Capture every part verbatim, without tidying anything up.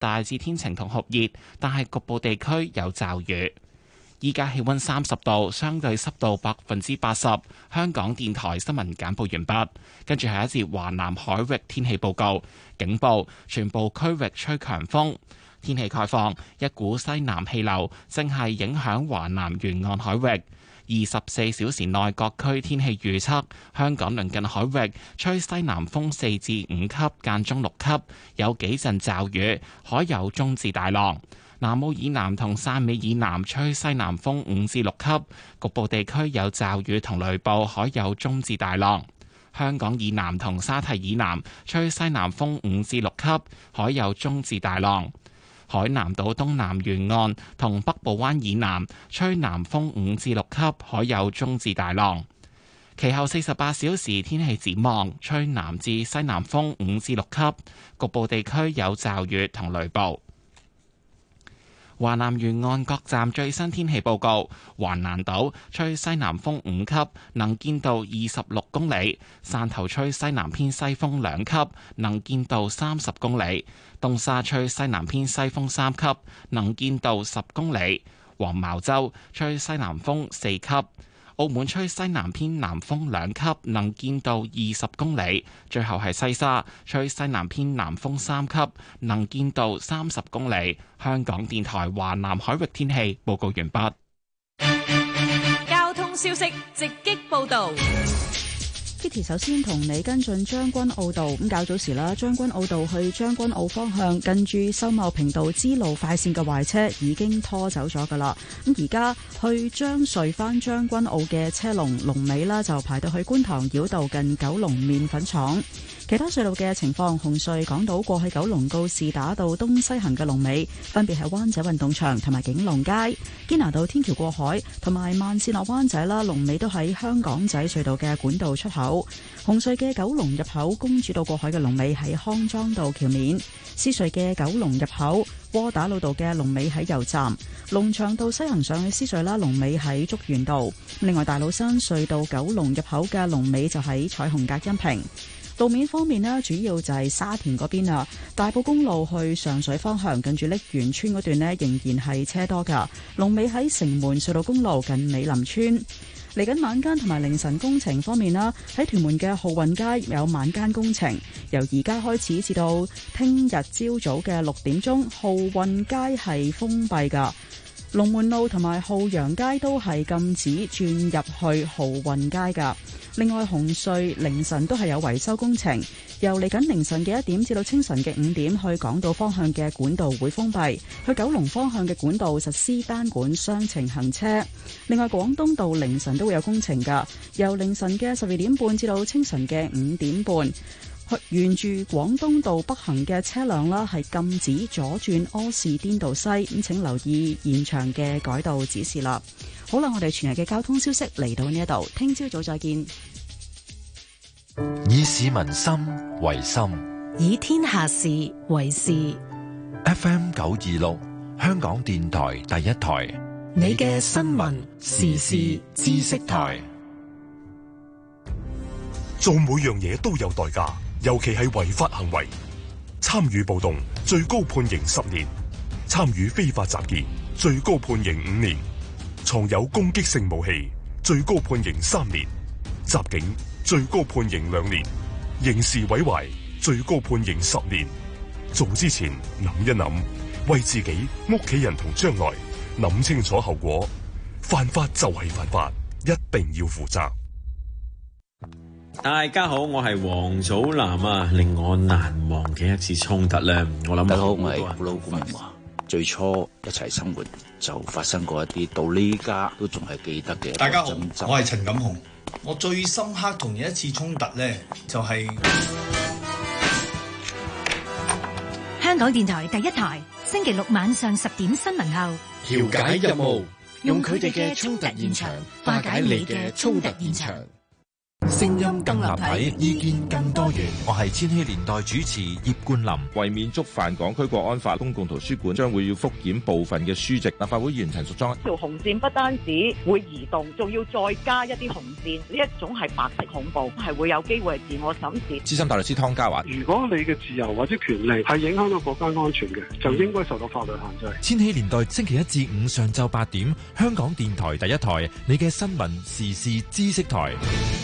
大致天晴同酷熱，但係局部地區有驟雨。依家氣溫三十度，相對濕度百分之八十。香港電台新聞簡報完畢，跟住係一節華南海域天氣報告。警報，全部區域吹強風。天氣概況，一股西南氣流正係影響華南沿岸海域。二十四小時內各區天氣預測：香港鄰近海域吹西南風四至五級，間中六級，有幾陣驟雨，海有中至大浪。南澳以南同汕尾以南吹西南風五至六級，局部地區有驟雨同雷暴，海有中至大浪。香港以南同沙堤以南吹西南風五至六級，海有中至大浪。海南島東南沿岸同北部灣以南吹南風五至六級，海有中至大浪。其後四十八小時天氣展望，吹南至西南風五至六級，局部地區有驟雨同雷暴。華南沿岸各站最新天氣報告：橫瀾島吹西南風五級，能見度二十六公里；汕頭吹西南偏西風兩級，能見度三十公里；東沙吹西南偏西風三級，能見度十公里；黃茅洲吹西南風四級。澳門吹西南偏南風兩級，能見度二十公里。最後係西沙吹西南偏南風三級，能見度三十公里。香港電台華南海域天氣報告完畢。 交通消息直擊報道。 Kitty 首先同你跟進將軍澳道，咁較早時啦，將軍澳道去將軍澳方向近住秀茂坪道支路快線嘅壞車已經拖走咗噶啦，咁而家去將穗返將軍澳嘅車龍龍尾啦就排到去觀塘繞道近九龍麵粉廠。其他隧道嘅情況，紅隧港島過去九龍告士打道東西行嘅龍尾分別係灣仔運動場同埋景隆街，堅拿道天橋過海同埋慢線落灣仔啦，龍尾都喺香港仔隧道嘅管道出口。紅隧嘅九龍入口公主道過海嘅龍尾喺康莊道橋面，獅隧嘅九龍入口窩打老道嘅龍尾喺油站，龍翔道西行上去獅隧啦，龍尾喺竹園道。另外大老山隧道九龍入口嘅龍尾就喺彩虹隔音屏。路面方面呢，主要就係沙田嗰邊啊，大埔公路去上水方向近住瀝源村嗰段呢，仍然係車多噶，龍尾喺城門隧道公路近美林村。嚟緊晚間同埋凌晨工程方面啦，喺屯門嘅浩運街有晚間工程，由而家開始至到聽日朝早嘅六點鐘，浩運街係封閉噶。龍門路同埋浩洋街都係禁止轉入去浩運街噶。另外紅隧凌晨都係有維修工程，由嚟緊凌晨嘅一點至到清晨嘅五點，去港島方向嘅管道會封閉，去九龍方向嘅管道實施單管雙程行車。另外廣東道凌晨都會有工程噶，由凌晨嘅十二點半至到清晨嘅五點半，沿住廣東道北行嘅車輛啦，係禁止左轉柯士甸道西，咁請留意現場嘅改道指示啦。好啦，我哋全日嘅交通消息嚟到呢一度，聽朝早再見。 以市民心為心， 以天下事為事。 F M 九二六，香港電台第一台， 你嘅新聞時事知識台。 做每樣嘢都有代價，尤其係違法行為。參與暴動最高判刑十年，參與非法集結最高判刑五年，藏有攻擊性武器最高判刑三年，襲警最高判刑兩年，刑事毀壞最高判刑十年。做之前諗一諗，為自己、屋企人同將來諗清楚後果。犯法就係犯法，一定要負責。 大家好，我係黃祖藍啊！令我難忘嘅一次衝突咧，我諗大家好，我係古老古明華。最初一齊生活就發生過一啲到呢家都仲係記得嘅。 大家好，我係陳錦鴻。我最深刻同一次衝突咧，就係、是、 香港電台第一台，星期六晚上十點新聞後， 調解任務，用佢哋嘅衝突現場化解你嘅衝突現場。 聲音更立體，意見更多元。我係千禧年代主持葉冠霖。 為免觸犯港區國安法，公共圖書館將會要復檢部分嘅書籍。立法會議員陳淑莊： 條紅線不單止會移動，仲要再加一啲紅線，呢一種係白色恐怖，係會有機會係自我審視。 資深大律師湯家華： 如果你嘅自由或者權利係影響到國家安全嘅，就應該受到法律限制。 千禧年代星期一至五上晝八點，香港電台第一台，你嘅新聞時事知識台。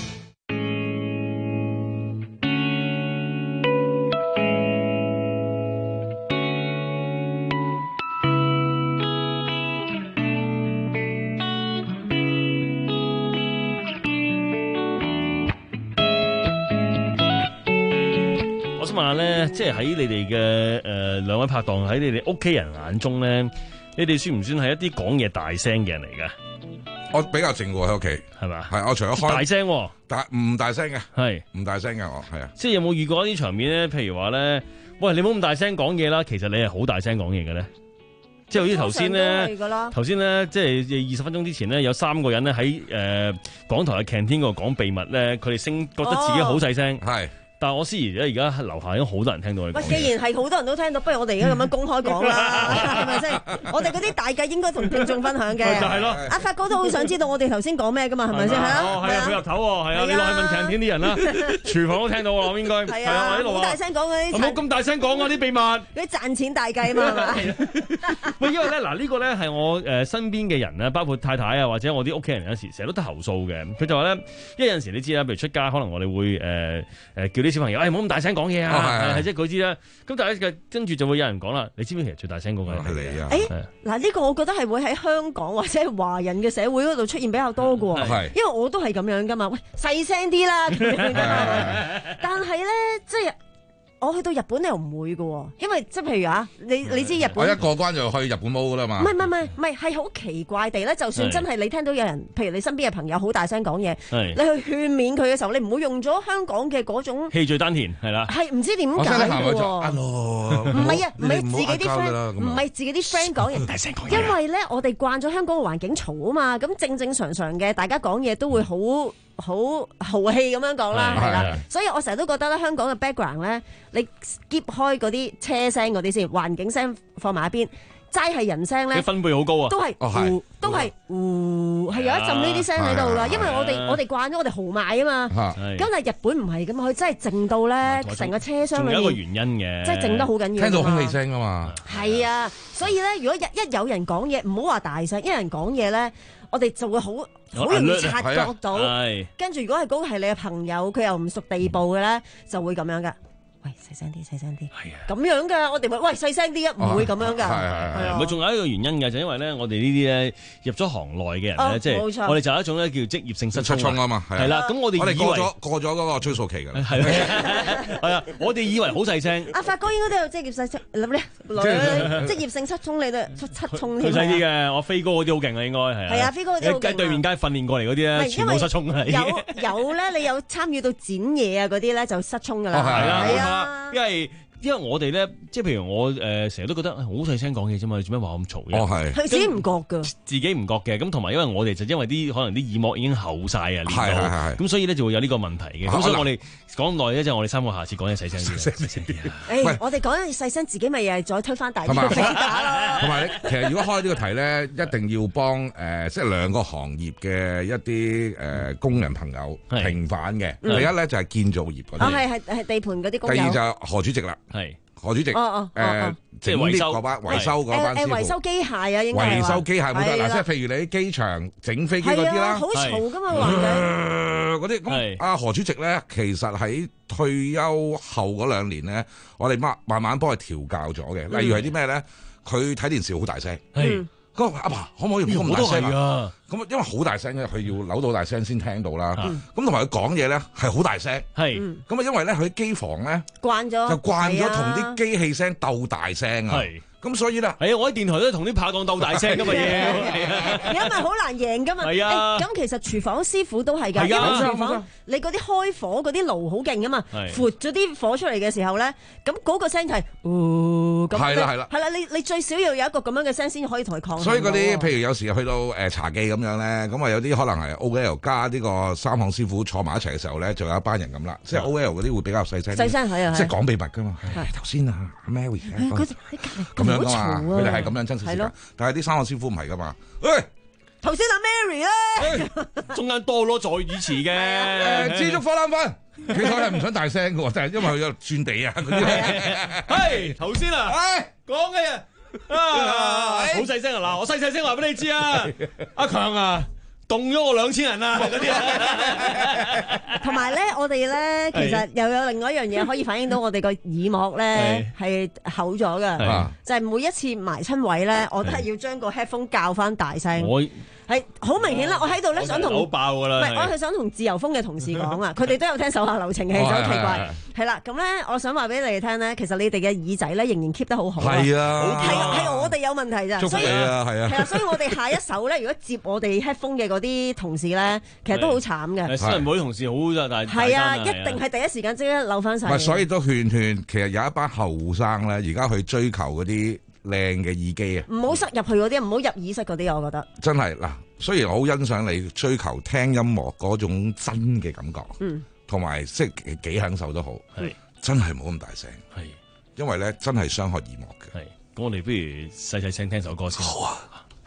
話咧，即係喺你哋嘅誒兩位拍檔喺你哋屋企人眼中咧，你哋算唔算係一啲講嘢大聲嘅人嚟噶？ 我比較靜喎喺屋企， 係嘛？ 係我除咗開大聲、哦， 但唔大聲嘅， 係唔大聲嘅我係啊。 即係有冇遇過一啲場面咧？譬如話咧，喂，你唔好咁大聲講嘢啦，其實你係好大聲講嘢嘅咧。即係好似頭先咧，頭先咧，即係二十分鐘之前咧，有三個人咧喺誒港台嘅 canteen 嗰度講秘密咧，佢哋聲覺得自己好細聲，係、哦。但係我思疑咧，而家樓下已經好多人聽到你講。喂， 既然係好多人都聽到，不如我哋而家咁樣公開講啦，係咪先？我哋嗰啲大計應該同聽眾分享嘅。就係咯。阿發哥都好想知道我哋頭先講咩噶嘛，係咪先？係啊。哦，係啊，佢入頭喎，係啊，你落去問長天啲人啦，廚房都聽到喎，我應該。係啊，好大聲講嗰啲。唔好咁大聲講啊！啲秘密。嗰啲賺錢大計啊嘛，係嘛？喂，因為咧嗱，呢個咧係我誒身邊嘅人咧，包括太太啊，或者我啲屋企人有時成日都投訴嘅。佢就話咧，因為有陣時你知啦，譬如出街，可能我哋會誒誒叫啲小朋友，誒唔好咁大聲講嘢啊，係即係佢知啦。咁但係跟住就會有人講啦，你知唔知其實最大聲嗰個係你啊？誒嗱，呢個我覺得係會喺香港或者係華人嘅社會嗰度出現比較多嘅喎，因為我都係咁樣噶嘛。喂，細聲啲啦，但係咧即係。我去到日本你又唔會嘅，因為即係譬如啊，你你知日本我一過關就去日本冇噶啦嘛。唔係唔係唔係唔係，係好奇怪地咧，就算真係你聽到有人，譬如你身邊嘅朋友好大聲講嘢，你去勸勉佢嘅時候，你唔會用咗香港嘅嗰種氣聚丹田係啦，係唔知點解嘅喎。唔係啊，唔係自己啲 friend，唔係自己啲 friend 講嘢，大聲講嘢。因為咧，我哋慣咗香港嘅環境嘈啊嘛，咁正正常常嘅，大家講嘢都會好。好豪氣咁樣講啦，係啦，所以我成日都覺得咧，香港嘅 background 咧，你 skip 開嗰啲車聲嗰啲先，環境聲放埋一邊，齋係人聲咧，分貝好高啊，都係呼，都係呼，係有一陣呢啲聲喺度啦，因為我哋我哋慣咗我哋豪邁啊嘛，咁但係日本唔係咁，佢真係靜到咧，成個車廂裏面，仲有一個原因嘅，即係靜得好緊要，聽到空氣聲啊嘛，係啊，所以咧，如果一一有人講嘢，唔好話大聲，一有人講嘢咧。我哋就會好好容易察覺到，跟住如果係嗰個係你嘅朋友，佢又唔熟地步嘅咧，就會咁樣噶。喂，細聲啲，細聲啲，係啊，咁樣噶，我哋會喂細聲啲啊，唔會咁樣噶，係係係。唔係，仲有一個原因嘅，就因為咧，我哋呢啲咧入咗行內嘅人咧，即係我哋就有一種咧叫職業性失聰啊嘛，係啦。咁我哋我哋過咗過咗嗰個追溯期㗎啦，係係啊，我哋以為好細聲。阿發哥應該都有職業性失諗咧，職業性失聰你都失失聰添。佢細啲嘅，我飛哥嗰啲好勁啊，應該係。係啊，飛哥嗰啲好勁。喺對面街訓練過嚟嗰啲咧，全部失聰係。有有咧，你有參與到剪嘢啊嗰啲咧，就失聰㗎啦。係啊。因為因為我哋咧，即係譬如我誒成日都覺得好細聲講嘢啫嘛，你做咩話咁嘈嘅？哦，係。佢自己唔覺㗎，自己唔覺嘅。咁同埋因為我哋就因為啲可能啲耳膜已經厚晒啊，係係係。咁所以咧就會有呢個問題嘅。咁所以我哋講耐咧，即係我哋三個下次講嘢細聲啲，細聲啲啊！誒，我哋講嘢細聲，自己咪又係再推翻大啲嘅打咯。同埋其實如果開呢個題咧，一定要幫誒即係兩個行業嘅一啲誒工人朋友平反嘅。第一咧就係建造業嗰啲，係係係地盤嗰啲工友。第二就係何主席啦。係何主席，哦哦，誒，即係維修嗰班維修嗰班師傅，誒誒，維修機械啊，應該係維修機械冇得嗱，即係譬如你喺機場整飛機嗰啲啦，好嘈噶嘛環境，嗰啲咁。阿何主席咧，其實喺退休後嗰兩年咧，我哋慢慢慢幫佢調教咗嘅。例如係啲咩咧？佢睇電視好大聲，係，嗰個阿爸可唔可以唔好咁大聲啊？咁因為好大聲咧，佢要扭到大聲先聽到啦。咁同埋佢講嘢咧係好大聲，係。咁啊，因為咧佢喺機房咧慣咗，就慣咗同啲機器聲鬥大聲啊。咁所以咧，係啊，我喺電台都同啲拍檔鬥大聲噶嘛嘢，而家咪好難贏噶嘛。係啊，咁其實廚房師傅都係㗎，因為廚房你嗰啲開火嗰啲爐好勁啊嘛，闊咗啲火出嚟嘅時候咧，咁嗰個聲係，哦，咁係啦係啦，係啦，你你最少要有一個咁樣嘅聲先可以同佢抗衡。所以嗰啲譬如有時去到誒茶記咁咁樣咧，咁啊有啲可能係 O L 加呢個三項師傅坐埋一齊嘅時候咧，就有一班人咁啦，即係 O L 嗰啲會比較細聲， 細聲係啊， 即係講秘密噶嘛。頭先啊，Mary 佢哋喺隔離咁樣噶嘛，佢哋係咁樣真實時間，但係啲三項師傅唔係噶嘛。喂， 頭先阿 Mary 咧， 中間多咗在語詞嘅， 知足火腩飯。其實係唔想大聲嘅喎，但係因為佢有轉地啊嗰啲。 係頭先啊，講嘅啊，好細聲啊！嗱，我細細聲話俾你知啊，阿強啊，動咗我兩千人啊嗰啲啊。 同埋咧，我哋咧其實又有另外一樣嘢可以反映到我哋個耳膜咧係厚咗嘅，就係每一次埋親位咧，我都係要將個 headphone 校翻大聲。係好明顯啦！我喺度咧想同， 好爆㗎啦！ 唔係，我係想同自由風嘅同事講啊，佢哋都有聽手下留情嘅，就好奇怪。係啦，咁咧，我想話俾你哋聽咧，其實你哋嘅耳仔咧仍然 keep 得好好。 係啊， 係係我哋有問題咋。 祝你啊，係啊。 係啊，所以我哋下一手咧，如果接我哋 headphone 嘅嗰啲同事咧，其實都好慘嘅。 新聞部同事好咋，但係係啊，一定係第一時間即刻扭翻晒。 唔係，所以都勸勸，其實有一班後生咧，而家去追求嗰啲靚嘅耳機啊， 唔好塞入去嗰啲，唔好入耳式嗰啲，我覺得。 真係嗱。雖然我好欣賞你追求聽音樂嗰種真嘅感覺，嗯，同埋即係幾享受都好，係真係冇咁大聲，係因為咧真係傷害耳膜嘅。係咁，我哋不如細細聲聽首歌先。好啊，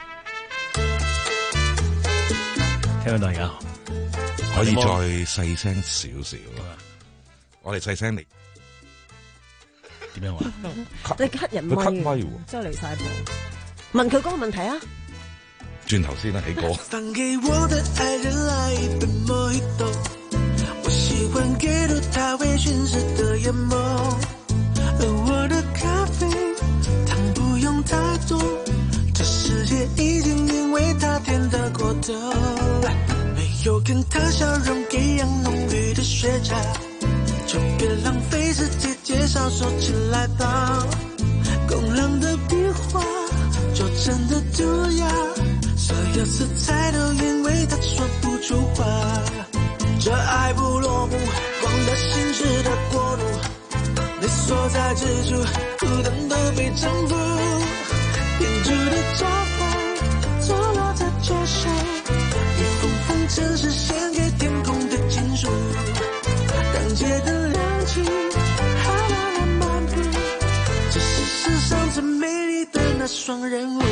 聽唔到而家可以再細聲少少啊！我哋細聲嚟， 點樣話？ 你咳人咪，真係離晒譜。問佢嗰個問題啊！ 轉頭先啦，起歌。 放給我的愛人來一杯莫吉托，我喜歡閱讀他微醺時的眼眸，而我的咖啡糖不用太多，這世界已經因為他甜得過頭，沒有跟他笑容一樣濃郁的雪茄，就別浪費時間介紹，說起來吧，冰冷的筆畫就真的塗鴉，所有色彩都因為他說不出話，這愛不落幕，光的心事的國度，你所在之處，孤單都被征服，編織的招牌，坐落在桌上，一封封城市獻給天空的情書，當街的亮起，還慢慢漫步，這是世上最美麗的那雙人舞。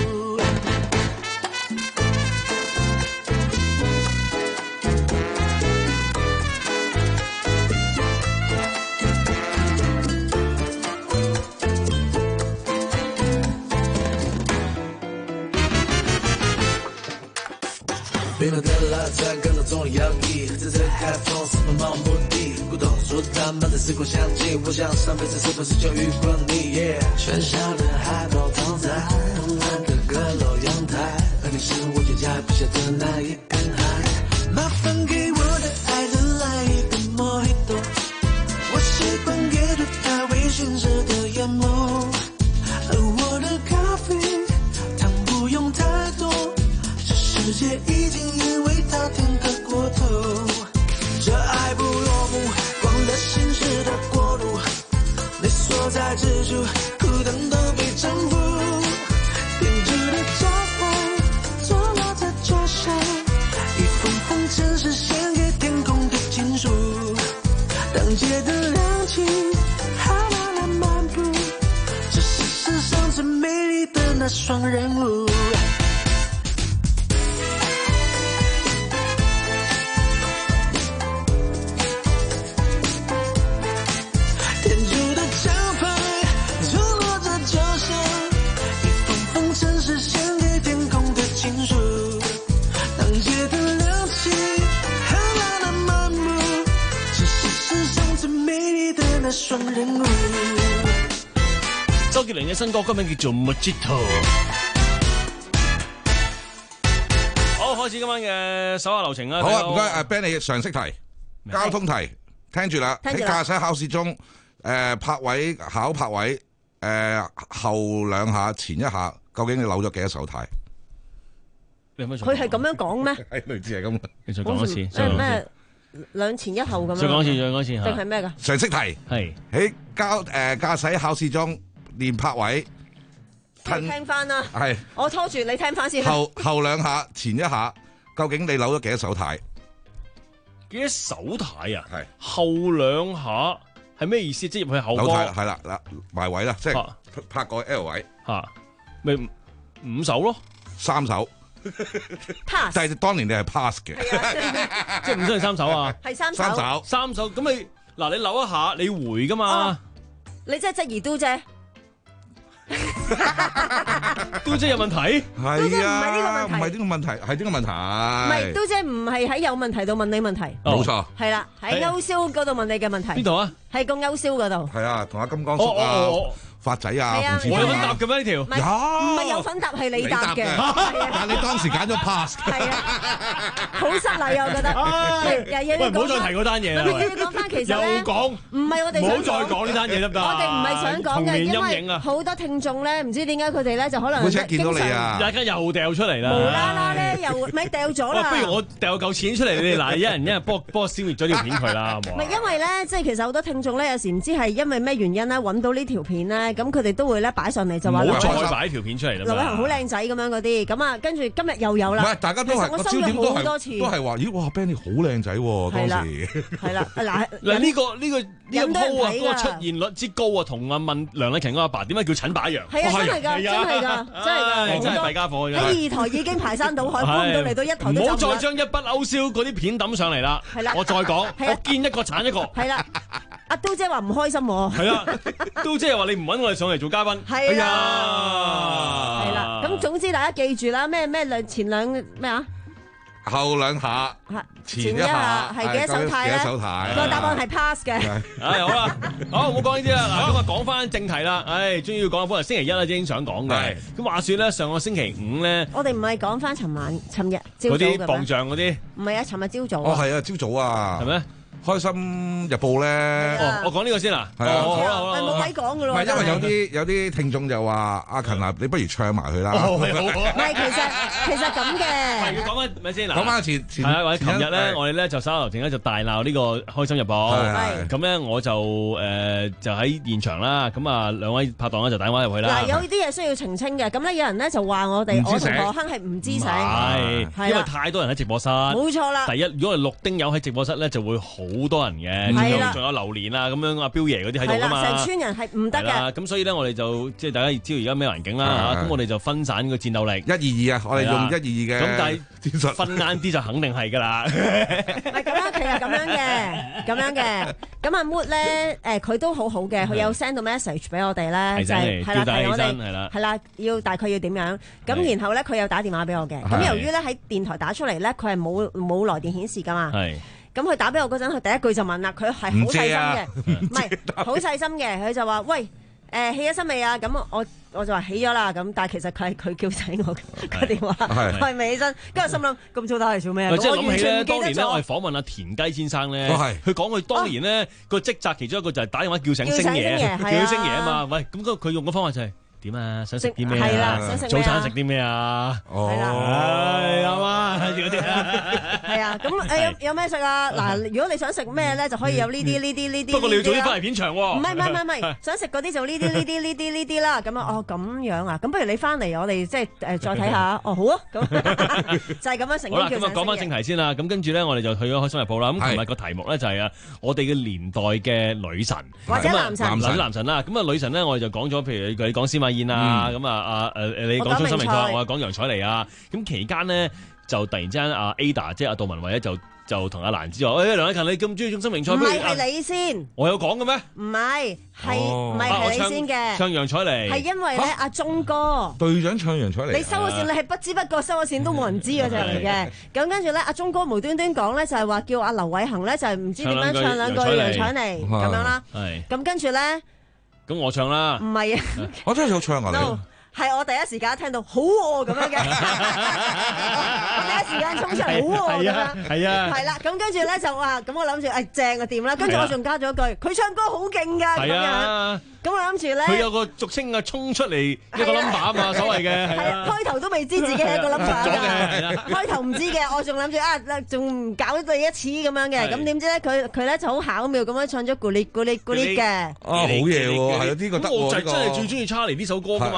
冰冷的拉赞跟着总理洋溢，在这开放四分盲目的古董，说他们的时光相近，我想上辈子是不是就遇过你？喧嚣的海报躺在慵懒的閣樓陽台，而你是我眼下筆下的那一片海。麻煩給我的愛人來一杯莫吉托，我喜歡閱讀他微醺時的眼眸，而我的咖啡糖不用太多，這世界已經因為他甜得過頭，這愛不落幕，光的心事的國度，你所在之處，孤單都被征服，編織的招牌，坐落在桌上，一封封城市獻給天空的情書，當街的亮起，還慢慢漫步，這是世上最美麗的那雙人舞。 周杰倫嘅新歌歌名叫做 Mojito。好，開始今晚嘅手下留情啦。 好啊，唔該，阿 Ben 你常識題、交通題，聽住啦。喺駕駛考試中，誒泊位考泊位，誒後兩下前一下，究竟你扭咗幾多手軚？ 佢係咁樣講咩？ 係類似係咁。 你再講一次。 誒咩？兩前一後咁樣。 再講一次，再講一次。 定係咩㗎？ 常識題係喺交誒駕駛考試中練泊位。 聽翻啦。 係。 我拖住你聽翻先。 後後兩下，前一下， 究竟你扭咗幾多手太？ 幾多手太啊？ 係後兩下係咩意思？即係入去後波係啦嗱埋位啦，即係拍個 L 位嚇，咪五手咯， 三手 pass。 但係當年你係 pass 嘅， 即係五手定三手啊？ 係三手。 三手三手咁你嗱你扭一下你回噶嘛？ 你真係質疑都啫。 都姐有問題， 係啊， 唔係呢個問題，係呢個問題。 唔係都姐唔係喺有問題度問你問題， 冇錯， 係啦，喺歐銷嗰度問你嘅問題。 邊度啊？ 喺個歐銷嗰度。 係啊，同阿金剛叔啊、發仔啊， 我有份答嘅咩呢條？ 有，唔係有份答係你答嘅， 但係你當時揀咗 pass。 係啊，好失禮啊，我覺得。 喂，唔好再提嗰單嘢啦。 要講翻其實咧， 又講， 唔係我哋唔好再講呢單嘢得唔得？ 我哋唔係想講嘅，因為好多聽眾咧，唔知點解佢哋咧就可能會見到你啊， 大家又掉出嚟啦， 無啦啦咧又咪掉咗啦。 不如我掉嚿錢出嚟，你哋嗱一人一人幫幫我消滅咗條片佢啦，好唔好？ 唔係因為咧，即係其實好多聽眾咧，有時唔知係因為咩原因咧，揾到呢條片咧，咁佢哋都會咧擺上嚟就話， 唔好再擺條片出嚟啦。 劉偉恒好靚仔咁樣嗰啲，咁啊跟住今日又有啦。 唔係，大家都係個焦點都係都係話，咦哇 Benny 好靚仔喎，當時係啦，嗱嗱呢個呢個呢個 po 啊，嗰個出現率之高啊，同阿問梁麗琴嗰阿爸點解叫陳把陽？ 係啊，真係㗎，真係㗎，真係㗎， 真係弊家伙。 喺二台已經排山倒海，搬到嚟到一台都唔好再將一筆勾銷嗰啲片抌上嚟啦。係啦，我再講，我見一個鏟一個。 係啦，阿都姐話唔開心喎。 係啦，都姐話你唔揾我哋上嚟做嘉賓。 係啊，係啦。咁總之大家記住啦，咩咩兩前兩咩啊？ 後兩下， 前一下係幾多手太咧？個答案係 pass 嘅。 唉，好啦，好唔好講呢啲啦？嗱，咁啊講翻正題啦。唉，終於要講，本來星期一咧已經想講嘅。咁話說咧，上個星期五咧， 我哋唔係講翻尋晚、尋日朝早嘅咩？ 嗰啲磅像嗰啲， 唔係啊，尋日朝早。 哦，係啊，朝早啊， 係咩？ 開心日報咧， 哦，我講呢個先啦。 係啊， 好啦好啦， 冇鬼講噶咯。 唔係，因為有啲有啲聽眾就話阿勤啊，你不如唱埋佢啦。 唔係， 其實其實咁嘅。 係要講翻咪先嗱。講翻前前係啊，或者琴日咧，我哋咧就稍後前咧就大鬧呢個開心日報。咁咧我就誒就喺現場啦。咁啊兩位拍檔咧就打電話入去啦。 嗱，有啲嘢需要澄清嘅。咁咧有人咧就話我哋我同何亨係唔知醒。 係，因為太多人喺直播室。冇錯啦。 第一，如果係綠丁友喺直播室咧，就會好多人嘅。仲有仲有榴蓮啊，咁樣阿彪爺嗰啲喺度噶嘛， 成村人係唔得嘅。 咁所以咧，我哋就即係大家知道而家咩環境啦嚇，咁我哋就分散個戰鬥力。 一二二啊，我哋用一二二嘅。 咁但係分晏啲就肯定係㗎啦。 係咁樣，其實咁樣嘅，咁樣嘅。咁阿 Mood 咧，誒佢都好好嘅，佢有 send 到 message 俾我哋咧，就係係啦，係我哋係啦，係啦，要大概要點樣？咁然後咧，佢又打電話俾我嘅。咁由於咧喺電台打出嚟咧，佢係冇冇來電顯示㗎嘛。係。咁佢打俾我嗰陣，佢第一句就問啦，佢係好細心嘅，唔係好細心嘅，佢就話：喂，誒起咗身未啊？咁我我就話起咗啦。咁但係其實佢係佢叫醒我個電話，係未起身。跟住心諗咁早打嚟做咩啊？ 即係諗起咧，當年咧我係訪問阿田雞先生咧，佢講佢當年咧個職責其中一個就係打電話叫醒星爺，叫佢星爺啊嘛。喂，咁嗰佢用嘅方法就係。點啊？想食啲咩啊？ 係啦，想食早餐食啲咩啊？ 哦， 係啦， 係嘛？嗰啲係啊，咁誒有有咩食啊？嗱，如果你想食咩咧，就可以有呢啲呢啲呢啲。 不過你要早啲翻嚟片場喎。 唔係唔係唔係，想食嗰啲就呢啲呢啲呢啲呢啲啦。咁啊，哦咁樣啊，咁不如你翻嚟，我哋即係誒再睇下。哦，好啊，咁就係咁樣成。 好啦，咁啊講翻正題先啦。咁跟住咧，我哋就去咗開心日報啦。咁琴日個題目咧就係啊，我哋嘅年代嘅女神或者男神， 男神男神啦。咁啊女神咧，我哋就講咗，譬如你講司馬燕啊，咁啊啊誒你講鍾心明菜，我講楊采妮啊。咁期間呢，就突然之間阿 Ada 即係阿杜文慧咧就就同阿蘭子話：誒梁麗琴你咁中意鍾心明菜， 唔係係你先， 我有講嘅咩？ 唔係係唔係係你先嘅？ 唱楊采妮係因為咧阿鐘哥隊長唱楊采妮， 你收咗線，你係不知不覺收咗線都冇人知嗰隻嚟嘅。咁跟住咧，阿鐘哥無端端講咧就係話叫阿劉偉恒咧就係唔知點樣唱兩句楊采妮咁樣啦。係咁跟住咧。 咁我唱啦， 唔係啊， 我真係想唱啊你， 係我第一時間聽到好喎咁樣嘅，我第一時間衝出嚟好喎咁樣，係啊，係啦，咁跟住咧就話，咁我諗住誒正啊掂啦，跟住我仲加咗一句，佢唱歌好勁㗎咁樣。咁我諗住咧， 佢有個俗稱啊，衝出嚟一個 number 啊嘛，所謂嘅係啊， 開頭都未知自己係一個 number 㗎，開頭唔知嘅，我仲諗住啊，仲搞咗第一次咁樣嘅，咁點知咧佢佢咧就好巧妙咁樣唱咗咕哩咕哩咕哩嘅， 啊好嘢喎，係啊呢個得喎， 我就真係最中意 Charlie 呢首歌㗎嘛，我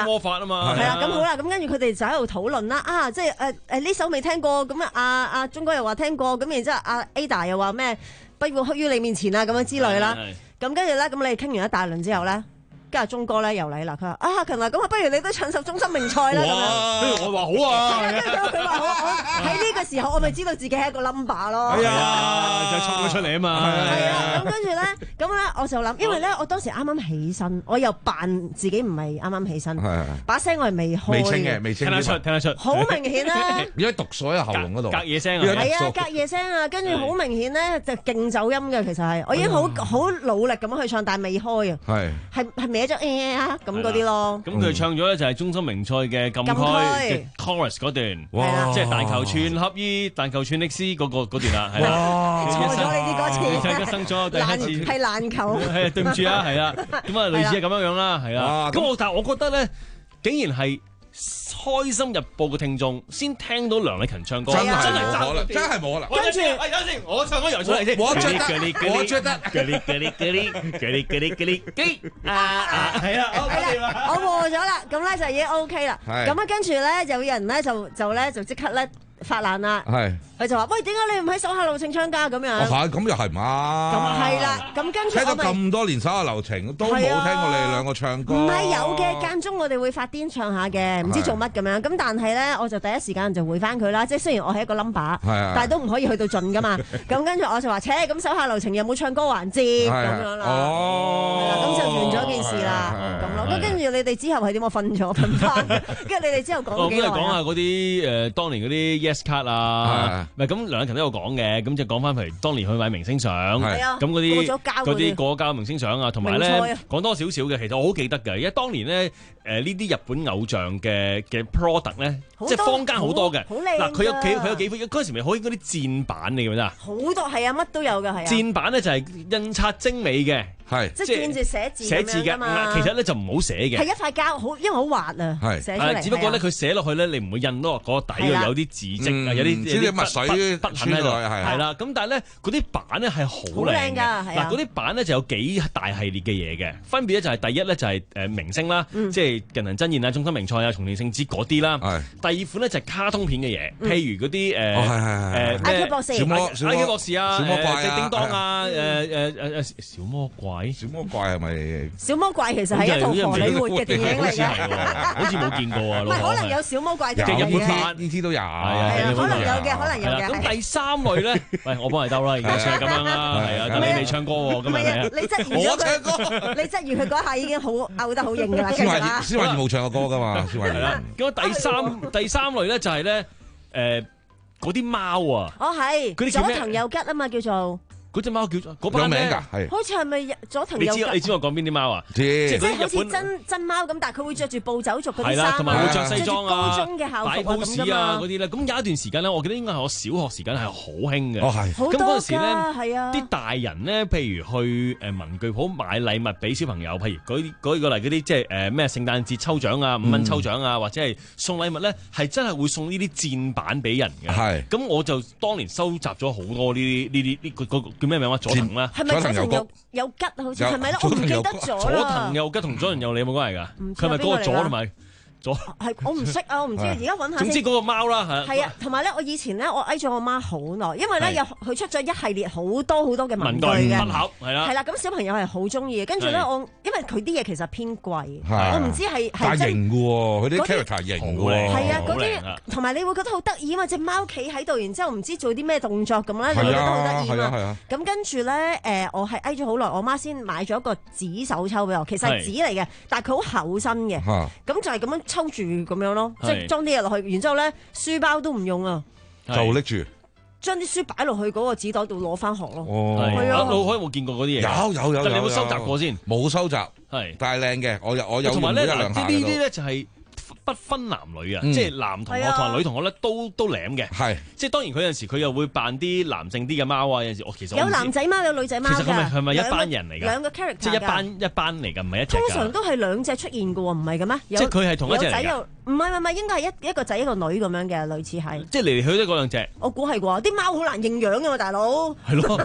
魔法啊嘛。 係啦，咁好啦，咁跟住佢哋就喺度討論啦。啊，即係誒誒呢首未聽過，咁啊阿阿鐘哥又話聽過，咁然之後阿 Ada 又話咩不要虛於你面前啊咁樣之類啦。咁跟住咧，咁你哋傾完一大輪之後咧。跟住鐘哥咧又嚟啦，佢話啊勤啊，咁啊不如你都唱首中心名菜啦咁樣。 跟住我話好啊， 跟住佢話好，喺呢個時候我咪知道自己係一個 number 咯。 係啊，就衝咗出嚟啊嘛。 係啊，咁跟住咧，咁咧我就諗，因為咧我當時啱啱起身，我又扮自己唔係啱啱起身，把聲我係未開。 未清嘅，未清。 聽得出，聽得出。 好明顯啦。 而家毒鎖喺喉嚨嗰度。 隔夜聲啊。 係啊，隔夜聲啊，跟住好明顯咧就勁走音嘅，其實係我已經好好努力咁樣去唱，但係未開啊。係。係係歪咗誒啊！咁嗰啲咯， 咁佢唱咗咧就係中心名菜嘅禁區嘅 chorus 嗰段，即係但求寸合意，但求寸力斯嗰個嗰段啦，係啦。 錯咗你啲歌詞， 一生中第一次係難求。 係對唔住啊，係啦，咁啊類似係咁樣樣啦，係啦。咁我但係我覺得咧，竟然係開心日報嘅聽眾先聽到梁麗勤唱歌， 真係冇可能，真係冇可能。 跟住， 哎，等陣先，我唱歌又出嚟先， 我着得，我着得， 嗰啲嗰啲嗰啲嗰啲嗰啲嗰啲，啊啊，係啊， 係啦，我和咗啦，咁咧就已經 OK 啦。咁啊，跟住咧有人咧就就咧就即刻咧發爛啦。係。佢就話：喂，點解你唔喺手下留情唱㗎？咁樣。 哦，係，咁又係唔啱。 咁啊係啦，咁跟住聽咗咁多年手下留情，都冇聽過你哋兩個唱歌。 唔係有嘅，間中我哋會發癲唱下嘅，唔知做乜咁樣。咁但係咧，我就第一時間就回翻佢啦。即係雖然我係一個 number，但係都唔可以去到盡㗎嘛。咁跟住我就話：切，咁手下留情有冇唱歌環節咁樣啦？ 哦， 係啦，咁就完咗件事啦。咁咯。咁跟住你哋之後係點？我瞓咗，瞓翻。跟住你哋之後講幾耐？ 咁講下嗰啲誒當年嗰啲 Yes Card 啊。唔係咁，梁麗勤都有講嘅，咁就講翻譬如當年去買明星相，咁嗰啲嗰啲過膠明星相啊，同埋咧講多少少嘅，其實我好記得嘅，因為當年咧誒呢啲日本偶像嘅嘅 product 咧，即係坊間好多嘅，嗱佢有幾佢有幾款嗰陣時咪可以嗰啲箭版你記唔記得啊？ 好多係啊，乜都有㗎係啊。 箭版咧就係印刷精美嘅。係， 即係見住寫字寫字嘅，其實咧就唔好寫嘅。 係一塊膠，好因為好滑啊。係寫出嚟。 只不過咧，佢寫落去咧，你唔會印到嗰個底度有啲字跡啊，有啲啲墨水筆痕喺度。係啦，咁但係咧，嗰啲版咧係好靚㗎。嗱，嗰啲版咧就有幾大系列嘅嘢嘅，分別咧就係第一咧就係誒明星啦，即係近藤真彥啊、中森明菜啊、松田聖子嗰啲啦。第二款咧就係卡通片嘅嘢，譬如嗰啲誒誒 I Q 博士、 小魔 I Q 博士啊、 小魔怪啊、 叮當啊、誒誒誒小魔怪。 小魔怪係咪？ 小魔怪其實係一套荷里活嘅電影嚟嘅， 好似冇見過啊！ 唔係可能有小魔怪嘅日本版呢啲都有，係啊，可能有嘅，可能有嘅。 咁第三類咧，喂，我幫你兜啦，而家算係咁樣啦，係啊，但你未唱歌喎，咁啊， 你質疑我唱歌， 你質疑佢嗰下已經好嘔得好型㗎啦， 先話先話冇唱過歌㗎嘛，先話係啦。 咁第三第三類咧就係咧誒嗰啲貓啊， 哦係，佐藤佑吉啊嘛叫做。 嗰隻貓叫嗰班名㗎，係好似係咪佐藤佑吉？ 你知你知我講邊啲貓啊？ 即係好似真真貓咁，但係佢會着住暴走族嗰啲衫， 同埋會着西裝啊、 高中嘅校服擺 pose 啊嗰啲咧。咁有一段時間咧，我記得應該係我小學時間係好興嘅。 哦係。 咁嗰陣時咧， 啲大人咧，譬如去誒文具鋪買禮物俾小朋友，譬如舉舉個例嗰啲即係誒咩聖誕節抽獎啊、五蚊抽獎啊，或者係送禮物咧，係真係會送呢啲箭版俾人嘅。係。咁我就當年收集咗好多呢啲呢啲呢個個叫咩名話？佐藤啦。 係咪佐藤佑佑吉好似係咪咧？我唔記得咗啦。 佐藤佑吉同佐藤佑你有冇關係㗎？佢係咪嗰個佐同埋？ 係我唔識啊，我唔知，而家揾下先。 總之嗰個貓啦，係。係啊，同埋咧，我以前咧，我嗌咗我媽好耐，因為咧有佢出咗一系列好多好多嘅文具嘅筆盒，係啦。 係啦，咁小朋友係好中意嘅。跟住咧，我因為佢啲嘢其實偏貴，我唔知係係真。 型嘅喎，佢啲 character 型嘅喎。 係啊，嗰啲同埋你會覺得好得意啊嘛！隻貓企喺度，然之後唔知做啲咩動作咁啦，你會覺得好得意啊嘛。咁跟住咧，誒，我係嗌咗好耐，我媽先買咗一個紙手抽俾我，其實係紙嚟嘅，但係佢好厚身嘅，咁就係咁樣抽住咁樣。即係裝啲嘢落去，然之後咧書包都唔用啊， 就拎住， 將啲書擺落去嗰個紙袋度攞翻學咯。 哦， 係啊， 老海有冇見過嗰啲嘢？ 有有有， 你有冇收集過先？ 冇收集， 係， 但係靚嘅，我有我有。 同埋咧， 呢啲咧就係不分男女啊，即係男同學同埋女同學咧都都舐嘅。係，即係當然佢有陣時佢又會扮啲男性啲嘅貓啊，有陣時我其實有男仔貓有女仔貓㗎。 其實係咪係咪一班人嚟㗎？ 兩個 character， 即係一班一班嚟㗎，唔係一隻。 通常都係兩隻出現㗎喎，唔係嘅咩？ 即係佢係同一隻嚟㗎。 唔係唔係，應該係一一個仔一個女咁樣嘅，類似係。 即係嚟嚟去去都嗰兩隻。 我估係啩？啲貓好難認養㗎嘛，大佬。 係咯。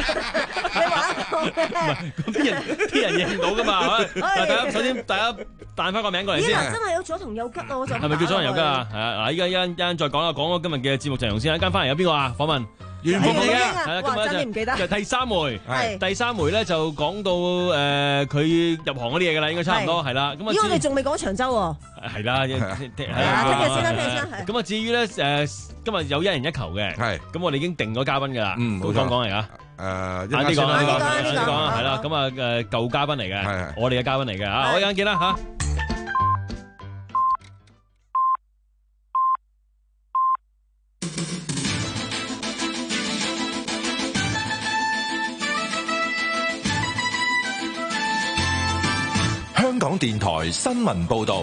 你話？ 唔係，啲人啲人認到㗎嘛？係咪？大家首先大家彈翻個名過嚟先。 咦，真係有左同右吉啊！我就係咪叫左同右吉啊？係啊，嗱，依家一陣一陣再講啦，講咗今日嘅節目陣容先。一間翻嚟有邊個啊？訪問。袁鳳嚟嘅，係啦，今日就就第三回，第三回咧就講到誒佢入行嗰啲嘢噶啦，應該差唔多係啦。咁啊， 咦，我哋仲未講長洲喎。 係啦，係啊，聽日先啦，聽日先。 咁啊，至於咧誒，今日有一人一球嘅，係，咁我哋已經定咗嘉賓噶啦，嗯，冇錯講嚟啊。誒，呢個呢個呢個呢個係啦，咁啊誒舊嘉賓嚟嘅，我哋嘅嘉賓嚟嘅啊，我一陣見啦嚇。 香港電台新聞報道，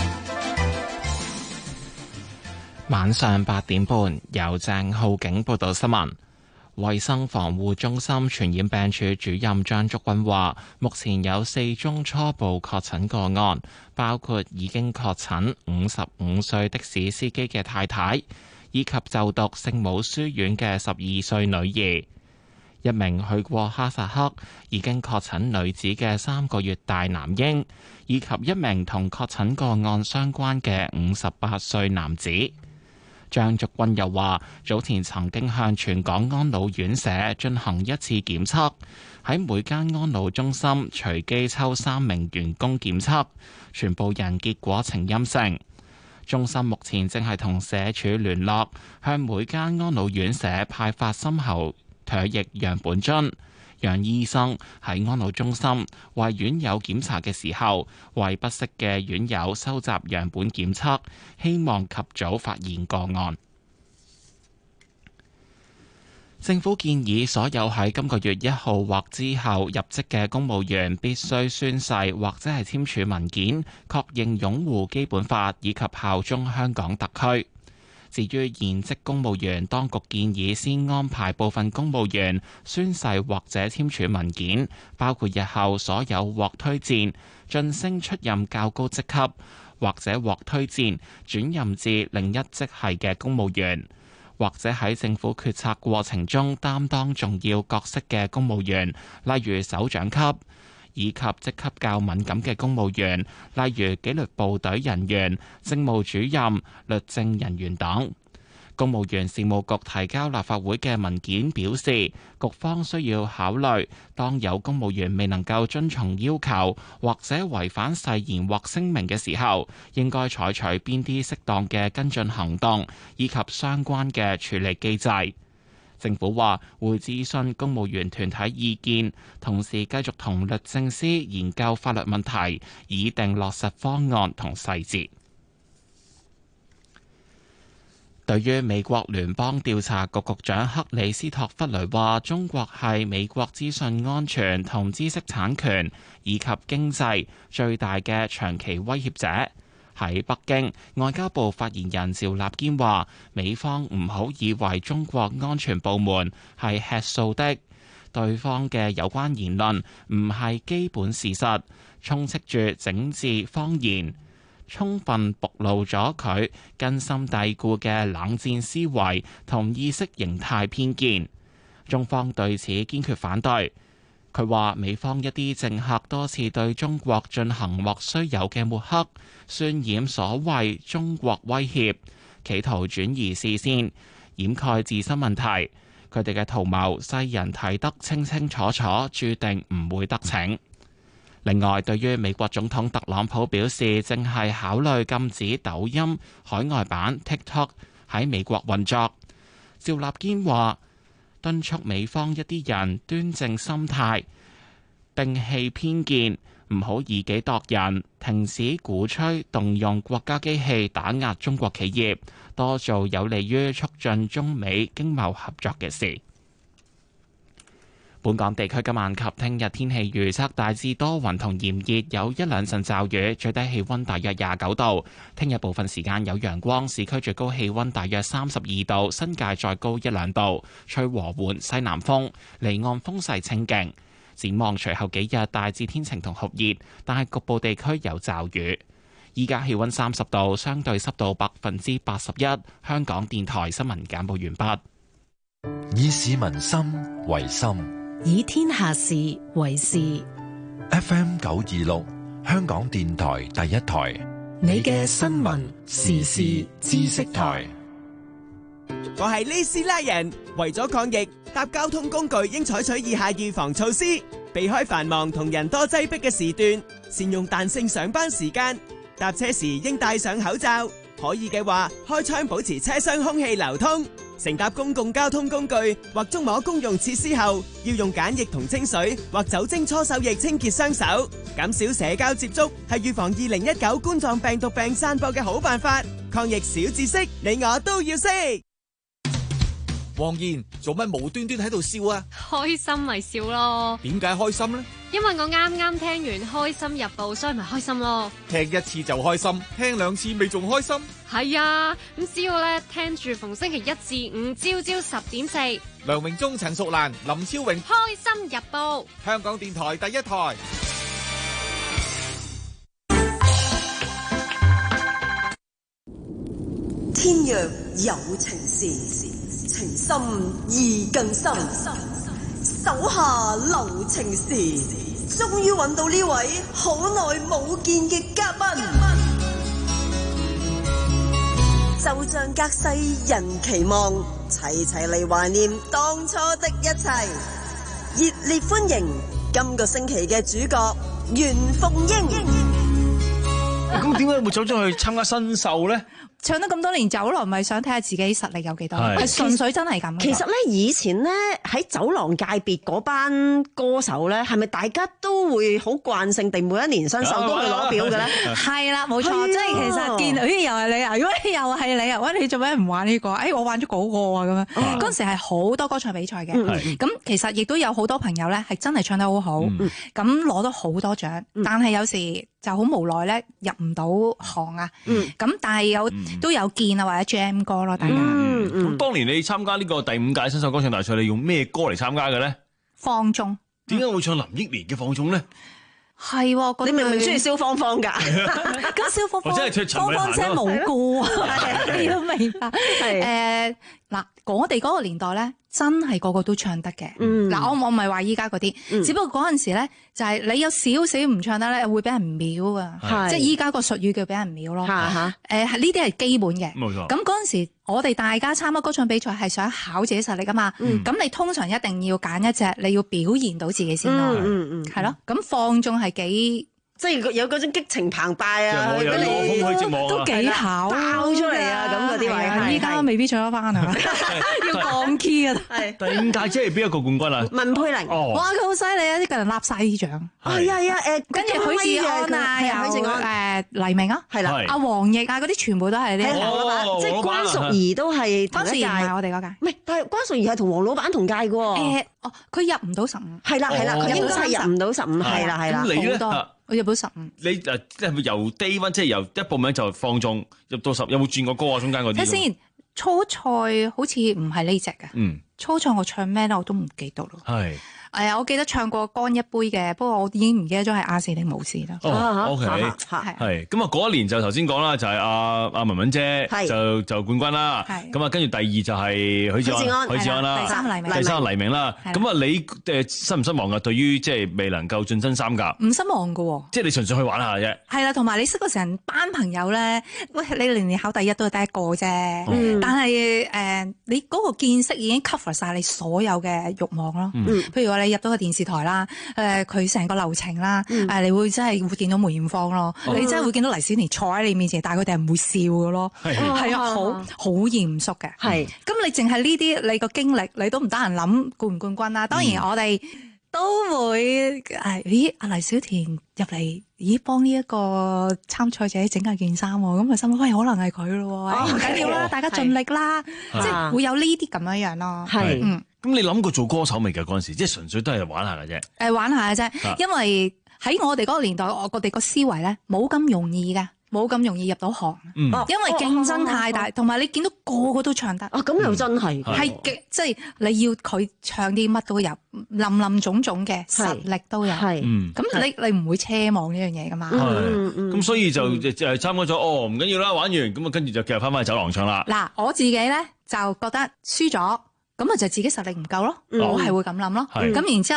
晚上八點半由鄭浩景報道新聞。衛生防護中心傳染病處主任張竹君話，目前有四宗初步確診個案，包括已經確診五十五歲的士司機嘅太太，以及就讀聖母書院嘅十二歲女兒。一名去過哈薩克已經確診女子嘅三個月大男嬰，以及一名同確診個案相關嘅五十八歲男子。張竹君又話，早前曾經向全港安老院舍進行一次檢測，喺每間安老中心隨機抽三名員工檢測，全部人結果呈陰性。中心目前正係同社署聯絡，向每間安老院舍派發深喉唾液樣本樽，讓醫生喺安老中心為院友檢查嘅時候，為不適嘅院友收集樣本檢測，希望及早發現個案。政府建議所有喺今個月一號或之後入職嘅公務員必須宣誓或者係簽署文件，確認擁護基本法以及效忠香港特區。至於現職公務員，當局建議先安排部分公務員宣誓或者簽署文件，包括日後所有獲推薦晉升出任較高職級，或者獲推薦轉任至另一職系嘅公務員，或者喺政府決策過程中擔當重要角色嘅公務員，例如首長級，以及職級較敏感嘅公務員，例如紀律部隊人員、政務主任、律政人員等。公務員事務局提交立法會嘅文件表示，局方需要考慮，當有公務員未能夠遵從要求，或者違反誓言或聲明嘅時候，應該採取邊啲適當嘅跟進行動，以及相關嘅處理機制。政府話會諮詢公務員團體意見，同時繼續同律政司研究法律問題，擬定落實方案同細節。對於美國聯邦調查局局長克里斯托弗雷話，中國係美國資訊安全同知識產權以及經濟最大嘅長期威脅者。喺北京，外交部發言人趙立堅話，美方唔好以為中國安全部門係吃素的，對方嘅有關言論唔係基本事實，充斥住整治謊言，充分暴露咗佢根深蒂固嘅冷戰思維同意識形態偏見。中方對此堅決反對。佢話美方一啲政客多次對中國進行莫須有嘅抹黑，渲染所謂中國威脅，企圖轉移視線，掩蓋自身問題。佢哋嘅圖謀，世人睇得清清楚楚，注定唔會得逞。另外，對於美國總統特朗普表示正係考慮禁止抖音海外版 TikTok 喺美國運作，趙立堅話敦促美方一啲人端正心態，摒棄偏見，唔好以己度人，停止鼓吹動用國家機器打壓中國企業，多做有利於促進中美經貿合作嘅事。本港地區今晚及聽日天氣預測大致多雲同炎熱，有一兩陣驟雨，最低氣溫大約廿九度。聽日部分時間有陽光，市區最高氣溫大約三十二度，新界再高一兩度，吹和緩西南風，離岸風勢清勁。展望隨後幾日大致天晴同酷熱，但係局部地區有驟雨。依家氣溫三十度，相對濕度百分之八十一。香港電台新聞簡報完畢。 以市民心為心， 以天下事為事。 F M 九二六， 香港電台第一台， 你嘅新聞時事知識台。 我係呢斯拉人，為咗抗疫，搭交通工具應採取以下預防措施：避開繁忙同人多擠迫嘅時段，善用彈性上班時間，搭車時應戴上口罩，可以嘅話開窗保持車廂空氣流通。乘搭公共交通工具或觸摸公用設施後，要用梘液同清水或酒精搓手液清潔雙手。減少社交接觸係預防二零一九冠狀病毒病散播嘅好辦法。抗疫小知識，你我都要識。 黃燕，做乜無端端喺度笑啊？ 開心咪笑咯。 點解開心呢？ 因為我啱啱聽完《開心日報》，所以咪開心咯。 聽一次就開心，聽兩次咪仲開心？ 係啊，咁只要咧聽住逢星期一至五朝朝十點四， 梁榮忠、陳淑蘭、林超榮，《 開心日報》， 香港電台第一台。 天若有情時，情深意更深。手下留情時，終於揾到呢位好耐冇見嘅嘉賓。就像隔世人期望，齊齊嚟懷念當初的一切。熱烈歡迎今個星期嘅主角袁鳳英。 咁點解會走咗去參加新秀咧？ 唱咗咁多年酒廊，咪想睇下自己實力有幾多？係純粹真係咁。 其實咧，以前咧喺酒廊界別嗰班歌手咧，係咪大家都會好慣性地每一年新秀都去攞表嘅咧？ 係啦，冇錯，即係其實見，咦又係你啊？如果又係你啊？喂，你做咩唔玩呢個？誒，我玩咗嗰個啊咁樣。嗰陣時係好多歌唱比賽嘅，咁其實亦都有好多朋友咧係真係唱得好好，咁攞到好多獎，但係有時就好無奈咧入唔到行啊。咁但係有。都有見啊，或者 jam 歌咯，大家。咁、 嗯嗯、當年你參加呢個第五屆新秀歌唱大賽，你用咩歌嚟參加嘅咧？ 放縱。點解會唱林憶蓮嘅放縱咧？ 係、啊， 你明明中意蕭芳芳㗎， 咁蕭芳芳， 芳芳姐冇歌啊，你要明白。誒嗱，我哋嗰個年代咧，真係個個都唱得嘅。嗱、嗯，我我唔係話依家嗰啲，嗯、只不過嗰陣時咧，就係、是、你有少少唔唱得咧，會俾人秒啊，即係依家個術語叫俾人秒咯。誒，呢啲係基本嘅。冇錯。咁嗰陣時，我哋大家參加歌唱比賽係想考自己實力㗎嘛。咁、嗯、你通常一定要揀一隻，你要表現到自己先咯。嗯嗯。係咯。咁放縱係幾？ 即係有嗰種激情澎湃啊！ 我有啲空虛寂寞都幾考爆出嚟啊！咁嗰啲位， 依家未必唱得翻啊！要降 key 啊！ 係第五屆即係邊一個冠軍啊？ 文佩玲。 哦！哇，佢好犀利啊！啲人立晒啲獎。 係啊係啊誒， 跟住許志安啊，許志安誒黎明啊， 係啦， 阿黃奕啊，嗰啲全部都係呢個黃老闆，即係關淑怡都係同一屆。 關淑怡唔係我哋嗰屆。 唔係，但係關淑怡係同黃老闆同屆嘅喎。 誒，哦，佢入唔到十五。係啦係啦，佢應該係入唔到十五。係啦係啦。 咁你咧？ 我入到十五。 你誒即係咪由 day one 即係由一報名就放縱入到十？有冇轉過歌啊？中間嗰啲？ 睇先，初賽好似唔係呢隻嘅。嗯。初賽我唱咩咧？我都唔記得咯。係。誒，我記得唱過乾一杯嘅，不過我已經唔記得咗係亞視定無視啦。 哦 ，OK，係。咁啊，嗰一年就頭先講啦，就係阿阿文文姐就就冠軍啦。咁啊，跟住第二就係許志安，許志安啦。 第三黎明， 第三黎明啦。咁啊，你誒失唔失望啊？對於即係未能夠晉身三甲？ 唔失望噶。即係你純粹去玩下啫。 係啦，同埋你識個成班朋友咧，喂，你年年考第一都係得一個啫。但係誒，你嗰個見識已經 cover 晒你所有嘅慾望咯。譬如話你入到個電視台啦，誒佢成個流程啦，誒、嗯、你會真係會見到梅艷芳咯，哦、你真係會見到黎小田坐喺你面前，但係佢哋係唔會笑嘅咯，係啊，好好嚴肅嘅。係，咁你淨係呢啲你個經歷，你都唔得閒諗冠唔冠軍啦。當然我哋都會誒、嗯，咦阿黎小田入嚟，咦幫呢一個參賽者整下件衫喎，咁啊心諗喂可能係佢咯，唔緊要啦，大家盡力啦，即係會有呢啲咁樣樣咯。係，嗯。 咁你諗過做歌手未㗎？嗰陣時即係純粹都係玩下嘅啫。 誒，玩下嘅啫，因為喺我哋嗰個年代，我哋個思維咧冇咁容易㗎，冇咁容易入到行。嗯，因為競爭太大，同埋你見到個個都唱得。 啊，咁又真係係極，即係你要佢唱啲乜都有，林林種種嘅實力都有。係，咁你你唔會奢望呢樣嘢㗎嘛？ 係，咁所以就就係參加咗。哦，唔緊要啦，玩完咁啊，跟住就繼續翻返去走廊唱啦。 嗱，我自己咧就覺得輸咗。咁啊就自己實力唔夠咯，嗯、我係會咁諗咯。咁、嗯、然之後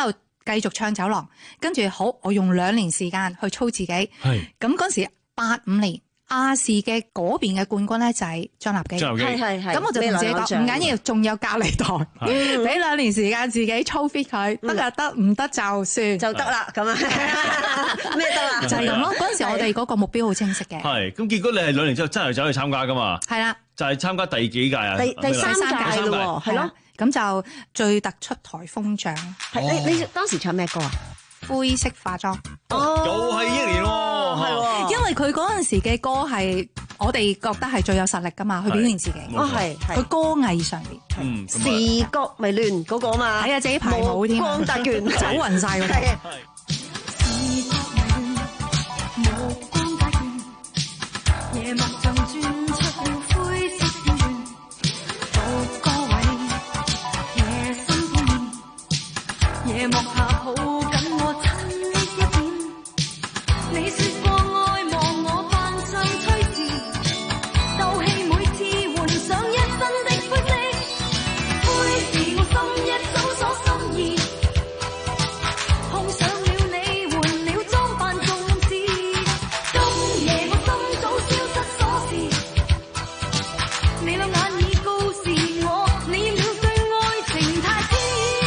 繼續唱走廊，跟住好，我用兩年時間去操自己。係咁嗰時八五年亞視嘅嗰邊嘅冠軍咧就係張立基，係係係。咁我就同自己講唔緊要，仲有隔離台，俾兩年時間自己操 fit 佢，得就得，唔得就算就得啦。咁啊咩得啦？ 就係咁咯。嗰陣時我哋嗰個目標好清晰嘅。係咁，結果你係兩年之後真係走去參加噶嘛？係啦，就係參加第幾屆啊？ 第第三屆咯，係咯。 咁就最突出颱風獎。 係你你當時唱咩歌啊？ 灰色化妝。 哦，又係一年喎， 係喎。因為佢嗰陣時嘅歌係我哋覺得係最有實力噶嘛，去表現自己。 哦，係係。 佢歌藝上邊， 嗯，視覺咪亂嗰個嘛。 係啊，自己排舞添。 光達拳走暈晒嗰個。夜幕上轉出了灰色片段，逐個位，夜深片面，夜幕下抱緊我親昵一點。你說過愛望我扮上吹字，鬥氣每次換上一身的灰色，灰是我心一搜索心意，碰上了你換了裝扮重視，今夜我心早消失鎖匙，你兩眼已告示我，你了對愛情太天。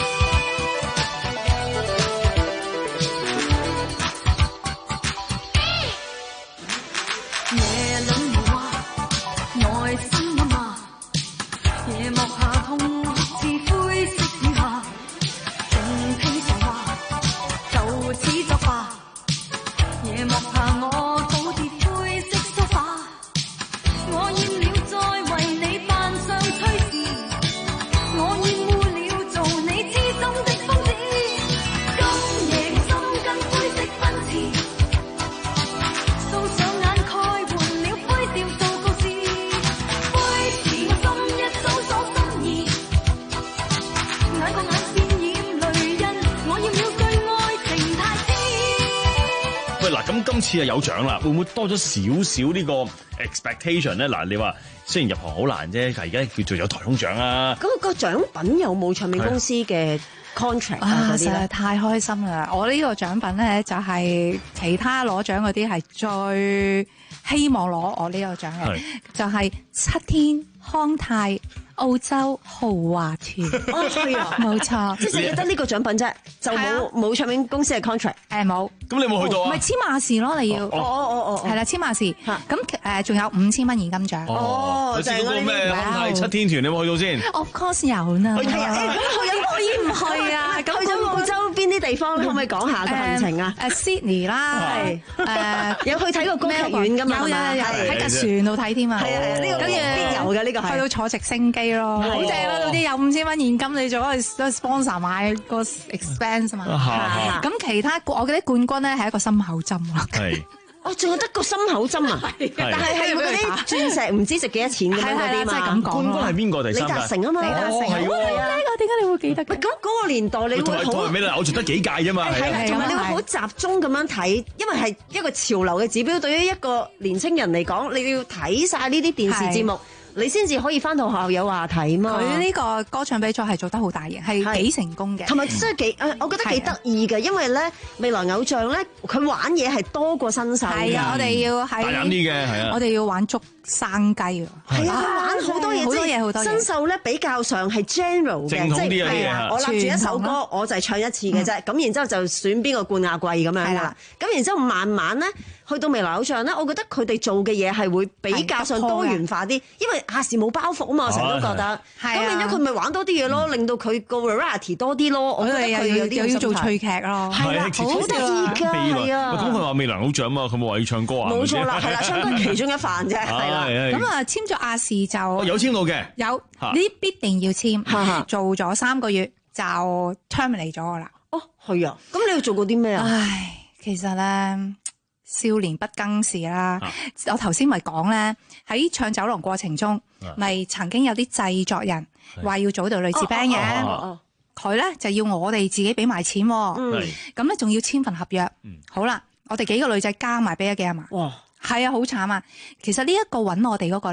夜冷無話，內心暗罵，夜幕下痛哭似灰色雨下，靜聽傻話，就此作罷。夜幕下我倒跌灰色梳化，我厭了再為你扮上吹字，我厭惡了做你痴心的瘋子。今夜我心跟灰色奔馳，掃上眼蓋換了灰調做告示，灰是我心一搜索心意，眼角眼線染淚印，我厭了對愛情太天。 喂，嗱，咁今次啊有獎啦，會唔會多咗少少呢個 expectation 咧？嗱，你話雖然入行好難啫，但係而家叫做有颱風獎啊。 咁個獎品有冇唱片公司嘅 contract 啊啊， 嗰啲咧？ 實在太開心啦！我呢個獎品咧就係其他攞獎嗰啲係最希望攞我呢個獎嘅，就係七天康泰澳洲豪華團。 哦，係啊， 冇錯， 即係得呢個獎品啫，就冇冇唱片公司嘅 contract。 誒冇。 咁你有冇去到啊？ 咪簽馬士咯，你要。 哦哦哦， 係啦，簽馬士。咁誒仲有五千蚊現金獎。 哦， 就係嗰個咩康泰七天團，你有冇去到先 ？Of course 有啦。 係啊，咁去咗可以唔去啊？咁去咗澳洲邊啲地方咧？可唔可以講下個行程啊？ 誒 Sydney 啦，誒有去睇過歌劇院㗎嘛？ 有有有喺架船度睇添啊！ 係啊係啊，呢個必有嘅呢個係。 去到坐直升機咯，好正啦！總之有五千蚊現金，你仲可以 sponsor 買個 expense 嘛。咁其他我記得冠軍咧係一個心口針啊。 係。 哦，仲有得個心口針啊！但係係嗰啲鑽石唔知值幾多錢咁樣嗰啲嘛。 冠軍係邊個？第三屆？ 李達成啊嘛。 李達成係喎。點解你會記得嘅？ 咁嗰個年代你會好。 同埋咩啦？我做得幾屆啫嘛。 係同埋你會好集中咁樣睇，因為係一個潮流嘅指標。對於一個年青人嚟講，你要睇晒呢啲電視節目。你先至可以翻到學校有話睇嘛？ 佢呢個歌唱比賽係做得好大型，係幾成功嘅， 同埋真係幾誒，我覺得幾得意嘅，因為咧未來偶像咧，佢玩嘢係多過新秀嘅。 係啊，我哋要喺大膽啲嘅，係啊， 我哋要玩捉生雞啊！ 係啊，佢玩好多嘢， 好多嘢，好多嘢。 新秀咧比較上係 general 嘅，即係係啊，我立住一首歌，我就係唱一次嘅啫。咁然之後就選邊個冠亞季咁樣㗎啦。咁然之後慢慢咧。去到未來偶像咧，我覺得佢哋做嘅嘢係會比較上多元化啲，因為亞視冇包袱啊嘛，我成日都覺得。咁變咗佢咪玩多啲嘢咯，令到佢個 variety 多啲咯。我覺得佢有啲又要做趣劇咯， 係啦，好得意㗎，係啊。 咁佢話未來偶像啊嘛，佢冇話要唱歌啊。 冇錯啦，係啦，唱歌係其中一範啫，係啦。 咁啊，簽咗亞視就有簽到嘅， 有呢啲必定要簽，做咗三個月就 terminate 咗㗎啦。 哦，係啊，咁你要做過啲咩啊？ 唉，其實咧。少年不更事啦，啊、我頭先咪講咧，喺唱走廊過程中，咪、啊、曾經有啲製作人話要組隊女子 band 嘅，佢咧就要我哋自己俾埋錢，咁咧仲要簽份合約。嗯、好啦，我哋幾個女仔加埋俾咗幾廿萬，哇，係啊，好慘啊！其實呢一個揾我哋嗰個咧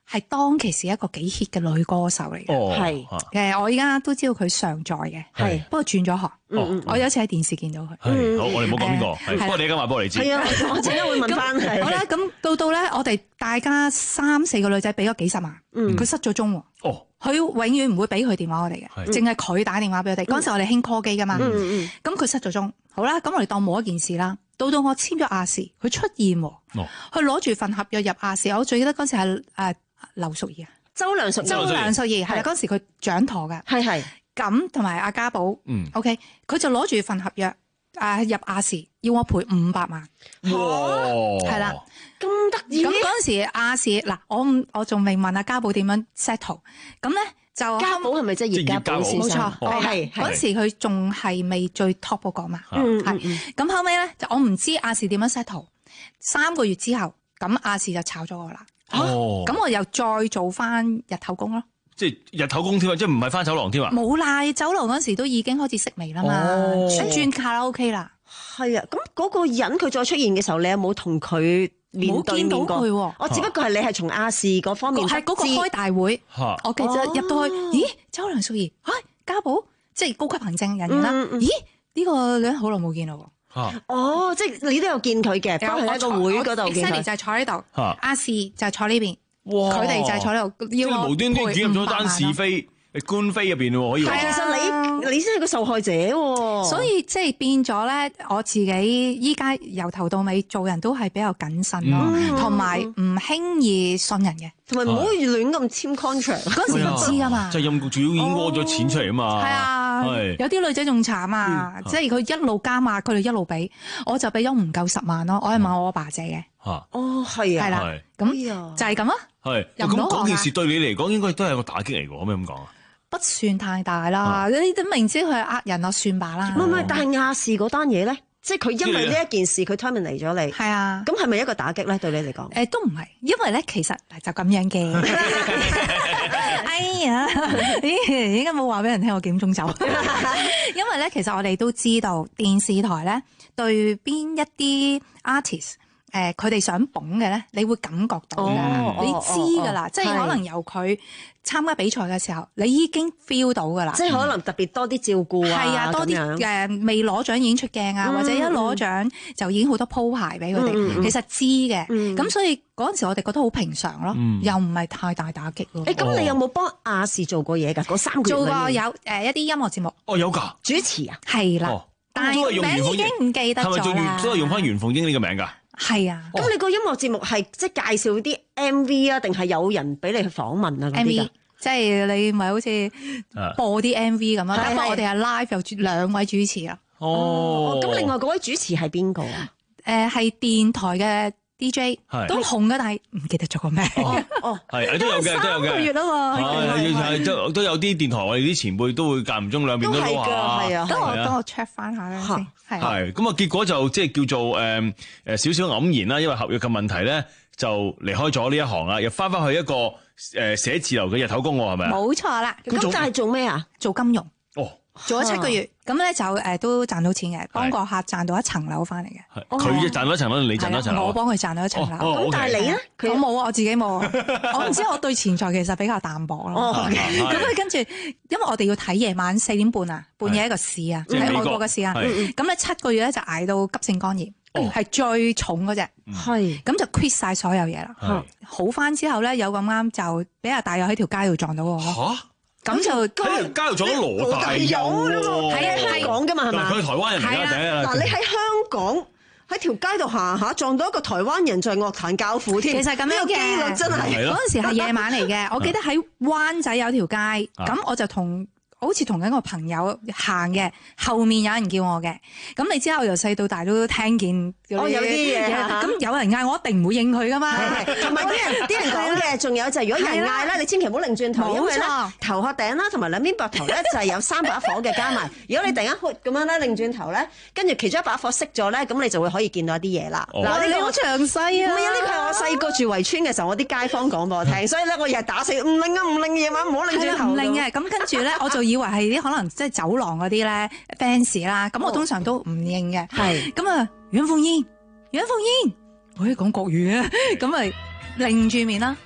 係當其時一個幾 hit 嘅女歌手嚟嘅，係誒、哦，我依家都知道佢常在嘅，係不過轉咗行。嗯、我有一次喺電視見到佢。 嗯、好，我哋唔好講邊個，不過你而家話俾我哋知。係啊， 我陣間會問翻。 好啦，咁到到咧，我哋大家三四個女仔俾咗幾十萬，佢、嗯、失咗蹤喎。哦，佢永遠唔會俾佢電話我哋嘅，淨係佢打電話俾我哋。嗰、嗯、陣時我哋興 call 機噶嘛，咁、嗯、佢、嗯、失咗蹤。好啦，咁我哋當冇一件事啦。到到我簽咗亞視，佢出現喎，佢攞住份合約入亞視。我最記得嗰陣時係誒劉淑儀啊， 周梁淑周梁淑儀係啦，嗰陣時佢掌舵嘅，係係咁同埋阿家寶，嗯 ，OK， 佢就攞住份合約誒入亞視，要我賠五百萬， 哇， 係啦， 咁得意。 咁嗰陣時亞視嗱，我我仲未問阿家寶點樣 settle， 咁咧。就家寶係咪即係葉家寶先生？冇錯，係嗰陣時佢仲係未最 top 嗰個嘛。嗯，係。咁後尾咧，就我唔知亞視點樣 settle。三個月之後，咁亞視就炒咗我啦。哦。咁我又再做翻日頭工咯。 即係日頭工添啊！即係唔係翻酒廊添啊？ 冇啦，酒廊嗰陣時都已經開始式微啦嘛。哦。轉卡拉 OK 啦。 係啊，咁嗰個人佢再出現嘅時候，你有冇同佢？冇見到佢喎，我只不過係你係從亞視嗰方面， 係嗰個開大會，我記得入到去，咦，周梁淑儀，嚇，家寶，即係高級行政人員啦，咦，呢個女人好耐冇見咯喎， 哦，即係你都有見佢嘅，都係喺個會嗰度見佢， 就係坐喺度，亞視就係坐呢邊，佢哋就係坐呢度， 即係無端端捲入咗單是非。官非入邊喎，可以話。 其實你你先係個受害者喎。 所以即係變咗咧，我自己依家由頭到尾做人都係比較謹慎咯，同埋唔輕易信人嘅， 同埋唔好亂咁簽 contract。 嗰陣時唔知噶嘛。 即係陰主要已經攞咗錢出嚟啊嘛。 係啊，有啲女仔仲慘啊，即係佢一路加碼，佢哋一路俾，我就俾咗唔夠十萬咯，我係問我阿爸借嘅。 嚇！ 哦，係啊。 係啦，咁就係咁啊。 係。咁嗰件事對你嚟講應該都係個打擊嚟㗎，可唔可以咁講啊？ 不算太大啦，你都明知佢係呃人啊，算吧啦。 唔係唔係，但係亞視嗰單嘢咧，即係佢因為呢一件事，佢 terminate 咗你。係啊，咁係咪一個打擊咧？對你嚟講？ 誒，都唔係，因為咧，其實就咁樣嘅。哎呀，咦，應該冇話俾人聽我幾點鐘走。因為咧，其實我哋都知道電視台咧對邊一啲 artist。誒佢哋想捧嘅咧，你會感覺到嘅，哦、你知㗎啦，哦哦、即係可能由佢參加比賽嘅時候，你已經 feel 到㗎啦。 即係可能特別多啲照顧啊， 係啊，多啲誒未攞獎已經出鏡啊，嗯、或者一攞獎就已經好多鋪排俾佢哋，嗯、其實知嘅。咁、嗯、所以嗰陣時我哋覺得好平常咯，嗯、又唔係太大打擊咯。 誒咁、欸、你有冇幫亞視做過嘢㗎？嗰三個月做過有誒、呃、一啲音樂節目。 哦，有㗎， 主持啊， 係啦， 哦、 但係名已經唔記得咗啦。係咪都係用翻袁鳳瑛呢個名㗎？ 係啊， 咁你個音樂節目係即係介紹啲 M V 啊，定係有人俾你去訪問啊？ M V 即係你咪好似播啲 M V 咁啊？不過我哋係 live 有兩位主持啊。 哦，咁另外嗰位主持係邊個啊？ 誒，係電台嘅 D J， 都紅嘅，但係唔記得咗個名。 哦，係都有嘅，都有嘅。 三個月啊嘛， 係都都有啲電台，我哋啲前輩都會間唔中兩邊都攞下。 係啊，等我等我 check 翻下啦先。 係咁啊！結果就即係叫做誒誒少少黯然啦，因為合約嘅問題咧，就離開咗呢一行啦，又翻翻去一個誒寫字樓嘅日頭工喎，係咪啊？ 冇錯啦。 咁就係做咩啊？ 做金融。 哦。 做咗七個月，咁咧就誒都賺到錢嘅，幫個客賺到一層樓翻嚟嘅。 佢賺到一層樓，你賺到一層樓。 我幫佢賺到一層樓。 咁但係你咧？ 我冇啊，我自己冇啊。我唔知我對錢財其實比較淡薄咯。咁佢跟住，因為我哋要睇夜晚四點半啊，半夜一個市啊，喺外國嘅市啊。咁咧七個月咧就捱到急性肝炎，係最重嗰隻。係。咁就 quit 曬所有嘢啦。好翻之後咧，有咁啱就俾阿大友喺條街度撞到我。嚇！咁就喺條街度撞到羅大佑喎， 係啊，香港㗎嘛係嘛？ 佢係台灣人嚟㗎， 嗱你喺香港喺條街度行下撞到一個台灣人，就係樂壇教父添。 其實咁樣嘅， 機率真係嗰陣時係夜晚嚟嘅。我記得喺灣仔有條街，咁我就同好似同緊個朋友行嘅，後面有人叫我嘅。咁你之後由細到大都聽見哦有啲嘢， 咁有人嗌我一定唔會應佢噶嘛。 同埋啲人啲人講嘅，仲有就係如果有人嗌咧，你千祈唔好擰轉頭，因為咧頭殼頂啦，同埋兩邊膊頭咧就係有三把火嘅加埋。如果你突然間咁樣咧擰轉頭咧，跟住其中一把火熄咗咧，咁你就會可以見到一啲嘢啦。 嗱，你好詳細啊！ 唔係啊，呢個係我細個住圍村嘅時候，我啲街坊講俾我聽，所以咧我日日打死唔擰啊唔擰，夜晚唔好擰轉頭。 唔擰嘅，咁跟住咧我就以為係啲可能即係走廊嗰啲咧 fans 啦，咁我通常都唔認嘅。係咁啊，阮鳳瑛，阮鳳瑛，我可以講國語啊，咁咪擰住面啦。喂，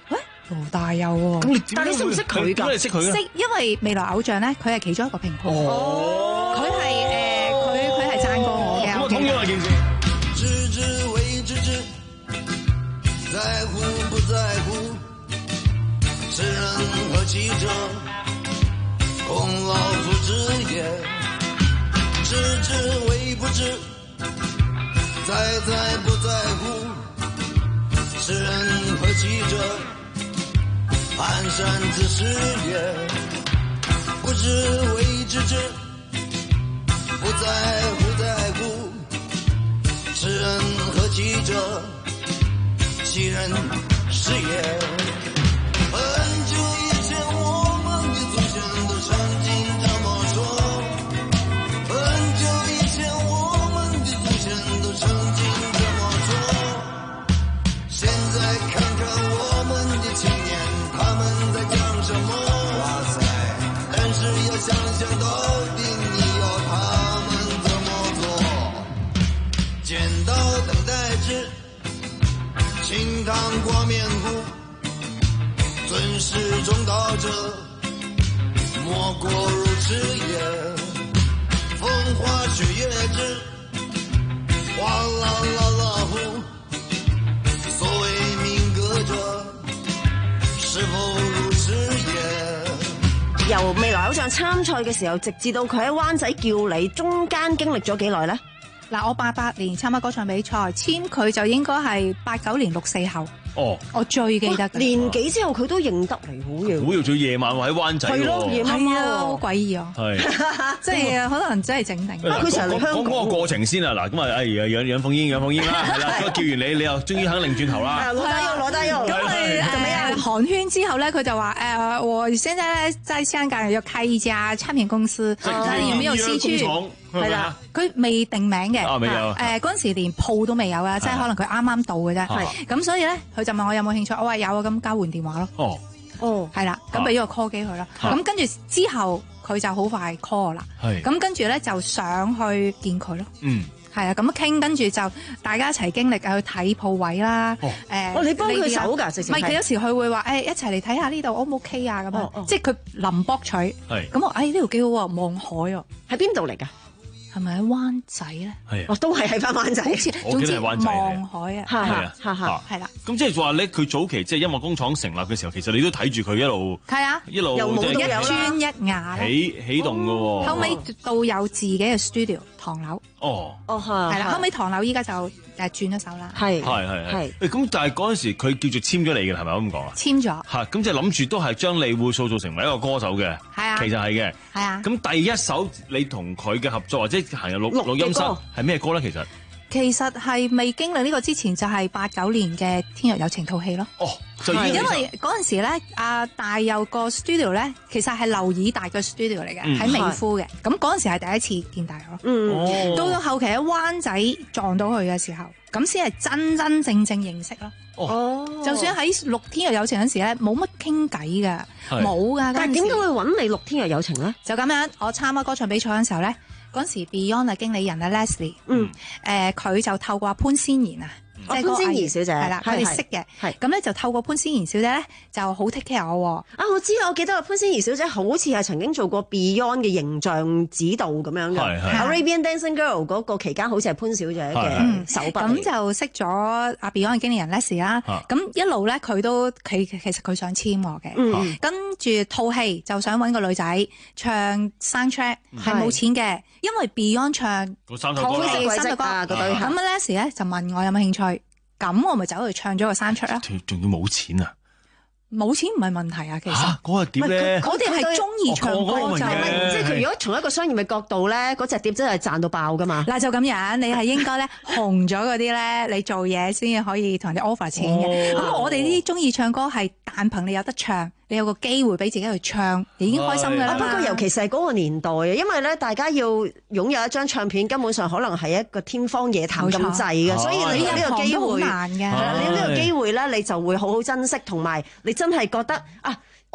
羅大佑喎。 咁你但係你識唔識佢㗎？ 點解你識佢咧？ 識，因為未來偶像咧，佢係其中一個評判。 哦， 佢係誒，佢佢係讚過我嘅。 咁我通咗啦件事。 知之為知之，在乎不在乎，知人何其者，孔老夫子也。知之為不知，在在不在乎，知人何其者，蹒跚之事也。不知為知之，不在乎在乎，知人何其者，其人是也。很久以前我們的祖先都曾經這麼說，很久以前我們的祖先都曾經這麼說，現在看看我們的青年，他們在講什麼？哇塞！但是要想想到底你要他們怎麼做？剪刀等待之，清湯掛麵糊，尊師重道者，莫過如此也。風花雪月之，嘩啦啦啦呼，所謂命格者，是否如此也？ 由未來偶像參賽嘅時候，直至到佢喺灣仔叫你，中間經歷咗幾耐咧？ 嗱，我八八年參加歌唱比賽，簽佢就應該係八九年六四後。 哦， 我最記得嘅年幾之後佢都認得嚟，好嘢。 好要做夜晚喺灣仔喎。 係咯，夜晚係啊，好詭異啊。 係， 即係可能真係整定。 佢成日嚟香港。 講嗰個過程先啊，嗱，咁啊，哎呀，養養鳳英，養鳳英啦，係啦，咁叫完你，你又終於肯擰轉頭啦。 係，攞低用，攞低用。 咁佢誒寒暄之後咧，佢就話誒，我現在咧在香港要開一家唱片公司，但係有冇有興趣？係啦，佢未定名嘅， 啊未有， 誒嗰陣時連鋪都未有啊，即係可能佢啱啱到嘅啫。係，咁所以咧，佢就問我有冇興趣，我話有啊，咁交換電話咯。 哦， 哦，係啦，咁俾咗個 call 機佢啦。咁跟住之後，佢就好快 call 我啦。係，咁跟住咧就上去見佢咯。嗯。係啊，咁傾，跟住就大家一齊經歷去睇鋪位啦。誒， 哦，你幫佢手㗎，直情唔係佢有時佢會話誒一齊嚟睇下呢度 O 唔 OK 啊咁樣，即係佢臨博取。係。咁我誒呢度幾好喎，望海喎。 喺邊度嚟㗎？ 係咪喺灣仔咧？ 係哦，都係喺翻灣仔。 好似總之望海啊， 係啊， 係啦。 咁即係話咧，佢早期即係音樂工廠成立嘅時候，其實你都睇住佢一路係啊， 一路即係一磚一瓦起起動嘅喎。 後尾到有自己嘅 studio 唐樓。 哦， 哦係。 係啦，後尾唐樓依家就誒轉咗手啦。 係係係係。誒咁，但係嗰陣時佢叫做簽咗你嘅係咪咁講啊？ 簽咗。 嚇，咁即係諗住都係將你會塑造成為一個歌手嘅。 係啊。 其實係嘅。 係啊。 咁第一首你同佢嘅合作或者行入錄錄音室係咩歌咧？其實其實係未經歷呢個之前，就係八九年嘅《天若有情》套戲咯。 哦，就已經因為嗰陣時咧，阿大佑個 studio 咧，其實係劉以達個 studio 嚟嘅，喺美孚嘅。咁嗰陣時係第一次見大佑咯。嗯，到到後期喺灣仔撞到佢嘅時候，咁先係真真正正認識咯。哦，就算喺錄《天若有情》嗰時咧，冇乜傾偈噶，冇噶。 但係點解會揾你錄《天若有情》咧？ 就咁樣，我參加歌唱比賽嗰陣時候咧。嗰陣時 Beyond 嘅經理人啊 Leslie，嗯，誒佢、呃、就透過潘仙妍啊， 即係潘仙妍小姐， 係啦，佢哋識嘅，係咁咧就透過潘仙妍小姐咧就好 take care 我。啊， 我知啊，我記得潘仙妍小姐好似係曾經做過 Beyond 嘅形象指導咁樣嘅，Arabian Dancing Girl 嗰個期間好似係潘小姐嘅手筆。咁就識咗阿 Beyond 嘅經理人 Leslie 啦，咁一路咧佢都佢其實佢想簽我嘅，嗯、跟住套戲就想揾個女仔唱 soundtrack 係冇錢嘅。因為 Beyond 唱好似三首歌，咁啊 Leslie 咧就問我有冇興趣，咁我咪走去唱咗個soundtrack啦。 仲要冇錢啊？ 冇錢唔係問題啊，其實嚇嗰個碟咧， 我哋係中意唱歌就係， 即係佢如果從一個商業嘅角度咧，嗰隻碟真係賺到爆噶嘛。 嗱就咁樣，你係應該咧紅咗嗰啲咧，你做嘢先至可以同人哋 offer 錢嘅。咁我哋呢啲中意唱歌係但憑你有得唱，你有個機會俾自己去唱，你已經開心㗎啦。不過尤其是係嗰個年代啊，因為咧大家要擁有一張唱片，根本上可能係一個天方夜譚咁滯嘅，所以你有呢個機會， 難嘅。 你有呢個機會咧，你就會好好珍惜，同埋你真係覺得啊，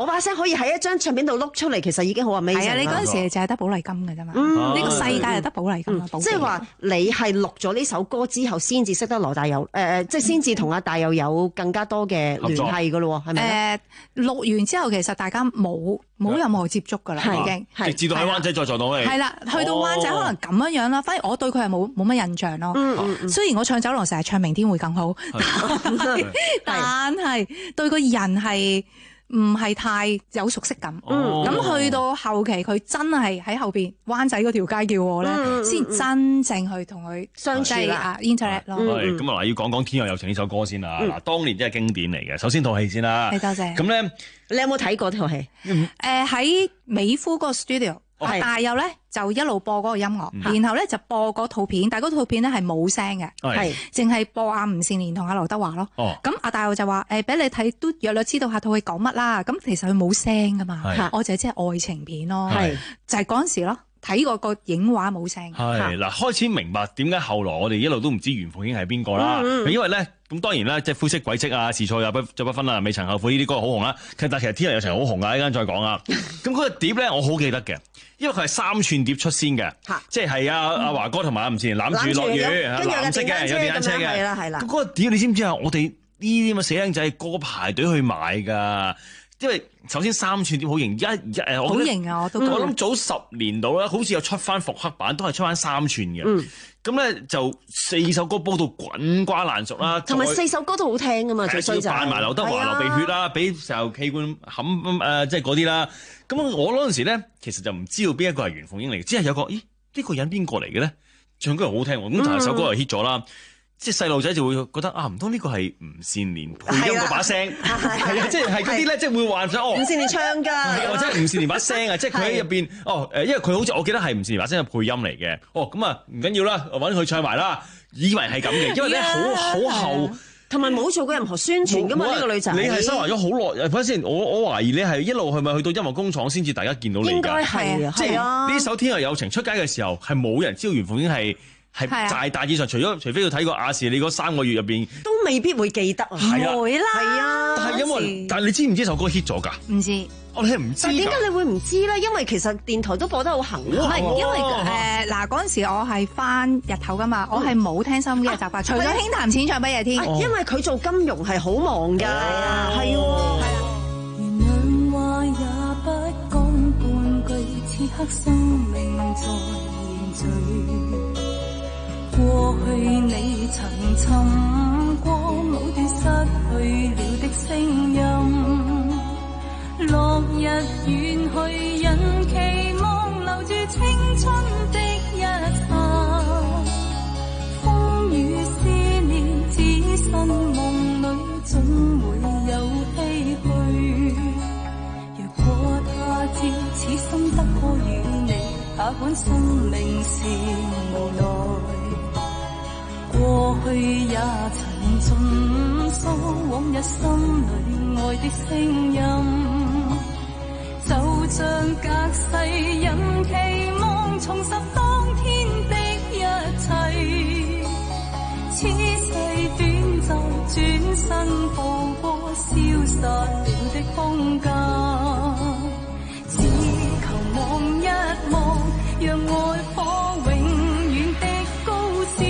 我把聲可以喺一張唱片度碌出嚟，其實已經好 amazing。係啊， 你嗰陣時就係得寶麗金嘅啫嘛。呢個世界係得寶麗金啊。 即係話你係錄咗呢首歌之後，先至識得羅大佑，誒、呃，即係先至同阿大佑有更加多嘅聯繫噶咯，係咪？ 誒，錄完之後，其實大家冇冇任何接觸噶啦，已經。 直至到喺灣仔再撞到你。係啦， 去到灣仔可能咁樣樣啦，反而我對佢係冇冇乜印象咯。雖然我唱酒廊成日唱明天會更好，但係對個人係唔係太有熟悉感。咁去到後期，佢真係喺後邊灣仔嗰條街叫我咧，先真正去同佢相處啦，interact 咯。 係咁啊！嗱，要講講《天若有情》呢首歌先啦。嗱，當年真係經典嚟嘅。首先套戲先啦。 係，多謝。 咁咧， 你有冇睇過套戲？ 誒，喺美孚嗰個 studio。大佑咧就一路播嗰個音樂，嗯、然後咧就播嗰套片，但係嗰套片咧係冇聲嘅，係淨係播阿吳倩蓮同阿劉德華咯。咁阿、哦、大佑就話誒，俾、欸、你睇都約略知道下套戲講乜啦。咁其實佢冇聲噶嘛，我就係即係愛情片咯，就係嗰陣時咯。睇過個影畫冇聲， 係嗱開始明白點解後來我哋一路都唔知袁鳳瑛係邊個啦。嗯嗯因為咧咁當然啦，即係灰色軌跡啊、是錯也不再不分啊、未曾後悔呢啲歌好紅啦。其實但其實《天若有情》好紅啊，一陣再講啊。咁嗰個碟咧我好記得嘅，因為佢係三串碟出先嘅，即係係阿阿華哥同埋阿吳倩蓮攬住落雨，藍色嘅有電單車嘅，係啦係啦。咁嗰個碟你知唔知啊？我哋呢啲咁嘅死僆仔個個排隊去買㗎。因為首先三串碟好型，一一誒， 好型啊！我都我諗早十年度啦，好似有出翻復刻版，都係出翻三串嘅。咁咧、嗯、就四首歌煲到滾瓜爛熟啦， 同埋四首歌都好聽噶嘛，最衰就扮埋劉德華流鼻血啦，俾時候器官冚誒，即係嗰啲啦。咁我嗰陣時咧，其實就唔知道邊一個係袁鳳瑛嚟嘅，只係有個咦呢、呢個人邊個嚟嘅咧？唱歌又好聽，咁但係首歌又 hit 咗啦。即係細路仔就會覺得啊，唔通呢個係吳倩蓮配音嗰把聲？係啊，即係係嗰啲咧，即係會幻想哦。 吳倩蓮唱㗎， 或者係吳倩蓮把聲啊，即係佢喺入邊哦誒，因為佢好似我記得係吳倩蓮把聲係配音嚟嘅。哦，咁啊唔緊要啦，揾佢唱埋啦，以為係咁嘅，因為咧好好後， 同埋冇做過任何宣傳㗎嘛呢個女仔。 你係收埋咗好耐，反正我我懷疑你係一路係咪去到音樂工廠先至大家見到你㗎？應該係啊， 即係呢首《天若有情》出街嘅時候係冇人知道袁鳳瑛係。係大大致上，除咗除非要睇過亞視，你嗰三個月入邊都未必會記得啊， 唔會啦， 係啊。 但係因為，但係你知唔知首歌 hit 咗㗎？ 唔知， 我哋係唔知。 但係點解你會唔知咧？因為其實電台都播得好行， 唔係因為誒嗱嗰陣時我係返日頭㗎嘛，我係冇聽收音機嘅習慣，除咗輕談淺唱乜嘢添。 因為佢做金融係好忙㗎，係喎。 原諒話也不講半句，此刻生命在凝聚。過去你曾尋過某段失去了的聲音，落日遠去，人期望留住青春的一剎，風雨思念只身夢裏總會有唏噓。若果他朝此生不可與你，哪管生命是無奈。過去也曾盡訴往日心裏愛的聲音，就像隔世人期望重拾當天的一切。此世短暫，轉身步過消失了的空間，只求望一望，讓愛火永遠的高燒。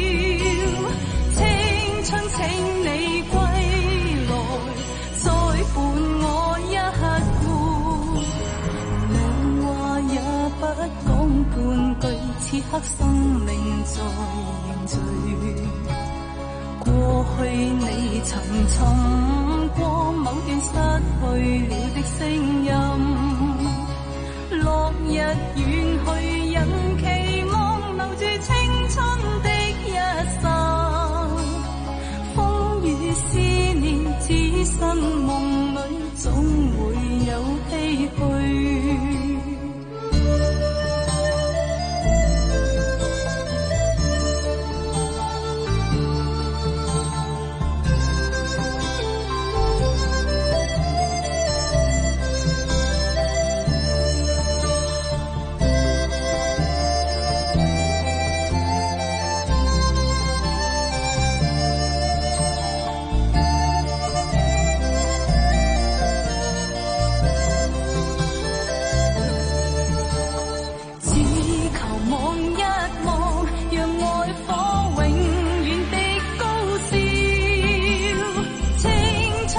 請你歸來，再伴我一哭。兩話也不講半句，此刻生命在凝聚。過去你曾尋過某段失去了的聲音，落日遠去，人期望留住青春的一剎。思念只身夢裏，總會有唏噓。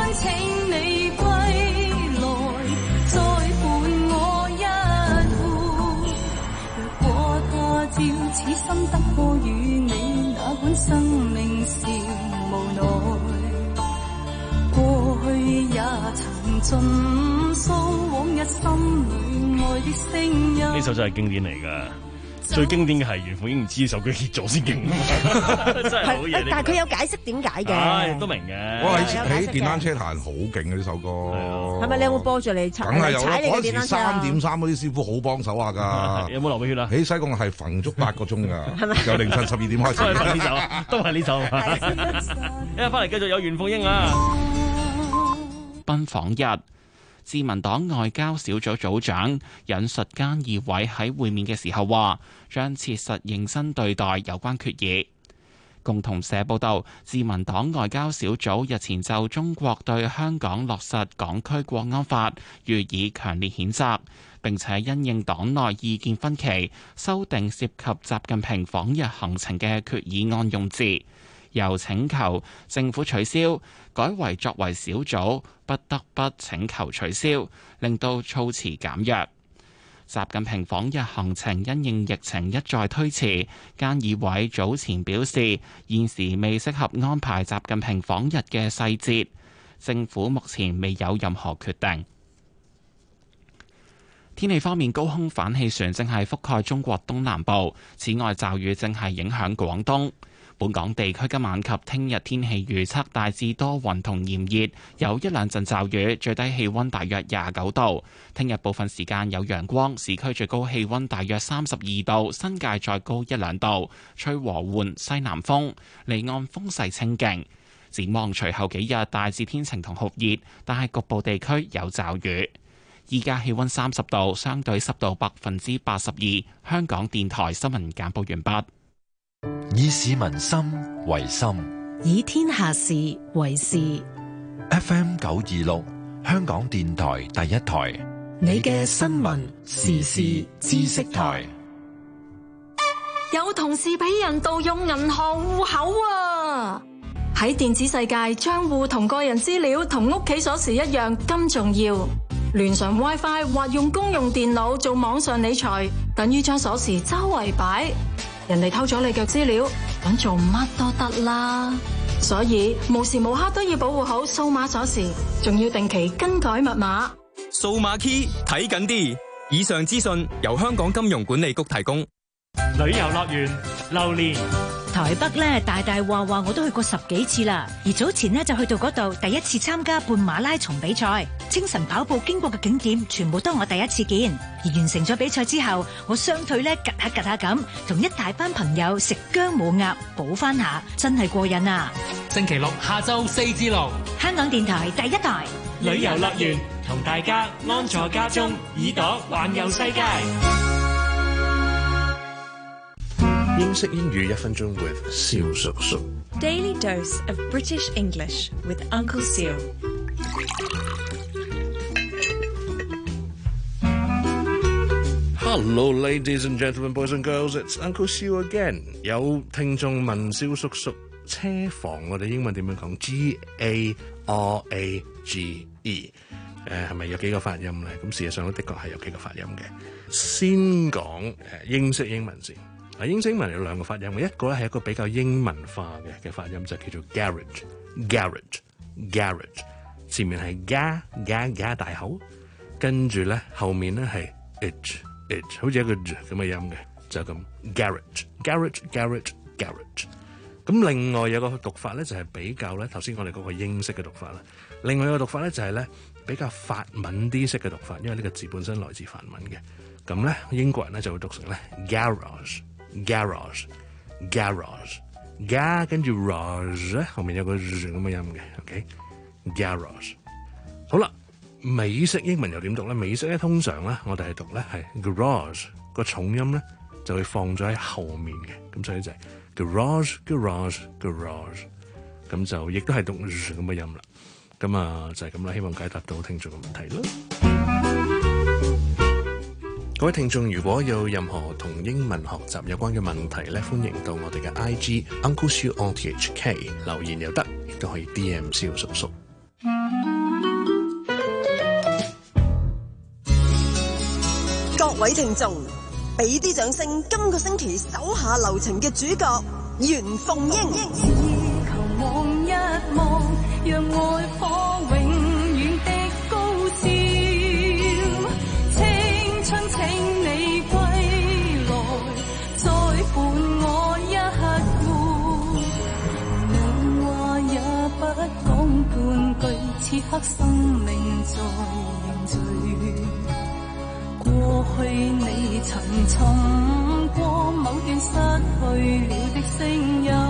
想請你歸來，再伴我一回。若果他朝此心得過與你，哪管生命是無奈。過去也曾盡訴往日心裏愛的聲音。 呢首真係經典嚟㗎。最經典嘅係袁鳳瑛唔知首歌 hit 咗先勁，真係好嘢。 但係佢有解釋點解嘅， 唉都明嘅。 我喺喺電單車彈好勁嘅呢首歌， 係咪你有冇播住你踩？ 梗係有啦！ 踩你嘅電嗰時單車啊三點三嗰啲師傅好幫手下㗎。 有冇流鼻血啊？ 喺西貢係縫足八個鐘㗎， 係咪？ 由凌晨十二點開始。 都係呢首，都係呢首。一陣翻嚟繼續有袁鳳瑛啊！ 奔訪日。自民黨外交小組組長引述菅義偉喺會面嘅時候話，將切實認真對待有關決議。共同社報道，自民黨外交小組日前就中國對香港落實港區國安法予以強烈譴責，並且因應黨內意見分歧，修訂涉及習近平訪日行程嘅決議案用字，由請求政府取消改為作為小組不得不請求取消，令到措辭減弱。習近平訪日行程因應疫情一再推遲，菅義偉早前表示現時未適合安排習近平訪日嘅細節，政府目前未有任何決定。天氣方面，高空反氣旋正係覆蓋中國東南部，此外驟雨正係影響廣東。本港地區今晚及聽日天氣預測大致多雲同炎熱，有一兩陣驟雨，最低氣溫大約廿九度。聽日部分時間有陽光，市區最高氣溫大約三十二度，新界再高一兩度，吹和緩西南風，離岸風勢清勁。展望隨後幾日大致天晴同酷熱，但係局部地區有驟雨。依家氣溫三十度，相對濕度百分之八十二。香港電台新聞簡報完畢。 以市民心為心， 以天下事為事。 F M 九二六，香港電台第一台， 你嘅新聞時事知識台。 有同事俾人盜用銀行戶口啊！喺電子世界，賬戶同個人資料同屋企鎖匙一樣咁重要。連上 WiFi 或用公用電腦做網上理財，等於將鎖匙周圍擺。人哋偷咗你嘅資料，咁做乜都得啦。所以無時無刻都要保護好數碼鎖匙，仲要定期更改密碼。 數碼 key 睇緊啲。以上資訊由香港金融管理局提供。 旅遊樂園榴蓮台北咧大大話話我都去過十幾次啦，而早前呢，就去到嗰度第一次參加半馬拉松比賽，清晨跑步經過嘅景點全部都係我第一次見。而完成咗比賽之後，我雙腿咧趌下趌下咁，同一大班朋友食薑母鴨補翻下，真係過癮啊！ 星期六下晝四至六， 香港電台第一台旅遊樂園同大家安坐家中，耳朵環遊世界。 英式英語一分鐘 with 蕭叔叔。 Daily dose of British English with Uncle Seal. Hello, ladies and gentlemen, boys and girls, it's Uncle Seal again. 有聽眾問蕭叔叔，車房我哋英文點樣講 ？G A R A G E， 誒係咪有幾個發音咧？咁事實上的確係有幾個發音嘅。先講誒英式英文先。嗱，英式英文有兩個發音嘅，一個咧係一個比較英文化嘅嘅發音，就叫做 garage，garage，garage， 前面係加加加大口，跟住咧後面咧係 h，h， 好似一個咁嘅音嘅，就咁 garage，garage，garage，garage。咁另外有個讀法咧就係比較咧，頭先我哋嗰個英式嘅讀法啦，另外有個讀法咧就係咧比較法文啲式嘅讀法，因為呢個字本身來自法文嘅，咁咧英國人咧就會讀成咧 garage。garage garage 加跟住 rage 咧後面有個咁嘅音嘅 OK garage 好啦，美式英文又點讀咧？美式咧通常咧我哋係讀咧係 garage 個重音咧就會放咗喺後面嘅，咁所以就係 garage garage garage 咁就亦都係讀咁嘅音啦。咁啊就係咁啦，希望解答到聽眾嘅問題啦。各位聽眾，如果有任何同英文學習有關嘅問題咧，歡迎到我哋嘅 I G Uncle Siu O T H K 留言又得，亦都可以 D M 蕭叔叔。 位聽眾，俾啲掌聲！今個星期手下留情嘅主角袁鳳英。 只求望一望，讓愛火永遠的高燒。青春請你歸來，再伴我一哭。兩話也不講半句，此刻生命在凝聚。過去你曾尋過某段失去了的聲音，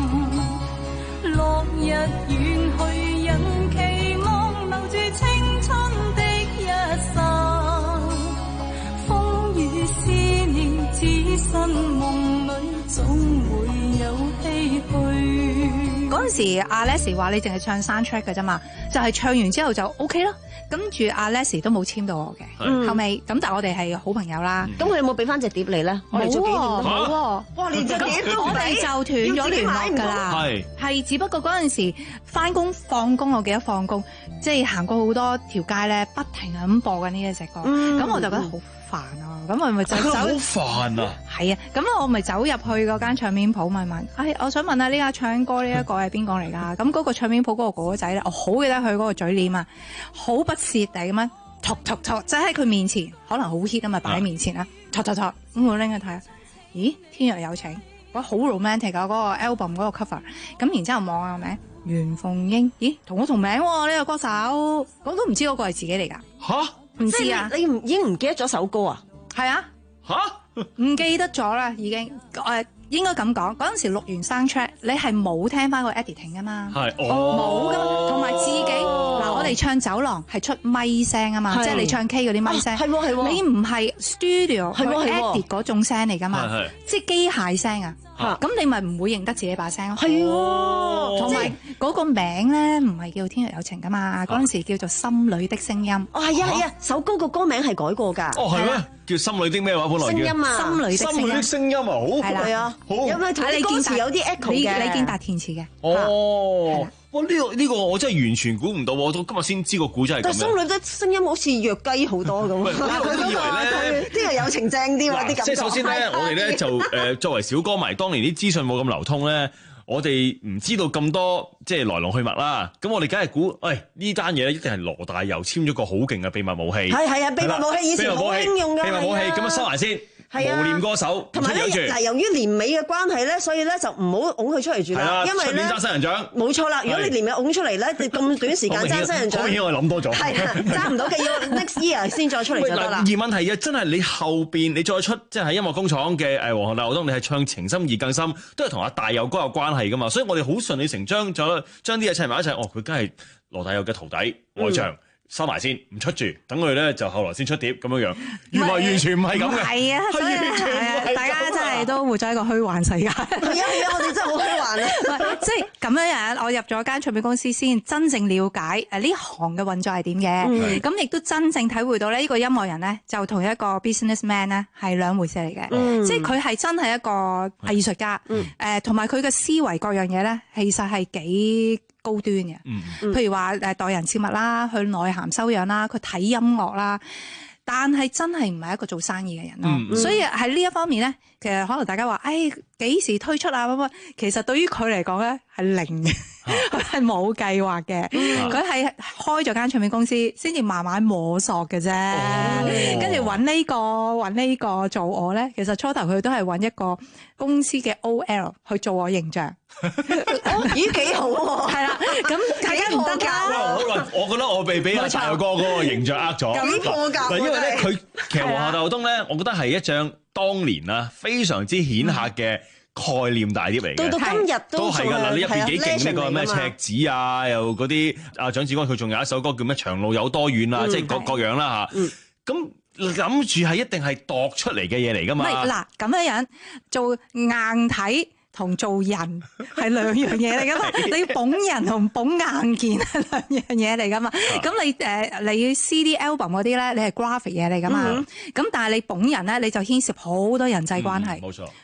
落日遠去人期望留住青春的一剎，風雨思念只身夢裏總會有唏噓。 嗰陣時阿 Leslie 話你淨係唱 soundtrack 嘅啫嘛，就係、是、唱完之後就 OK 咯。跟住阿 Leslie 都冇簽到我嘅，嗯、後尾咁但係我哋係好朋友啦。 咁佢有冇俾翻隻碟你咧？我哋做紀念都冇喎。哇！連隻碟都唔俾，我哋就斷咗聯絡㗎啦。係係，只不過嗰陣時翻工放工，我記得放工，即係行過好多條街咧，不停係咁播緊呢一隻歌。咁、嗯、我就覺得好煩啊！咁我咪就走。好煩啊！ 係啊，咁我咪走入去嗰間唱片鋪，咪問，哎，我想問下呢家唱歌呢一個係邊個嚟㗎？咁嗰個唱片鋪嗰個哥哥仔咧，我好記得佢嗰個嘴臉啊，好不屑地咁樣，托托托，就喺佢面前，可能好 hit 啊嘛，擺喺面前啦，托托托，咁我拎去睇下，咦，天若有情，哇，好 romantic 啊，嗰個 album 嗰個 cover， 咁然之後望下個名，袁鳳英，咦，同我同名喎呢個歌手，我都唔知嗰個係自己嚟㗎。 吓？ 唔知啊？ 你唔已經唔記得咗首歌啊？ 係啊。 吓？ 唔記得咗啦，已經誒、呃、應該咁講，嗰陣時錄完 soundtrack，你係冇聽翻個 editing 噶嘛？係，冇噶嘛，同埋自己嗱、哦，我哋唱走廊係出咪聲啊嘛，即係你唱 K 嗰啲咪聲，係喎係喎，你唔係 studio 去 edit 嗰種聲嚟噶嘛，即係機械聲啊。咁你咪唔會認得自己把聲咯。係喎，同埋嗰個名咧唔係叫天若有情噶嘛，嗰陣時叫做心裏的聲音。 哦，係啊係啊，首歌個歌名係改過㗎。哦，係咩？叫心裏的咩話？本來叫聲音啊，心裏的聲音。心裏的聲音啊，好係啊，好。因為同你歌詞有啲 echo 嘅， 李健達填詞嘅。 哦，哇！呢個呢個我真係完全估唔到，我到今日先知個古仔係咁。 但心裏的聲音好似弱雞好多咁。佢以為咧，天若有情正啲喎啲感覺。 即係首先咧，我哋咧就誒作為小歌迷，當年啲資訊冇咁流通咧，我哋唔知道咁多即係來龍去脈啦。咁我哋梗係估，喂呢單嘢咧一定係羅大佑簽咗個好勁嘅秘密武器。 係係啊，秘密武器以前好興用㗎。 秘密武器咁啊收埋先。係啊，無念歌手， 同埋咧嗱，由於年尾嘅關係咧，所以咧就唔好拱佢出嚟住啦，因為咧爭新人獎， 冇錯啦。如果你年尾拱出嚟咧，你咁短時間爭新人獎， 當然我諗多咗，係爭唔到嘅，要 next year 先再出嚟就得啦。 而問題嘅真係你後邊你再出，即係喺音樂工廠嘅誒皇后大道東，你係唱情深意更深，都係同阿大佑哥有關係噶嘛，所以我哋好順理成章咗將啲嘢砌埋一齊。哦，佢梗係羅大佑嘅徒弟愛將。收埋先，唔出住，等佢咧就後來先出碟咁樣樣，原來完全唔係咁嘅。 係啊，所以係大家真係都活在一個虛幻世界。係啊係啊，我哋真係好虛幻啊！ 即係咁樣樣，我入咗間唱片公司先，真正了解誒呢行嘅運作係點嘅。咁亦都真正體會到咧，呢個音樂人咧就同一個 businessman 咧係兩回事嚟嘅。嗯、即係佢係真係一個藝術家，誒同埋佢嘅思維各樣嘢咧，其實係幾高端嘅，嗯、譬如話誒待人接物啦，去內涵修養啦，佢睇音樂啦，但係真係唔係一個做生意嘅人咯，嗯、所以喺呢一方面咧，其實可能大家話誒幾時推出啊咁啊，其實對於佢嚟講咧係零嘅，佢係冇計劃嘅，佢係、嗯、開咗間唱片公司，先至慢慢摸索嘅啫，跟住揾呢個揾呢個做我咧，其實初頭佢都係揾一個公司嘅 O L 去做我形象。 咦幾好喎！ 係啦，咁大家唔得㗎。 我我覺得我被俾阿大佑哥嗰個形象呃咗。 幾破格喎！ 因為咧，佢其實皇后大道東咧，我覺得係一張當年啊非常之顯赫嘅概念大碟嚟嘅。 到到今日都係㗎嗱，你入邊幾勁呢個咩赤子啊，又嗰啲阿蔣志光佢仲有一首歌叫咩長路有多遠啊，即係各各樣啦嚇。咁諗住係一定係度出嚟嘅嘢嚟㗎嘛？ 嗱咁樣樣做硬體同做人係兩樣嘢嚟噶嘛？你捧人同捧硬件係兩樣嘢嚟噶嘛？咁你誒你 C D album 嗰啲咧，你係 graphic 嘢嚟噶嘛？咁、嗯、但係你捧人咧，你就牽涉好多人際關係。冇、嗯、錯。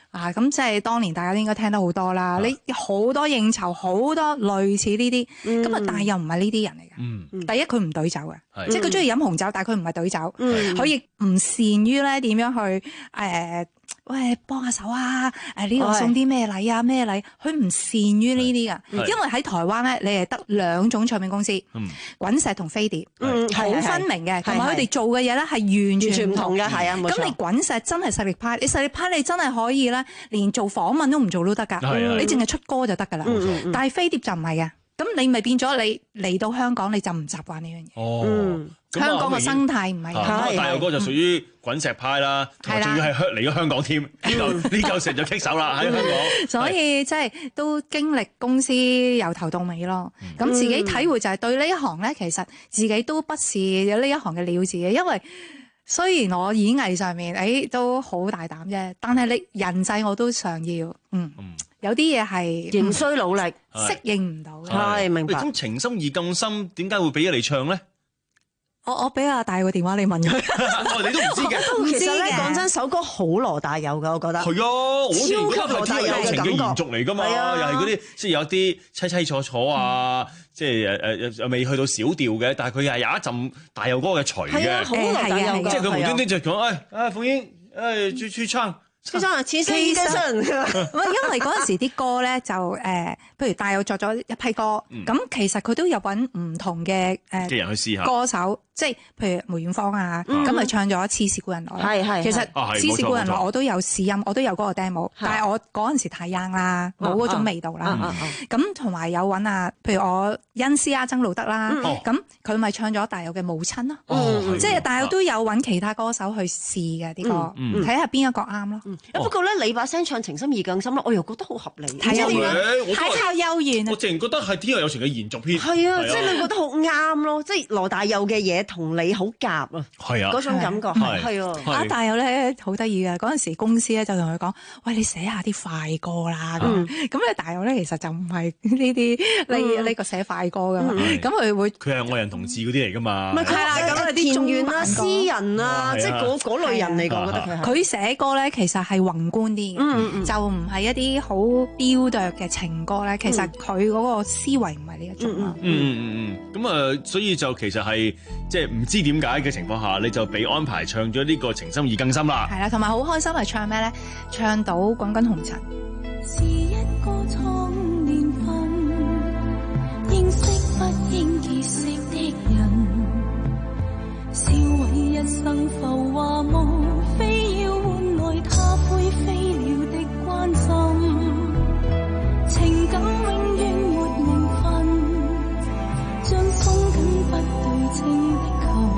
啊，咁即係當年大家都應該聽得好多啦。你好多應酬，好多類似呢啲，咁啊，但係又唔係呢啲人嚟嘅。 嗯， 第一佢唔對酒嘅， 係即係佢中意飲紅酒，但係佢唔係對酒， 嗯佢亦唔善於咧點樣去誒。喂，幫下手啊！誒呢個送啲咩禮啊？咩禮？佢唔善於呢啲噶，因為喺台灣咧，你係得兩種唱片公司，滾石同飛碟，好分明嘅，同埋佢哋做嘅嘢咧係完全唔同嘅，係啊。咁你滾石真係實力派，你實力派你真係可以咧，連做訪問都唔做都得㗎，你淨係出歌就得㗎啦。但係飛碟就唔係嘅，咁你咪變咗你嚟到香港你就唔習慣呢樣嘢。 哦。 香港嘅生態唔係咁， 大佑哥就屬於滾石派啦，仲要係嚟咗香港添，呢嚿呢嚿成就棘手啦喺香港。 所以即係都經歷公司由頭到尾咯。咁自己體會就係對呢一行咧，其實自己都不是有呢一行嘅料子嘅，因為雖然我演藝上面誒都好大膽啫，但係你人際我都想要，嗯，有啲嘢係仍需努力適應唔到嘅。 係明白。 咁情深意更深，點解會俾咗你唱咧？ 我我俾阿大個電話你問佢， 你都唔知嘅。 其實咧講真，首歌好羅大佑噶，我覺得。 係啊，我哋覺得係天有情嘅延續嚟噶嘛，又係嗰啲即係有啲凄凄楚楚啊，即係誒誒未去到小調嘅，但係佢係有一陣大佑哥嘅錘嘅， 好羅大佑嘅。 即係佢無端端就講誒誒鳳英誒出出唱。 先生，此生醫生， 因為嗰陣時啲歌咧就誒，譬如大佑作咗一批歌，咁其實佢都有揾唔同嘅誒嘅人去試下歌手，即係譬如梅艷芳啊，咁咪唱咗《似是故人來》。係係，其實《似是故人來》我都有試音，我都有嗰個 demo，但係我嗰陣時太 young 啦，冇嗰種味道啦。咁同埋有揾啊，譬如我恩師啊曾路德啦，咁佢咪唱咗大佑嘅母親咯。即係大佑都有揾其他歌手去試嘅啲歌，睇下邊一個啱咯。 不過咧，你把聲唱情深意更深咧，我又覺得好合理。 係啊，太靠幽怨啊！ 我淨係覺得係天若有情嘅延續篇。 係啊，即係你覺得好啱咯，即係羅大佑嘅嘢同你好夾啊。 係啊， 嗰種感覺係係啊。 啊，大佑咧好得意嘅，嗰陣時公司咧就同佢講：喂，你寫下啲快歌啦。咁咁咧，大佑咧其實就唔係呢啲呢呢個寫快歌噶嘛。咁佢會佢係愛人同志嗰啲嚟噶嘛。 唔係佢係咁啲田園啊、詩人啊，即係嗰嗰類人嚟講，我覺得佢係。 佢寫歌咧其實係宏觀啲嘅，嗯嗯、就唔係一啲好雕琢嘅情歌咧。其實佢嗰個思維唔係呢一種啊。 嗯嗯嗯嗯，咁、嗯、啊、嗯，所以就其實係即係唔知點解嘅情況下，你就被安排唱咗呢個情深意更深啦。 係啦，同埋好開心係唱咩咧？唱到《滾滾紅塵》。 是一個錯誤年份，應識不應結識的人，燒毀一生浮華夢，非要換來他灰飛了的關心，情感永遠沒名分，將鬆緊不對稱的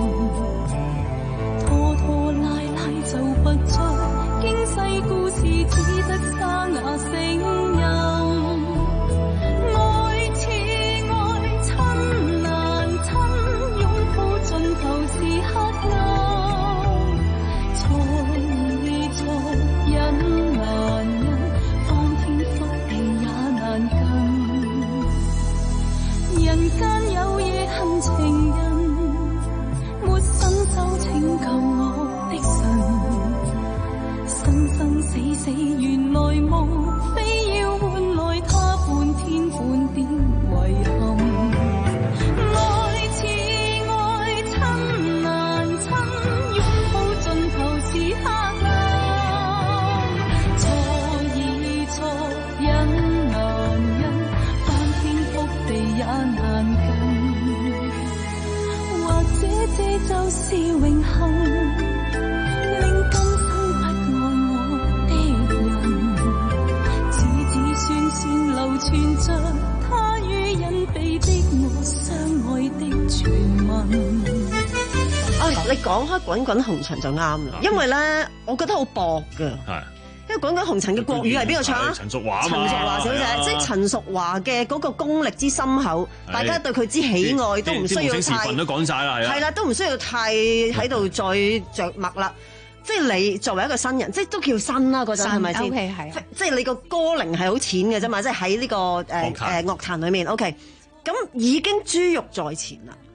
琴，拖拖拉拉就不出經世故事，只得沙啞聲音，愛似愛親難親，擁抱盡頭是黑暗，錯已錯，忍難忍，翻天覆地也難禁，人間有夜恨情人，沒伸手拯救我的神，生生死死原來無非要換來他半天半點遺憾，愛似愛親難親，擁抱盡頭是黑暗，錯已錯，忍難忍，翻天覆地也難禁，或者這就是永恆，令今生不愛我的人，子子孫孫流傳着他與隱秘的我相愛的傳聞。 啊，你講開滾滾紅塵就啱啦，因為咧，我覺得好薄㗎。係。因為滾滾紅塵嘅國語係邊個唱啊？ 陳淑華， 陳淑華小姐，即係陳淑華嘅嗰個功力之深厚，大家對佢之喜愛都唔需要太。 都講晒啦，係啊。 係啦，都唔需要太喺度再着墨啦。即係你作為一個新人，即係都叫新啦嗰陣，係咪先？ OK 係。 即係你個歌齡係好淺嘅啫嘛，即係喺呢個誒誒樂壇裏面 OK，咁已經珠玉在前啦。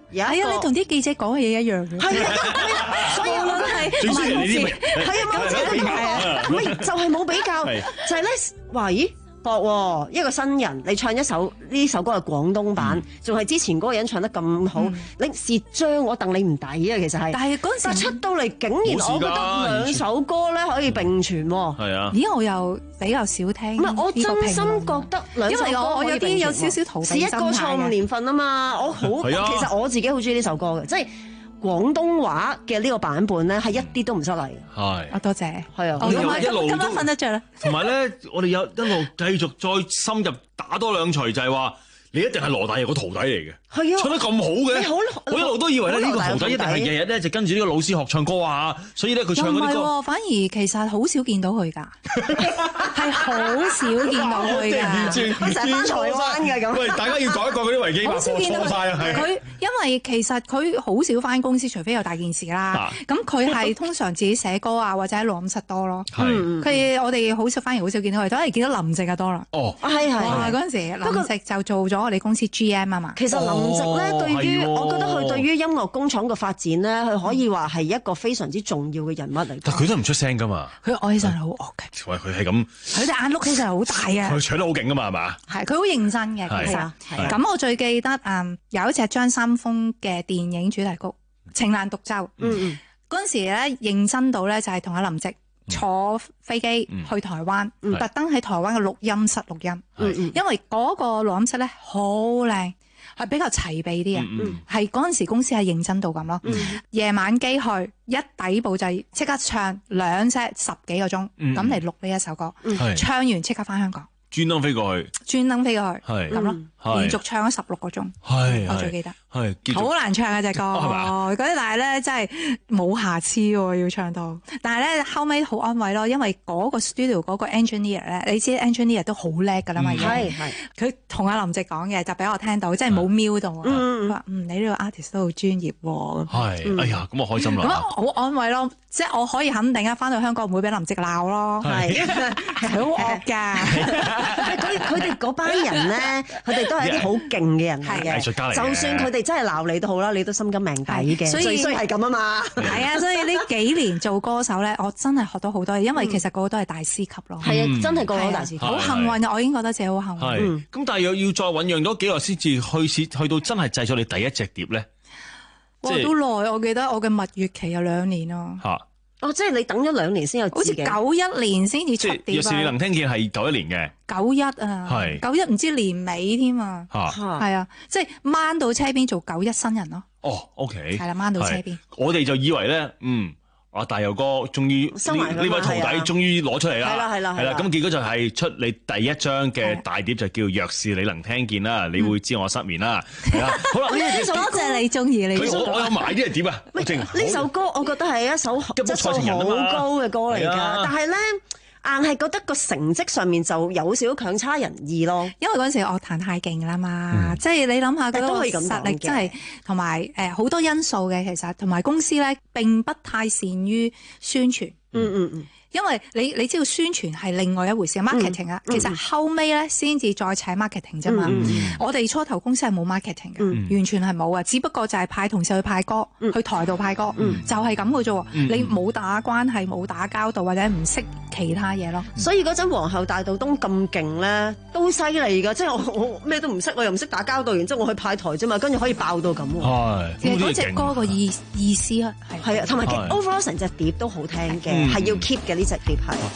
有係啊，你同啲記者講嘅嘢一樣嘅。係啊， 所以我覺得係最衰係呢啲， 係啊，某程度係啊，喂，就係冇比較，就係咧話咦。博一個新人，你唱一首呢首歌係廣東版，仲係、嗯、之前嗰個人唱得咁好，嗯、你蝕張我戥你唔抵啊！其實係，但係嗰陣時出到嚟，竟然我覺得兩首歌咧可以並存喎。係啊，咦？我又比較少聽。唔係，我真心覺得兩首歌可以並存，因為我我有啲有少少逃避心態嘅。是一個錯誤年份啊嘛，我好，其實我自己好中意呢首歌嘅，即係。廣東話嘅呢個版本咧，係一啲都唔失禮。係啊，多謝。係啊， 一路今晚瞓得着啦。 同埋咧，我哋有一路繼續再深入打多兩錘，就係話你一定係羅大佑個徒弟嚟嘅。係啊，唱得咁好嘅，我一路都以為咧呢個徒弟一定係日日咧就跟住呢個老師學唱歌啊，所以咧佢唱嗰啲歌。唔係，反而其實好少見到佢㗎，係好少見到佢㗎。佢成日翻台灣㗎咁。喂，大家要改一改嗰啲維基百科錯曬啊！係佢因為其實佢好少翻公司，除非有大件事啦。咁佢係通常自己寫歌啊，或者喺錄音室多咯。係。佢我哋好少，反而好少見到佢，都係見到林夕嘅多啦。哦，係係。哇！嗰陣時林夕就做咗我哋公司 G M 啊嘛。其實林夕咧，對於我覺得佢對於音樂工廠嘅發展咧，佢可以話係一個非常之重要嘅人物嚟。但佢都唔出聲噶嘛。佢愛起上嚟好惡嘅。喂，佢係咁。佢隻眼碌起上嚟好大啊！佢唱得好勁噶嘛，係嘛？係，佢好認真嘅其實。係。咁我最記得誒有一隻張三豐嘅電影主題曲《情難獨奏》。嗯嗯。嗰陣時咧認真到咧就係同阿林夕坐飛機去台灣，特登喺台灣嘅錄音室錄音。嗯嗯。因為嗰個錄音室咧好靚。係比較齊備啲嘅，係嗰陣時公司係認真到咁咯。夜、嗯、晚機去一抵步就即刻唱兩 set 十幾個鐘，咁嚟錄呢一首歌，嗯、唱完即刻翻香港。專登飛過去，專登飛過去，係咁咯，連續唱咗十六個鐘，係我最記得，係好難唱啊隻歌，嗰啲但係咧真係冇瑕疵喎，要唱到，但係咧後尾好安慰咯，因為嗰個 studio 嗰個 engineer 咧，你知 engineer 都好叻噶啦嘛，係係，佢同阿林夕講嘅就俾我聽到，即係冇瞄到，佢話嗯你呢個 artist 都好專業喎，係，哎呀咁我開心啦，咁好安慰咯，即係我可以肯定啊，翻到香港唔會俾林夕鬧咯，係係好惡㗎。佢佢哋嗰班人咧，佢哋都係一啲好勁嘅人嚟嘅，藝術家嚟嘅。就算佢哋真係鬧你都好啦，你都心甘命抵嘅。所以最衰係咁啊嘛。係啊，所以呢幾年做歌手咧，我真係學到好多嘢，因為其實個個都係大師級咯。係啊，真係個個都大師級。好幸運啊！我已經覺得自己好幸運。咁但係又要再醖釀咗幾耐先至去去到真係製作你第一隻碟咧？哇！都耐，我記得我嘅蜜月期有兩年咯。嚇！哦，即係你等咗兩年先有自己，好似九一年先至出碟。若是你能聽見係九一年嘅。九一啊，係九一唔知年尾添啊，係啊，即係掹到車邊做九一新人咯。哦 ，OK，係啦，掹到車邊。我哋就以為咧，嗯。阿大佑哥終於呢位徒弟終於攞出嚟啦，係啦係啦係啦，咁結果就係出你第一張嘅大碟就叫《若是你能聽見》啦，你會知我失眠啦，係啦，好啦，呢首多謝你中意你。我我有買呢隻碟啊，呢首歌我覺得係一首質素好高嘅歌嚟㗎，但係咧。硬係覺得個成績上面就有少少強差人意咯，因為嗰陣時樂壇太勁啦嘛，嗯、即係你諗下嗰個實力真係同埋誒好多因素嘅，其實同埋公司咧並不太善於宣傳。嗯嗯嗯。因為你你知道宣傳係另外一回事 ，marketing 啊，其實後尾咧先至再請 marketing 啫嘛。我哋初頭公司係冇 marketing 嘅，完全係冇啊，只不過就係派同事去派歌，去台度派歌，就係咁嘅啫。你冇打關係，冇打交道，或者唔識其他嘢咯。所以嗰陣皇后大道東咁勁咧，都犀利㗎，即係我我咩都唔識，我又唔識打交道，然之後我去派台啫嘛，跟住可以爆到咁。係，其實嗰隻歌個意意思係係啊，同埋 overall 成隻碟都好聽嘅，係要 keep 嘅呢。隻碟係。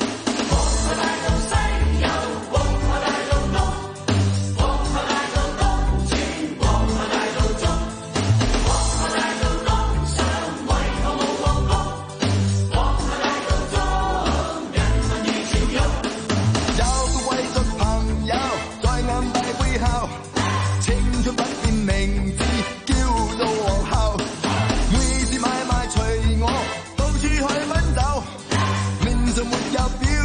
沒有別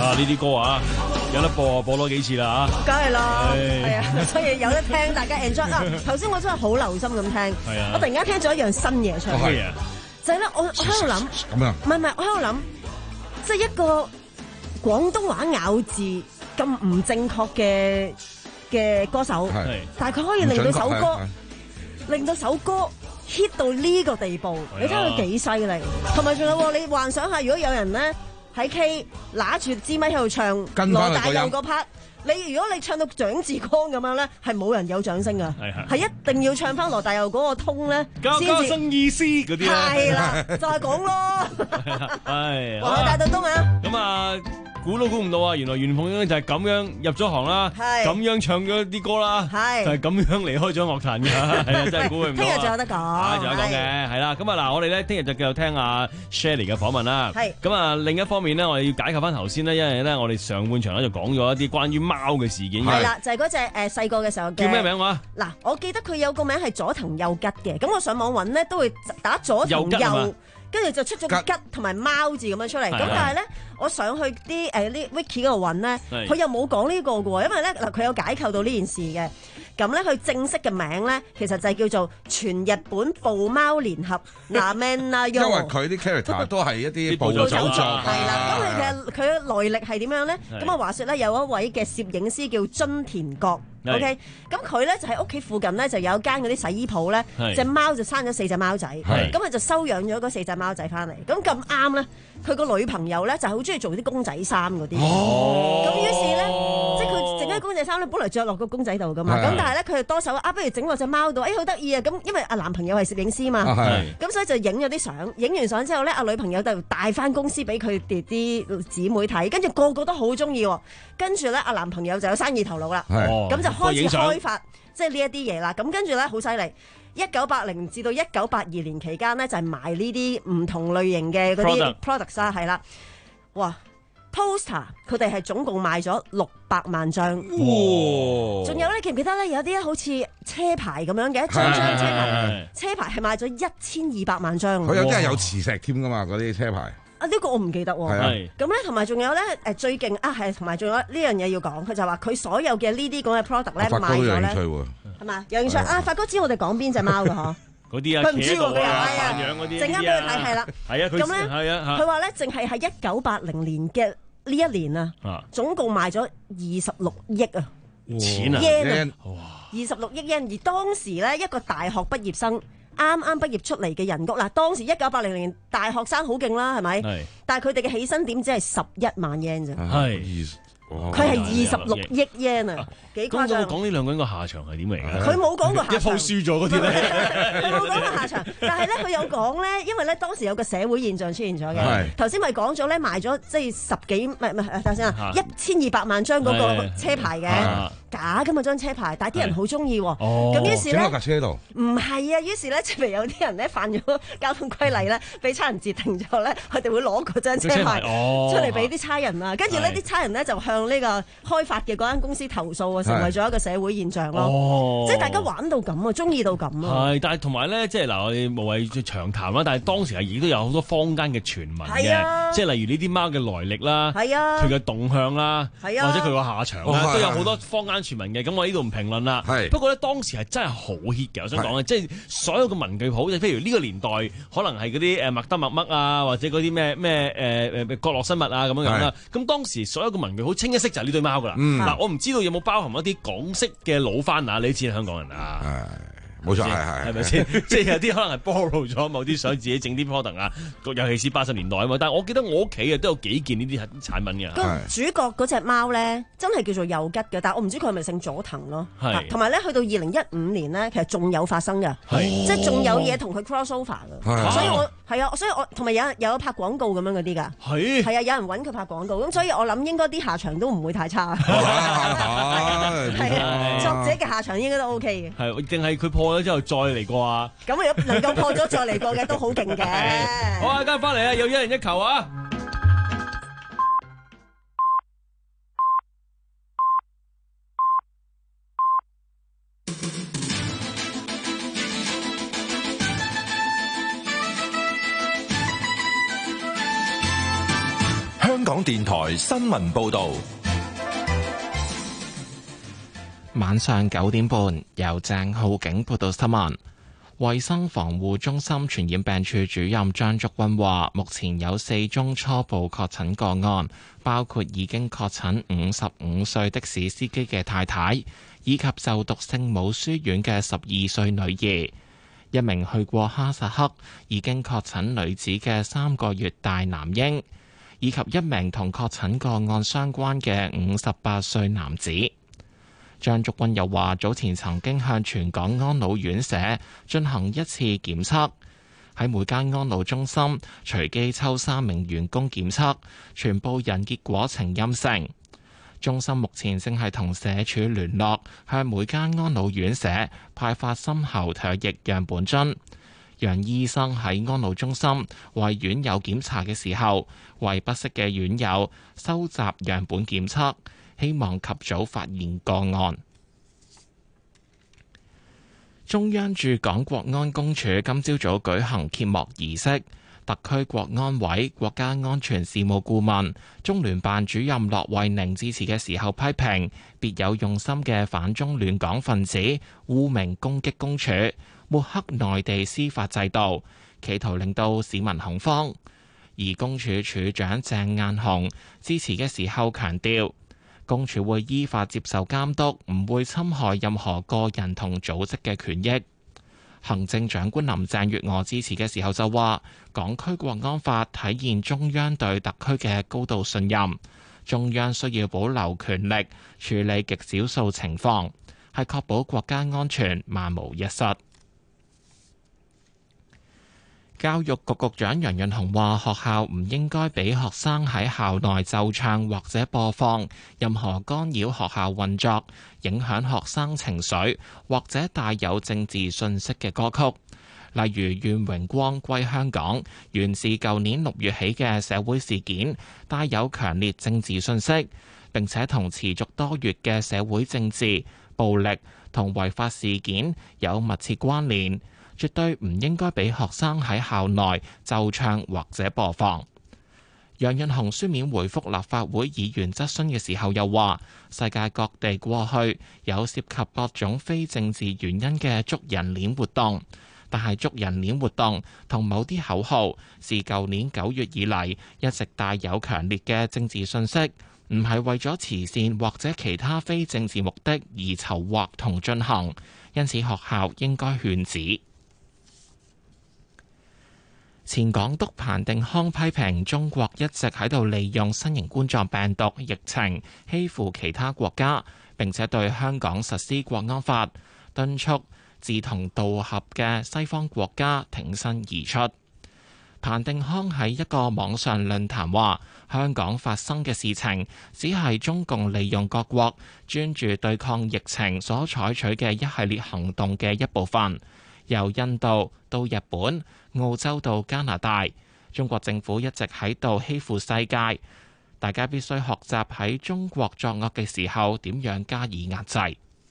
呢啲歌啊，有得播播多幾次啦嚇。 梗係啦，係啊，所以有得聽，大家 enjoy 啊！頭先我真係好留心咁聽， 係啊， 我突然間聽咗一樣新嘢出嚟， 咩嘢？ 就係咧，我我喺度諗， 咁啊， 唔係唔係，我喺度諗，即係一個廣東話咬字咁唔正確嘅嘅歌手，但係佢可以令到首歌，令到首歌 hit 到呢個地步，你睇佢幾犀利。同埋仲有，你幻想下，如果有人咧喺 K 拿住支咪喺度唱羅大佑嗰 part。你如果你唱到蔣志光咁樣咧，係冇人有掌聲噶，係一定要唱翻羅大佑嗰個通咧， 先至生意思嗰啲啊， 係啦，就係講咯， 係皇后大道東啊， 咁啊，估都估唔到啊，原來袁鳳瑛就係咁樣入咗行啦，咁樣唱咗啲歌啦，就係咁樣離開咗樂壇嘅，係啊，真係估佢唔到啊！ 聽日仲有得講， 仲有講嘅，係啦，咁啊嗱，我哋咧聽日就繼續聽阿 Shirley 嘅訪問啦，係，咁啊另一方面咧，我哋要解構翻頭先咧，因為咧我哋上半場咧就講咗一啲關於貓嘅事件， 係啦，就係嗰隻誒細個嘅時候嘅叫咩名話？ 嗱，我記得佢有個名係佐藤佑吉嘅，咁我上網揾咧都會打佐藤佑，跟住就出咗個吉同埋貓字咁樣出嚟。咁但係咧，我上去啲誒啲 wiki 嗰度揾咧，佢又冇講呢個嘅喎，因為咧嗱佢有解構到呢件事嘅。咁咧佢正式嘅名咧，其實就係叫做全日本捕貓聯合嗱 man 啊，因為佢啲 character 都係一啲捕手作， 係啦。咁佢嘅佢嘅來歷係點樣咧？咁啊話説咧，有一位嘅攝影師叫津田國。OK，咁佢咧就喺屋企附近咧就有間嗰啲洗衣鋪咧，隻貓就生咗四隻貓仔，咁佢就收養咗嗰四隻貓仔翻嚟。咁咁啱咧，佢個女朋友咧就係好中意做啲公仔衫嗰啲，咁於是咧，即係佢整啲公仔衫咧，本來着落個公仔度噶嘛，咁但係咧佢就多手啊，不如整落隻貓度，誒好得意啊！咁因為阿男朋友係攝影師嘛，咁所以就影咗啲相，影完相之後咧，阿女朋友就帶翻公司俾佢哋啲姊妹睇，跟住個個都好中意，跟住咧阿男朋友就有生意頭腦啦，咁就開始開發即係呢一啲嘢啦，咁跟住咧好犀利，一九八零至到一九八二年期間咧就係賣呢啲唔同類型嘅嗰啲 products 啦，係啦，哇 poster 佢哋係總共賣咗六百萬張，仲有咧記唔記得咧有啲好似車牌咁樣嘅一張張車牌，車牌係賣咗一千二百萬張， 佢有啲係有磁石添噶嘛嗰啲車牌。 啊！呢、這個我唔記得喎，咁咧同埋仲有咧誒最勁啊係，同埋仲有呢樣嘢要講，佢就話佢所有嘅呢啲咁嘅 product 咧買咗咧，係嘛？有興趣啊！發哥知我哋講邊隻貓㗎嗬？ 嗰啲啊， 佢唔知喎，佢又係啊， 養嗰啲， 陣間俾佢睇係啦。 係啊，咁咧係啊， 佢話咧淨係喺一九八零年嘅呢一年啊，總共賣咗二十六億啊錢啊 yen 啊，二十六億 yen，而當時咧一個大學畢業生。啱啱畢業出嚟嘅人工嗱，當時一九八零年大學生好勁啦，係咪？係。但係佢哋嘅起薪點只係十一萬 yen 啫。 係。 佢係二十六億 yen 啊，幾誇張！ 咁講呢兩個人個下場係點嚟嘅？ 佢冇講過下場。 一鋪輸咗嗰啲咧。 佢冇講過下場，但係咧佢有講咧，因為咧當時有個社會現象出現咗嘅。頭先咪講咗咧，賣咗即係十幾唔係唔係，等先啊，一千二百萬張嗰個車牌嘅。假㗎嘛張車牌，但係啲人好中意喎。咁於是咧， 整落架車度。 唔係啊，於是咧，即係有啲人咧犯咗交通規例咧，俾差人截停咗咧，佢哋會攞嗰張車牌出嚟俾啲差人啊。跟住呢啲差人咧就向呢個開發嘅嗰間公司投訴啊，成為咗一個社會現象咯。即係大家玩到咁啊，中意到咁啊。係， 但係同埋咧，即係嗱，我哋無謂長談啦。但係當時係亦都有好多坊間嘅傳聞嘅，即係例如呢啲貓嘅來歷啦，佢嘅動向啦，或者佢個下場啦，都有好多坊間傳聞嘅。咁我呢度唔評論啦。不過咧，當時係真係好 hit 嘅。我想講咧，即係所有嘅文具鋪，即係譬如呢個年代，可能係嗰啲誒麥德麥麥啊，或者嗰啲咩咩誒誒角落生物啊咁樣樣啦。咁當時所有嘅文具鋪清一色就係呢堆貓噶啦。嗱，我唔知道有冇包含一啲港式嘅老番啊？你知香港人啊？ 冇錯，係係係咪先？即係有啲可能係 borrow 咗某啲想自己整啲 product 啊，尤其是八十年代啊嘛。但係我記得我屋企啊都有幾件呢啲產品嘅。 個主角嗰隻貓咧，真係叫做佑吉嘅，但係我唔知佢係咪姓佐藤咯。同埋咧，去到二零一五年咧，其實仲有發生嘅，即係仲有嘢同佢 cross over 嘅。所以我係啊，所以我同埋有有拍廣告咁樣嗰啲㗎。係係啊，有人揾佢拍廣告，咁所以我諗應該啲下場都唔會太差。係啊，作者嘅下場應該都 OK 嘅。 係定係佢破咗之後再嚟過啊？ 咁如果能夠破咗再嚟過嘅都好勁嘅。 好啊，今日翻嚟啊，有一人一球啊！ 香港港電台新聞報道。 晚上九點半，由鄭浩景報道新聞。衛生防護中心傳染病處主任張竹君話，目前有四宗初步確診個案，包括已經確診五十五歲的士司機嘅太太，以及就讀聖母書院嘅十二歲女兒，一名去過哈薩克已經確診女子嘅三個月大男嬰，以及一名同確診個案相關嘅五十八歲男子。張竹君又話，早前曾經向全港安老院舍進行一次檢測，喺每間安老中心隨機抽三名員工檢測，全部人結果呈陰性。中心目前正係同社署聯絡，向每間安老院舍派發深喉唾液樣本樽，讓醫生喺安老中心為院友檢查嘅時候，為不適嘅院友收集樣本檢測，希望及早發現個案。中央駐港國安公署今朝早舉行揭幕儀式，特區國安委國家安全事務顧問、中聯辦主任駱惠寧致辭嘅時候批評，別有用心嘅反中亂港分子污名攻擊公署，抹黑內地司法制度，企圖令到市民恐慌。而公署署長鄭雁雄致辭嘅時候強調，公署會依法接受監督，唔會侵害任何個人同組織嘅權益。行政長官林鄭月娥致辭嘅時候就話，港區國安法體現中央對特區嘅高度信任，中央需要保留權力處理極少數情況，係確保國家安全萬無一失。教育局局長楊潤雄話，學校唔應該俾學生喺校內奏唱或者播放任何干擾學校運作、影響學生情緒或者帶有政治信息嘅歌曲，例如《願榮光歸香港》源自舊年六月起嘅社會事件，帶有強烈政治信息，並且同持續多月嘅社會政治、暴力同違法事件有密切關聯。絕對唔應該俾學生喺校內奏唱或者播放。楊潤雄書面回覆立法會議員質詢嘅時候又話，世界各地過去有涉及各種非政治原因嘅捉人鏈活動，但係捉人鏈活動同某啲口號自舊年九月以嚟一直帶有強烈嘅政治信息，唔係為咗慈善或者其他非政治目的而籌劃同進行，因此學校應該勸止。前港督彭定康批評中國一直喺度利用新型冠狀病毒疫情欺負其他國家，並且對香港實施國安法，敦促志同道合嘅西方國家挺身而出。彭定康喺一個網上論壇話，香港發生嘅事情只係中共利用各國專注對抗疫情所採取嘅一系列行動嘅一部分。由印度到日本、澳洲到加拿大，中國政府一直喺度欺負世界，大家必須學習喺中國作惡嘅時候點樣加以壓制。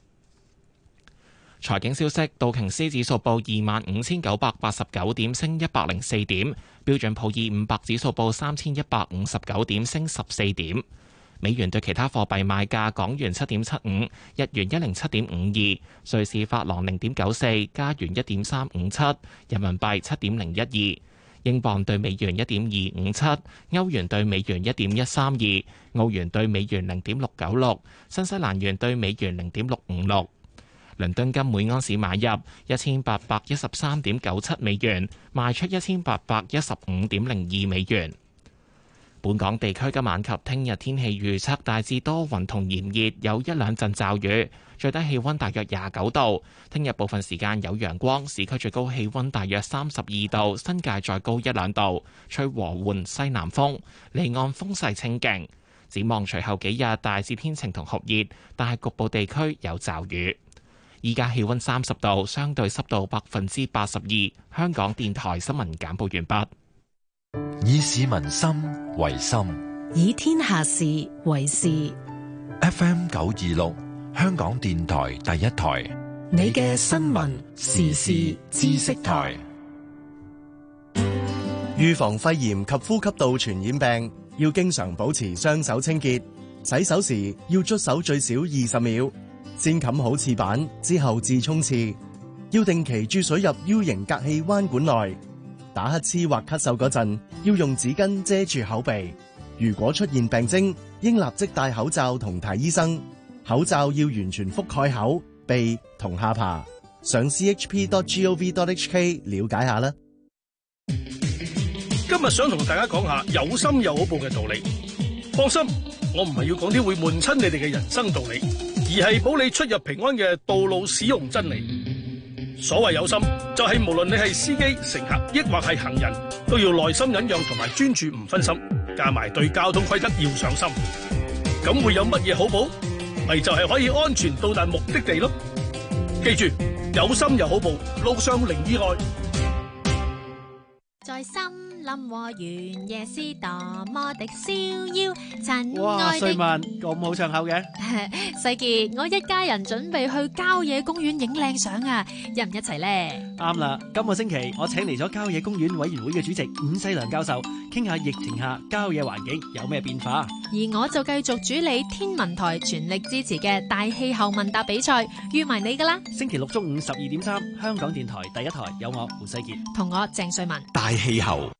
財經消息，道瓊斯指數報二萬五千九百八十九點，升一百零四點；標準普爾五百指數報三千一百五十九點，升十四點。美元對其他貨幣賣價：港元七點七五，日元一零七點五二，瑞士法郎零點九四，加元一點三五七，人民幣七點零一二，英鎊對美元一點二五七，歐元對美元一點一三二，澳元對美元零點六九六，新西蘭元對美元零點六五六。倫敦金每安士買入一千八百一十三點九七美元，賣出一千八百一十五點零二美元。本港地區今晚及聽日天氣預測大致多雲同炎熱，有一兩陣驟雨，最低氣溫大約廿九度。聽日部分時間有陽光，市區最高氣溫大約三十二度，新界再高一兩度，吹和緩西南風，離岸風勢清勁。展望隨後幾日大致天晴同酷熱，但係局部地區有驟雨。依家氣溫三十度，相對濕度百分之八十二。香港電台新聞簡報完畢。 以市民心為心， 以天下事為事。 F M 九二六，香港電台第一台， 你嘅新聞時事知識台。 預防肺炎及呼吸道傳染病， 要經常保持雙手清潔，洗手時要捽手最少二十秒，先冚好廁板之後至沖廁。要定期注水入 U 型隔氣彎管內。打乞嗤或咳嗽嗰陣，要用紙巾遮住口鼻。如果出現病徵，應立即戴口罩同睇醫生。口罩要完全覆蓋口、鼻同下巴。上 c h p dot gov dot h k 了解下啦。 今日想同大家講下有心有好報嘅道理。放心，我唔係要講啲會悶親你哋嘅人生道理，而係保你出入平安嘅道路使用真理。所謂有心，就係無論你係司機、乘客，抑或係行人，都要耐心忍讓同埋專注唔分心，加埋對交通規則要上心。咁會有乜嘢好報？咪就係可以安全到達目的地咯。記住，有心有好報，路上零意外。 在森林和原野是多麼的逍遙，親哇！ 愛的瑞文咁好唱口嘅， 世傑，我一家人準備去郊野公園影靚相啊，一唔一齊咧？ 啱啦！今個星期我請嚟咗郊野公園委員會嘅主席伍世良教授，傾下疫情下郊野環境有咩變化。 而我就繼續主理天文台全力支持嘅大氣候問答比賽，預埋你噶啦！ 星期六中午十二點三，香港電台第一台有我胡世傑同我鄭瑞文。 大氣候。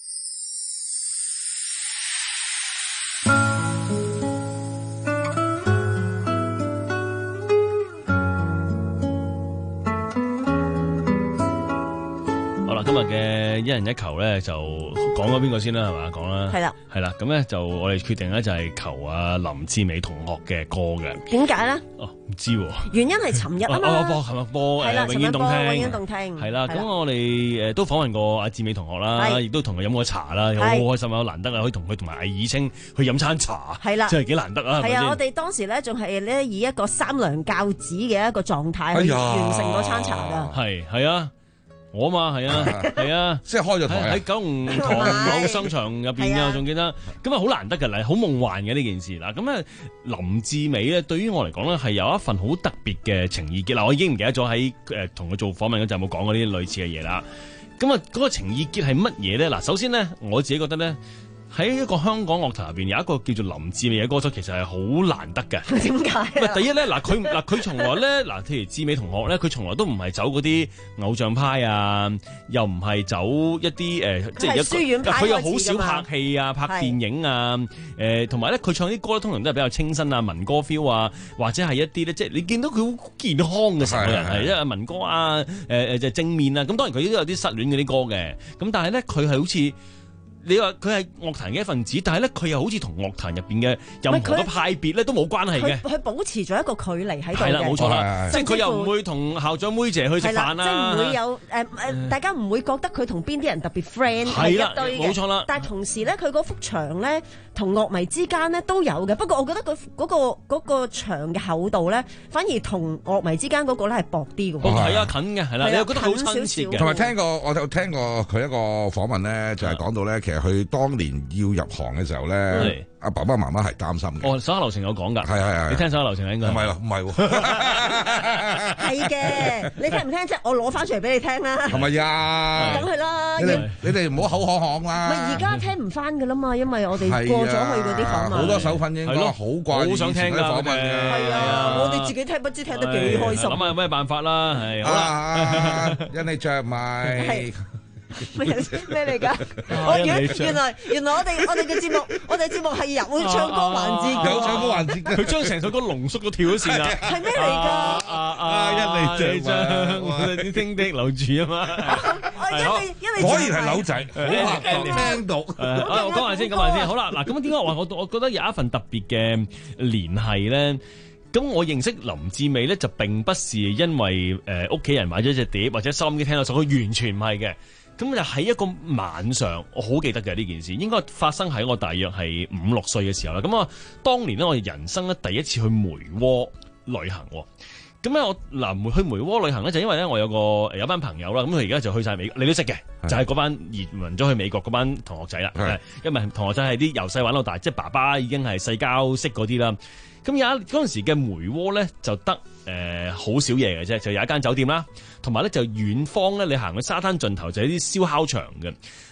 今日嘅一人一球咧，就講咗邊個先啦，係嘛？講啦， 係啦， 係啦。咁咧就我哋決定咧就係求阿林志美同學嘅歌嘅。 點解咧？ 哦，唔知喎。 原因係尋日啊嘛。 播琴日播誒，永遠動聽， 永遠動聽。 係啦。咁我哋誒都訪問過阿志美同學啦，亦都同佢飲過茶啦，好開心啊！好難得啊，可以同佢同埋魏以清去飲餐茶。 係啦， 真係幾難得啊！ 係啊，我哋當時咧仲係咧以一個三娘教子嘅一個狀態去完成嗰餐茶㗎。 係係啊。我嘛係啊係啊， 即係開咗台喺九龍塘某商場入邊嘅，仲記得咁啊，好難得嘅嚟，好夢幻嘅呢件事嗱。咁啊，林志美咧，對於我嚟講咧，係有一份好特別嘅情意結嗱。我已經唔記得咗喺誒同佢做訪問嗰陣有冇講過呢啲類似嘅嘢啦。咁啊，嗰個情意結係乜嘢咧？嗱，首先咧，我自己覺得咧。喺一個香港樂壇入邊有一個叫做林志美嘅歌手，其實係好難得嘅。 點解？ 唔係第一咧，嗱佢嗱佢從來咧，嗱譬如志美同學咧，佢從來都唔係走嗰啲偶像派啊，又唔係走一啲誒、呃，即係書院派。 佢又好少拍戲啊，拍電影啊，誒同埋咧，佢唱啲歌通常都係比較清新啊，民歌 feel 啊，或者係一啲咧，即係你見到佢好健康嘅成個人係，因為民歌啊，誒誒就正面啊，咁當然佢都有啲失戀嗰啲歌嘅，咁但係咧佢係好似。你話佢係樂壇嘅一份子，但係咧佢又好似同樂壇入邊嘅任何個派別咧都冇關係嘅。 佢保持咗一個距離喺度嘅。 係啦，冇錯啦，即係佢又唔會同校長妹姐去食飯啦。 即係唔會有誒誒、呃，大家唔會覺得佢同邊啲人特別 friend 係一堆嘅。冇錯啦。但係同時咧，佢嗰幅牆咧同樂迷之間咧都有嘅。不過我覺得佢嗰、嗰個嗰、嗰個牆嘅厚度咧，反而同樂迷之間嗰個咧係薄啲嘅。 係、哦、啊，近嘅係啦，你又覺得好親切嘅。 同埋聽過我有聽過佢一個訪問咧，就係、是、講到咧，其實佢當年要入行嘅時候咧，阿爸爸媽媽係擔心嘅。 哦，手下留情有講㗎， 係係係。你聽手下留情應該唔係咯，唔係喎。 係嘅，你聽唔聽啫？我攞翻出嚟俾你聽啦。 係咪呀？ 梗係啦。 你哋你哋唔好口響響啦。 咪而家聽唔翻㗎啦嘛，因為我哋過咗去嗰啲訪問。 好多手份應該好掛住以前啲訪問嘅。 係啊，我哋自己聽不知聽得幾開心。 諗下有咩辦法啦，係好啦。因你着埋。 咩咩嚟㗎？我原原來原來我哋我哋嘅節目，我哋節目係有唱歌環節， 有唱歌環節， 佢將成首歌濃縮到跳咗線啦。 係咩嚟㗎？ 啊啊！一嚟將我哋啲聽的留住啊嘛。 因為因為果然係扭仔，聽到。 啊，我講埋先，講埋先。好啦，嗱，咁點解話我我覺得有一份特別嘅聯繫咧？咁我認識林志美咧，就並不是因為誒屋企人買咗隻碟或者收音機聽到首歌，完全唔係嘅。咁就喺一個晚上，我好記得嘅呢件事，應該發生喺我大約係五六歲嘅時候啦。咁啊，當年咧我人生咧第一次去梅窩旅行。咁咧我嗱去梅窩旅行咧，就因為咧我有個有班朋友啦，咁佢而家就去晒美國，你都識嘅，就係、是、嗰班移民咗去美國嗰班同學仔啦。因為同學仔係啲由細玩到大，即係爸爸已經係世交識嗰啲啦。咁有一嗰陣時嘅梅窩咧，就得誒好少嘢嘅啫，就有一間酒店啦，同埋咧就遠方咧，你行去沙灘盡頭就係啲燒烤場嘅。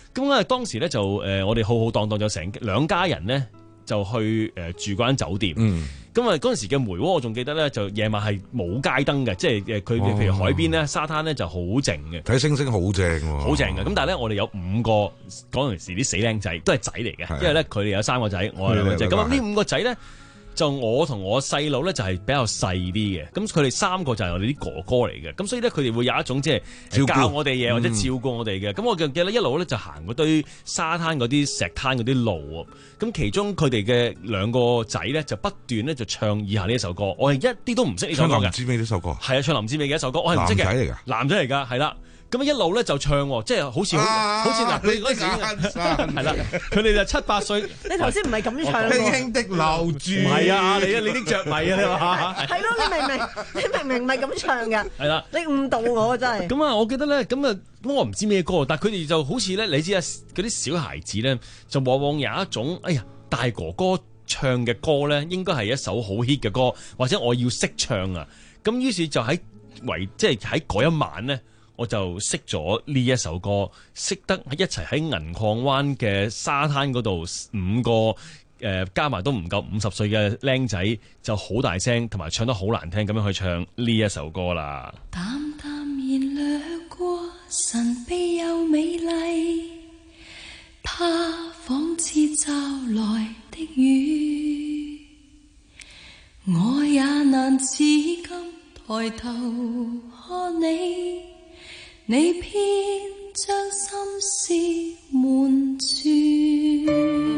咁咧當時咧就誒、呃、我哋浩浩蕩蕩就成兩家人咧就去誒、呃、住嗰間酒店。嗯咁啊，嗰陣時嘅梅窩，我仲記得咧，就夜晚係冇街燈嘅，即係誒佢譬如海邊咧、沙灘咧就好靜嘅， 睇星星好正喎， 好正嘅。咁但係咧，我哋有五個嗰陣時啲死僆仔都係仔嚟嘅，因為咧佢哋有三個仔，我係兩個仔。咁啊，呢五個仔咧就我同我細佬咧就係比較細啲嘅，咁佢哋三個就係我哋啲哥哥嚟嘅，咁所以咧佢哋會有一種即係教我哋嘢或者照顧我哋嘅。咁、嗯、我記得一路咧就行嗰堆沙灘嗰啲石灘嗰啲路，咁其中佢哋嘅兩個仔咧就不斷咧就唱以下呢一首歌，我係一啲都唔識呢首歌嘅。 唱林志美呢首歌， 係啊，唱林志美嘅一首歌，我係唔識嘅。男仔嚟㗎，男仔嚟㗎，係啦。咁一路咧就唱，即係好似好好似嗱，佢嗰時係啦，佢哋就七八歲。 你頭先唔係咁唱喎， 輕輕的留住。 唔係啊，你你啲着迷啊，你話係咯，你明明你明明唔係咁唱㗎。 係啦， 你誤導我真係。 咁啊，我記得咧，咁啊，我唔知咩歌，但係佢哋就好似咧，你知啊，嗰啲小孩子咧，就往往有一種，哎呀，大哥哥唱嘅歌咧，應該係一首好 hit 嘅歌，或者我要識唱啊。咁於是就喺為即係喺嗰一晚咧。我就識咗呢一首歌，識得一齊喺銀礦灣嘅沙灘嗰度，五個誒、呃、加埋都唔夠五十歲嘅僆仔，就好大聲同埋唱得好難聽咁樣去唱呢一首歌啦。 淡淡然掠過，神秘又美麗，它仿似驟來的雨，我也難至今抬頭看你。你偏將心事瞞住，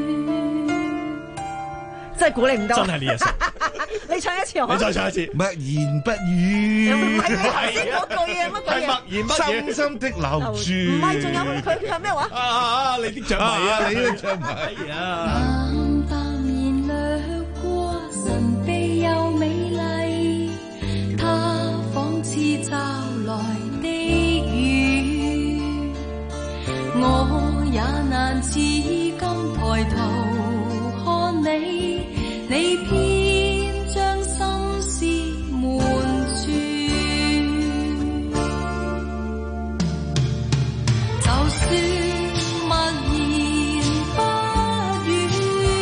真係估你唔到， 真係呢一首。 你唱一次我， 你再唱一次。 默言不語， 唔係頭先嗰句嘢，乜鬼嘢？ 默言不語， 深深的留住。 唔係，仲有佢唱咩話？ 啊啊！你啲着迷啊！你啲着迷啊！ 淡淡然掠過，神秘又美麗，它仿似驟來。我也難至今抬頭看你，你偏將心事瞞住。就算默言不語，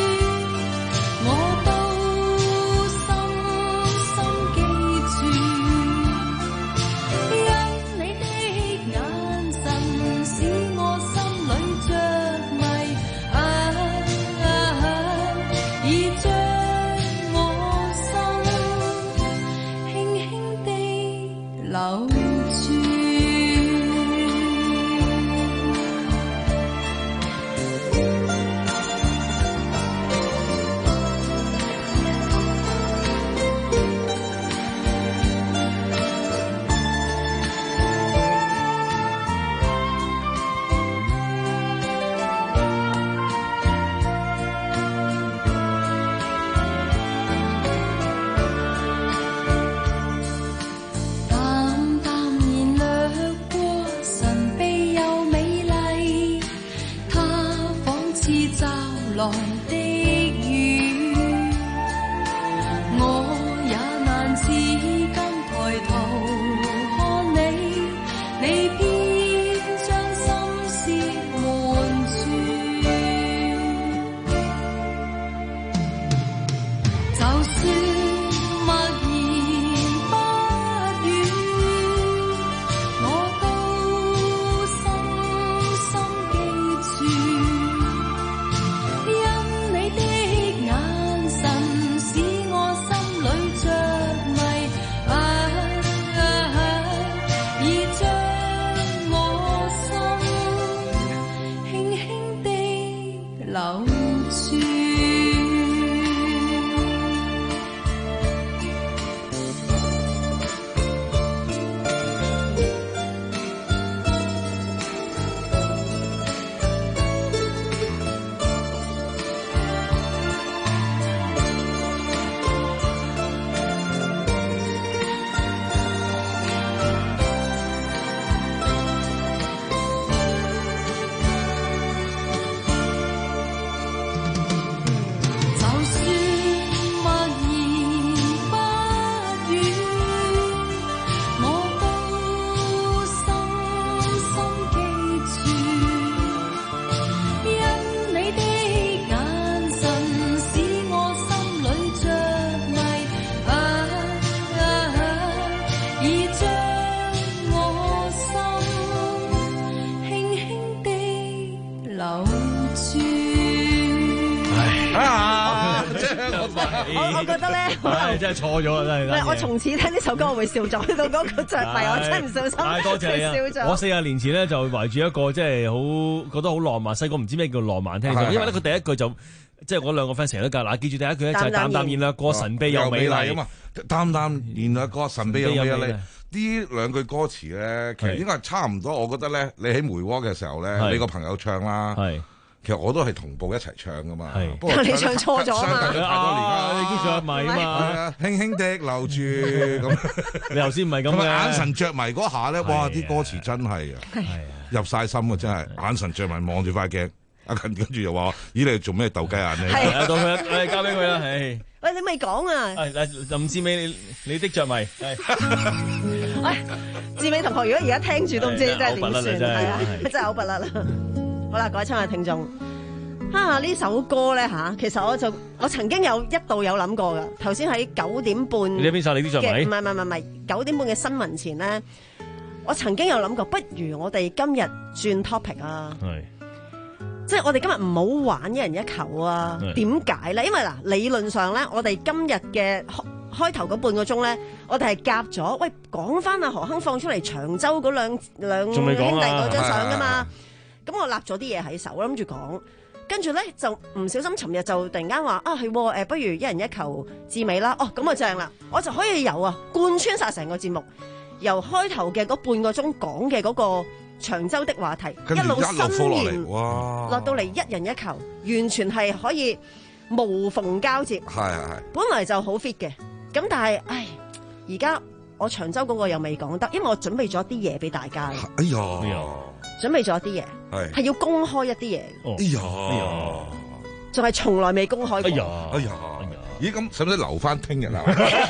我覺得咧， 唉，真係錯咗啊！真係。 唔係，我從此聽呢首歌我會笑咗，去到嗰個着迷，我真係唔小心。 太多謝你啊！我四十年前咧就懷住一個即係好覺得好浪漫，細個唔知咩叫浪漫聽，因為咧佢第一句就即係我兩個 friend 成日都教嗱，記住第一句咧就係淡淡然啦，過神秘又美麗啊嘛， 淡淡然啦，過神秘又美麗。呢兩句歌詞咧，其實應該係差唔多。我覺得咧，你喺梅窩嘅時候咧，你個朋友唱啦，其實我都係同步一齊唱噶嘛。不過你唱錯咗啊嘛！ 啊，你記住阿米啊嘛， 輕輕的留住咁。 你頭先唔係咁嘅， 眼神着迷嗰下咧，哇！啲歌詞真係啊，入晒心啊，真係眼神着迷望住塊鏡。阿近跟住又話：咦，你做咩鬥雞眼咧？ 係啊，到佢，誒交俾佢啦，係。 喂，你未講啊？ 係林志美，你的着迷係。 喂，志美同學，如果而家聽住都唔知真係點算，係啊，真係好不甩啦。好啦，各位親愛聽眾，啊呢首歌咧嚇，其實我就我曾經有一度有諗過噶。頭先喺九點半， 你邊首你的着迷？ 唔係唔係唔係，九點半嘅新聞前咧，我曾經有諗過，不如我哋今日轉 topic 啊。係。即係我哋今日唔好玩一人一球啊？點解咧？因為嗱，理論上咧，我哋今日嘅開開頭嗰半個鐘咧，我哋係夾咗，喂，講翻阿何鏗放出嚟長洲嗰兩兩兄弟嗰張相噶嘛。咁我立咗啲嘢喺手，諗住講，跟住咧就唔小心，尋日就突然間話啊係誒，不如一人一球至尾啦。哦，咁啊正啦，我就可以由啊貫穿晒成個節目，由開頭嘅嗰半個鐘講嘅嗰個長洲的話題，一路伸延，哇，落到嚟一人一球，完全係可以無縫交接。係係係，本來就好 fit 嘅，咁但係，唉，而家我長洲嗰個又未講得，因為我準備咗啲嘢俾大家。哎呀，準備咗啲嘢，係係要公開一啲嘢。哎呀，哎呀，仲係從來未公開過。哎呀，哎呀， 咦，咁使唔使留翻聽日啊？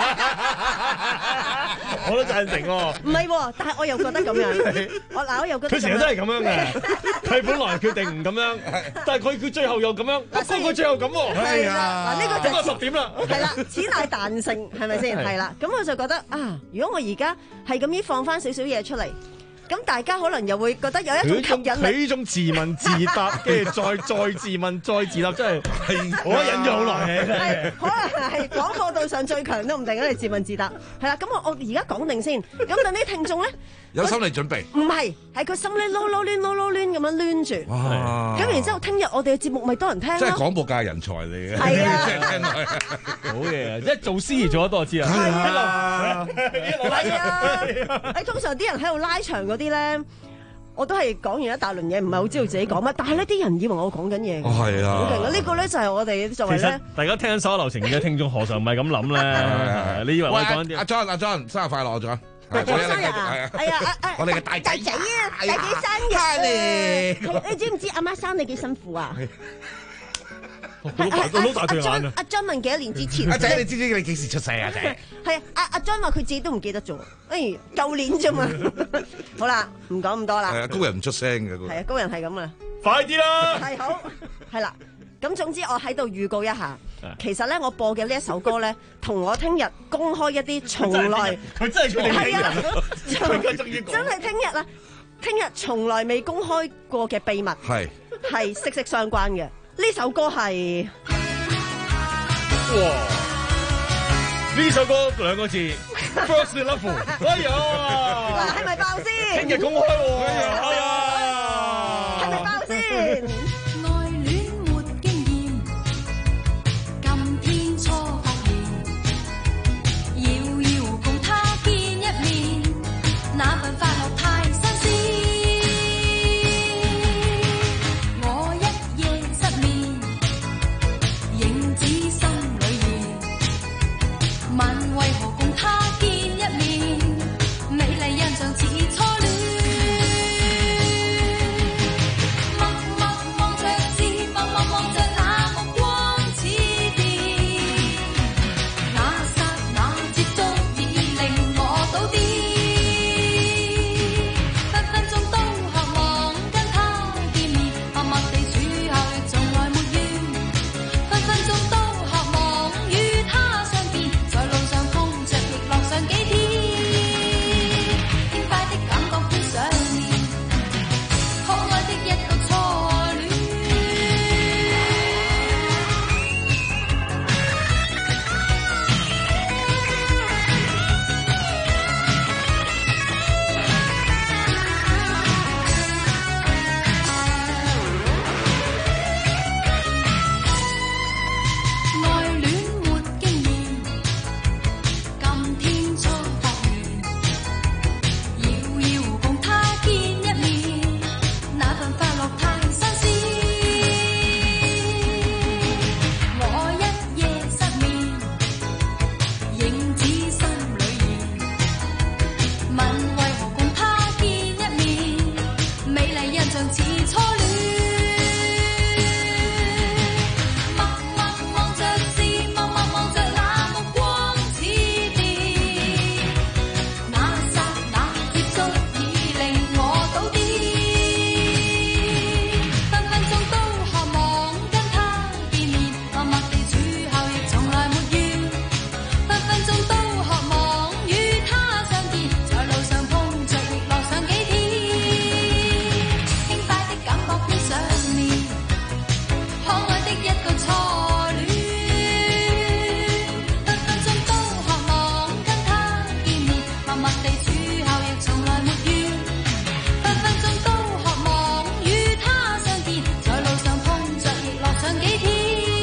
我都贊成喎。 唔係，但係我又覺得咁樣。我嗱，我又覺得佢成日都係咁樣嘅。佢本來決定唔咁樣，但係佢佢最後又咁樣，不過佢最後咁喎。係啊，嗱，呢個就係十點啦。 係啦，此乃彈性，係咪先？係啦，咁我就覺得啊，如果我而家係咁樣放翻少少嘢出嚟。咁大家可能又會覺得有一種吸引力。 佢呢種自問自答，跟住再再自問再自答，真係我忍咗好耐嘅。 可能係廣播道上最強都唔定，你自問自答。係啦，咁我我而家講定先。咁等啲聽眾咧有心理準備。 唔係，係佢心咧撈撈攣撈撈攣咁樣攣住。哇！咁然之後，聽日我哋嘅節目咪多人聽咯。 即係廣播界人才嚟嘅。 係啊， 好嘢！即係做司儀做得多知啊。 係啊，係啊。誒，通常啲人喺度拉長嗰啲咧，我都係講完一大輪嘢，唔係好知道自己講乜，但係呢啲人以為我講緊嘢。 哦，係啊， 好勁啊！呢個咧就係我哋作為咧， 其實大家聽緊所有流程嘅聽眾，何嘗唔係咁諗咧？你以為我講啲？ 阿 John，阿 John，生日快樂，阿 John！ 我生日啊！係啊，啊我哋嘅大仔啊，大仔生日。你知唔知阿媽生你幾辛苦啊？ 老大老大對眼啊！ 阿 John 問幾多年之前？ 阿仔，你知唔知你幾時出世啊？仔係啊！阿阿 John 話佢自己都唔記得咗，哎，舊年啫嘛。好啦，唔講咁多啦。 係啊，高人唔出聲嘅。 係啊，高人係咁啊。 快啲啦！ 係好，係啦。咁總之我喺度預告一下，其實咧我播嘅呢一首歌咧，同我聽日公開一啲從來佢真係要係啊，真係聽日啦，聽日從來未公開過嘅秘密係係息息相關嘅。呢首歌係哇，呢首歌兩個字 First Love， 哎呀， 嗱係咪爆先？ 聽日公開喎，哎呀， 係咪爆先？ 默默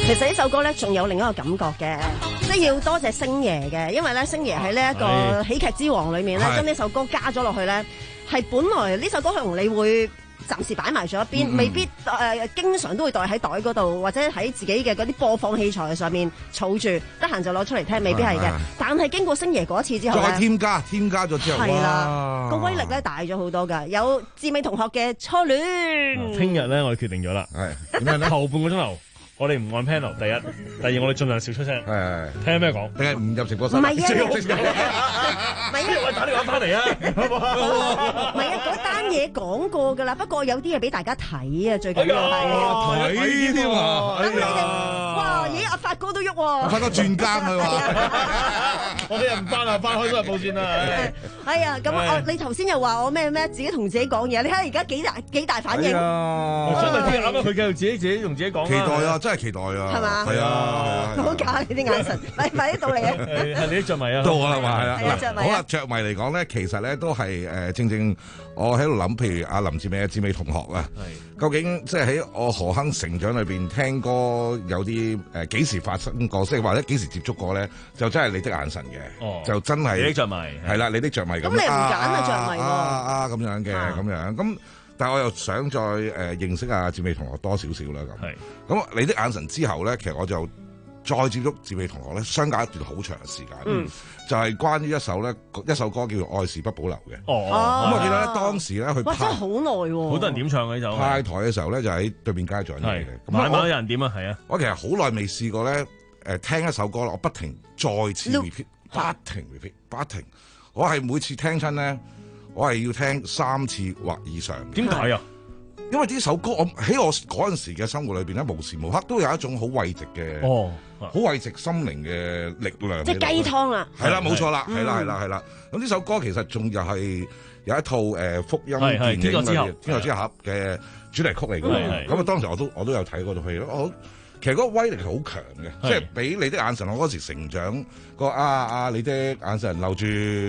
其實呢首歌咧仲有另一個感覺嘅，即係要多謝星爺嘅，因為咧星爺喺呢一個喜劇之王裏面咧，將呢首歌加咗落去咧，係本來呢首歌可能你會暫時擺埋咗一邊，嗯、未必誒、呃、經常都會袋喺袋嗰度，或者喺自己嘅嗰啲播放器材上面儲住，得閒就攞出嚟聽，未必係嘅。但係經過星爺嗰次之後再添加添加咗之後， 係啦，個威力咧大咗好多㗎。有志美同學嘅初戀， 聽日咧我哋決定咗啦，係點樣咧？後半個鐘頭。我哋唔按 panel， 第一，第二我哋盡量少出聲，係係聽咩講，定係唔入直播室？唔係啊，唔係啊，我打電話翻嚟啊， 唔係啊，嗰單嘢講過㗎啦，不過有啲嘢俾大家睇啊，最緊要係睇添啊， 等你哋，哇，咦，阿發哥都喐喎， 阿發哥轉更佢話， 我哋又唔翻啊，翻開都係報線啦， 係啊，咁我你頭先又話我咩咩，自己同自己講嘢，你睇下而家幾大幾大反應， 我想問啲啱啱佢繼續自己自己同自己講， 期待啊！真係期待啊！係嘛？係啊！ 唔好假你啲眼神，嚟快啲到嚟啊！ 係你啲着迷啊！ 到我啦嘛，係啦。 嗱， 好啦，着迷嚟講咧，其實咧都係誒正正我喺度諗，譬如阿林志美、阿志美同學啊，究竟即係喺我何亨成長裏邊聽歌有啲誒幾時發生過，即係或者幾時接觸過咧，就真係你的眼神嘅，就真係你的着迷係啦，你的着迷咁。 咁你唔揀啊着迷喎？ 啊啊咁樣嘅咁樣咁。但係我又想再誒、呃、認識阿志美同學多少少啦咁。咁你的眼神之後咧，其實我就再接觸志美同學咧，相隔一段好長嘅時間。嗯，就係關於一首咧一首歌叫做《愛是不保留》嘅。哦，咁我記得咧當時咧佢哇真係好耐喎， 好多人點唱嘅呢首。 派台嘅時候咧就喺對面街長嘅。 咁晚晚有人點啊？係啊！ 我其實好耐未試過咧誒聽一首歌啦，我不停再次 repeat， 不停 repeat， 不停。我係每次聽親咧。我係要聽三次或以上。 點解啊？ 因為呢首歌，我喺我嗰陣時嘅生活裏邊咧，無時無刻都有一種好慰藉嘅，哦，好慰藉心靈嘅力量。 即係雞湯啊！ 係啦，冇錯啦，係啦，係啦，係啦。咁呢首歌其實仲又係有一套誒福音電影嘅《天作之合》嘅主題曲嚟㗎嘛。咁啊，當時我都我都有睇嗰套戲咯。我其實嗰個威力係好強嘅，即係俾你的眼神。我嗰時成長個啊啊，你的眼神留住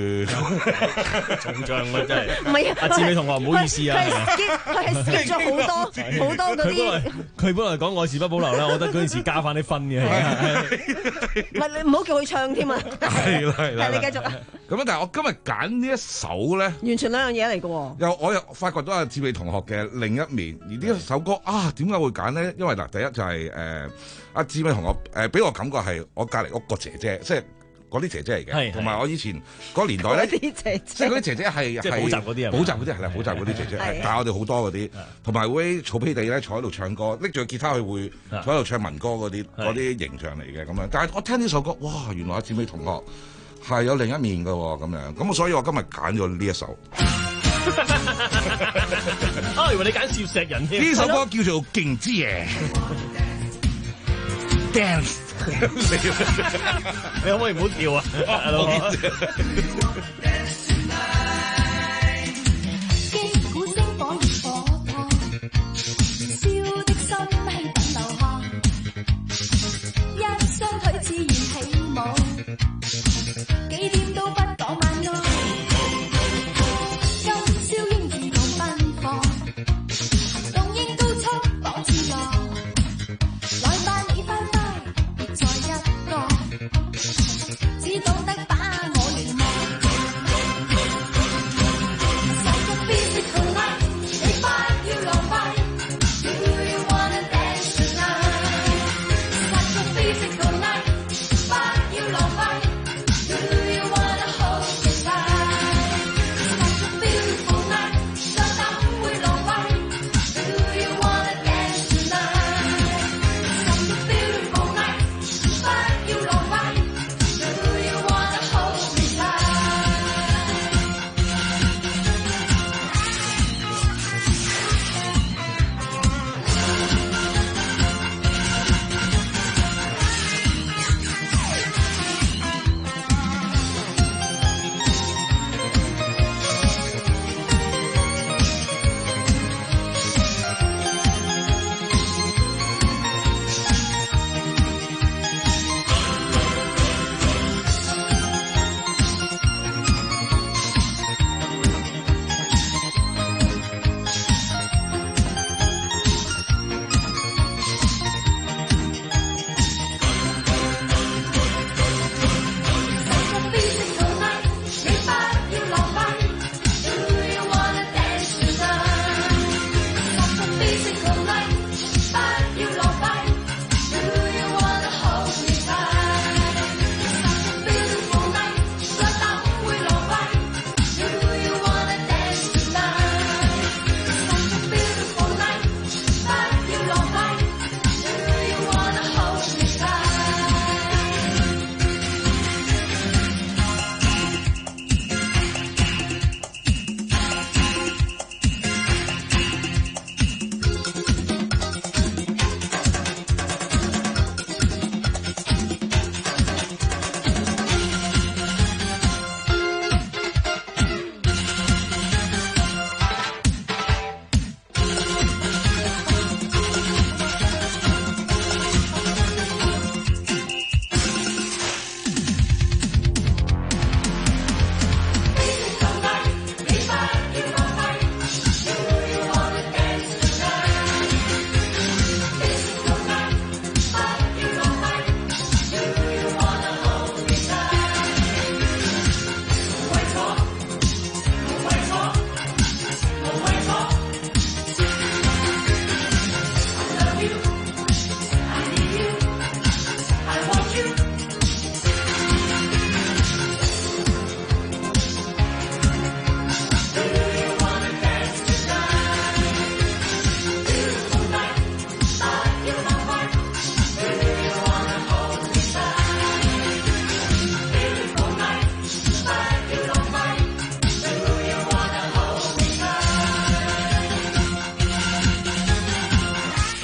重像啊，真係。 唔係啊， 阿志美同學唔好意思啊， 佢係 skip 咗好多好多嗰啲。 佢本來講愛是不保留啦，我覺得嗰陣時加翻啲分嘅。 唔係你唔好叫佢唱添啊！ 係啦係啦， 係你繼續啊。 咁啊，但係我今日揀呢一首咧， 完全兩樣嘢嚟嘅喎。 又我又發掘到阿志美同學嘅另一面，而呢一首歌啊，點解會揀咧？因為嗱，第一就係誒。誒，阿志美同學誒，俾我感覺係我隔籬屋個姐姐，即係嗰啲姐姐嚟嘅，同埋我以前嗰個年代咧， 啲姐姐， 即係嗰啲姐姐係即係補習嗰啲啊， 補習嗰啲係啦，補習嗰啲姐姐係，但係我哋好多嗰啲，同埋會草皮地咧坐喺度唱歌，拎住個吉他佢會坐喺度唱民歌嗰啲嗰啲形象嚟嘅咁樣。但係我聽呢首歌，哇！原來阿志美同學係有另一面㗎喎，咁樣咁，所以我今日揀咗呢一首。 啊，以為你揀少石人添。 呢首歌叫做《勁之夜》。Dance， 你可唔可以唔好跳啊？ 擊鼓聲火熱火燙，燒的心氣等流汗，一雙腿自然起舞，幾點都不講晚安。今宵應自動奔放，行動應高速綁自我。來吧，你快快！再一個，只懂得把我凝望。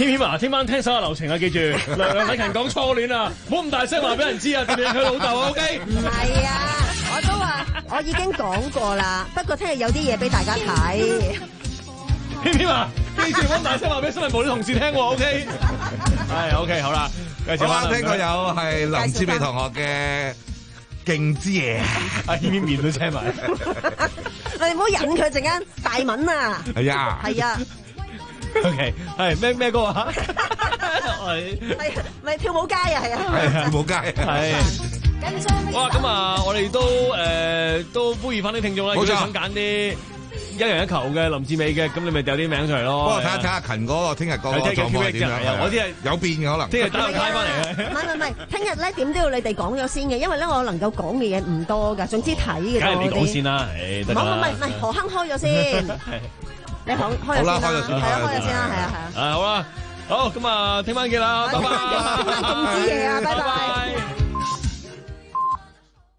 偏偏啊，聽晚聽手下留情啊，記住梁梁禮勤講初戀啊，唔好咁大聲話俾人知啊，特別係佢老豆啊 ，OK？ 唔係啊，我都話我已經講過啦，不過聽日有啲嘢俾大家睇。 偏偏啊，記住唔好大聲話俾新聞部啲同事聽喎 ，OK？ 係 OK， 好啦，繼續啦。聽過有係林志美同學嘅勁之嘢， 阿偏偏面都青埋。 你唔好引佢陣間大文啊！ 係啊， 係啊。 OK， 係咩咩歌啊？ 係係咪跳舞街啊？係啊， 係跳舞街係。哇！咁啊，我哋都誒都呼籲翻啲聽眾啦，如果想揀啲一人一球嘅林志美嘅，咁你咪掉啲名上嚟咯。 幫我睇下睇下勤嗰個聽日嗰個狀況係點樣？ 我知係有變嘅可能。 聽日打個卡翻嚟嘅。 唔係唔係，聽日咧點都要你哋講咗先嘅，因為咧我能夠講嘅嘢唔多㗎，總之睇嘅。 梗係你講先啦，誒得啦。 唔唔唔係何坑開咗先。你開開咗先啦，係啊，開咗先啦，係啊，係啊。 啊好啦，好咁啊，聽晚見啦，拜拜。 聽晚勁知嘢啊，拜拜。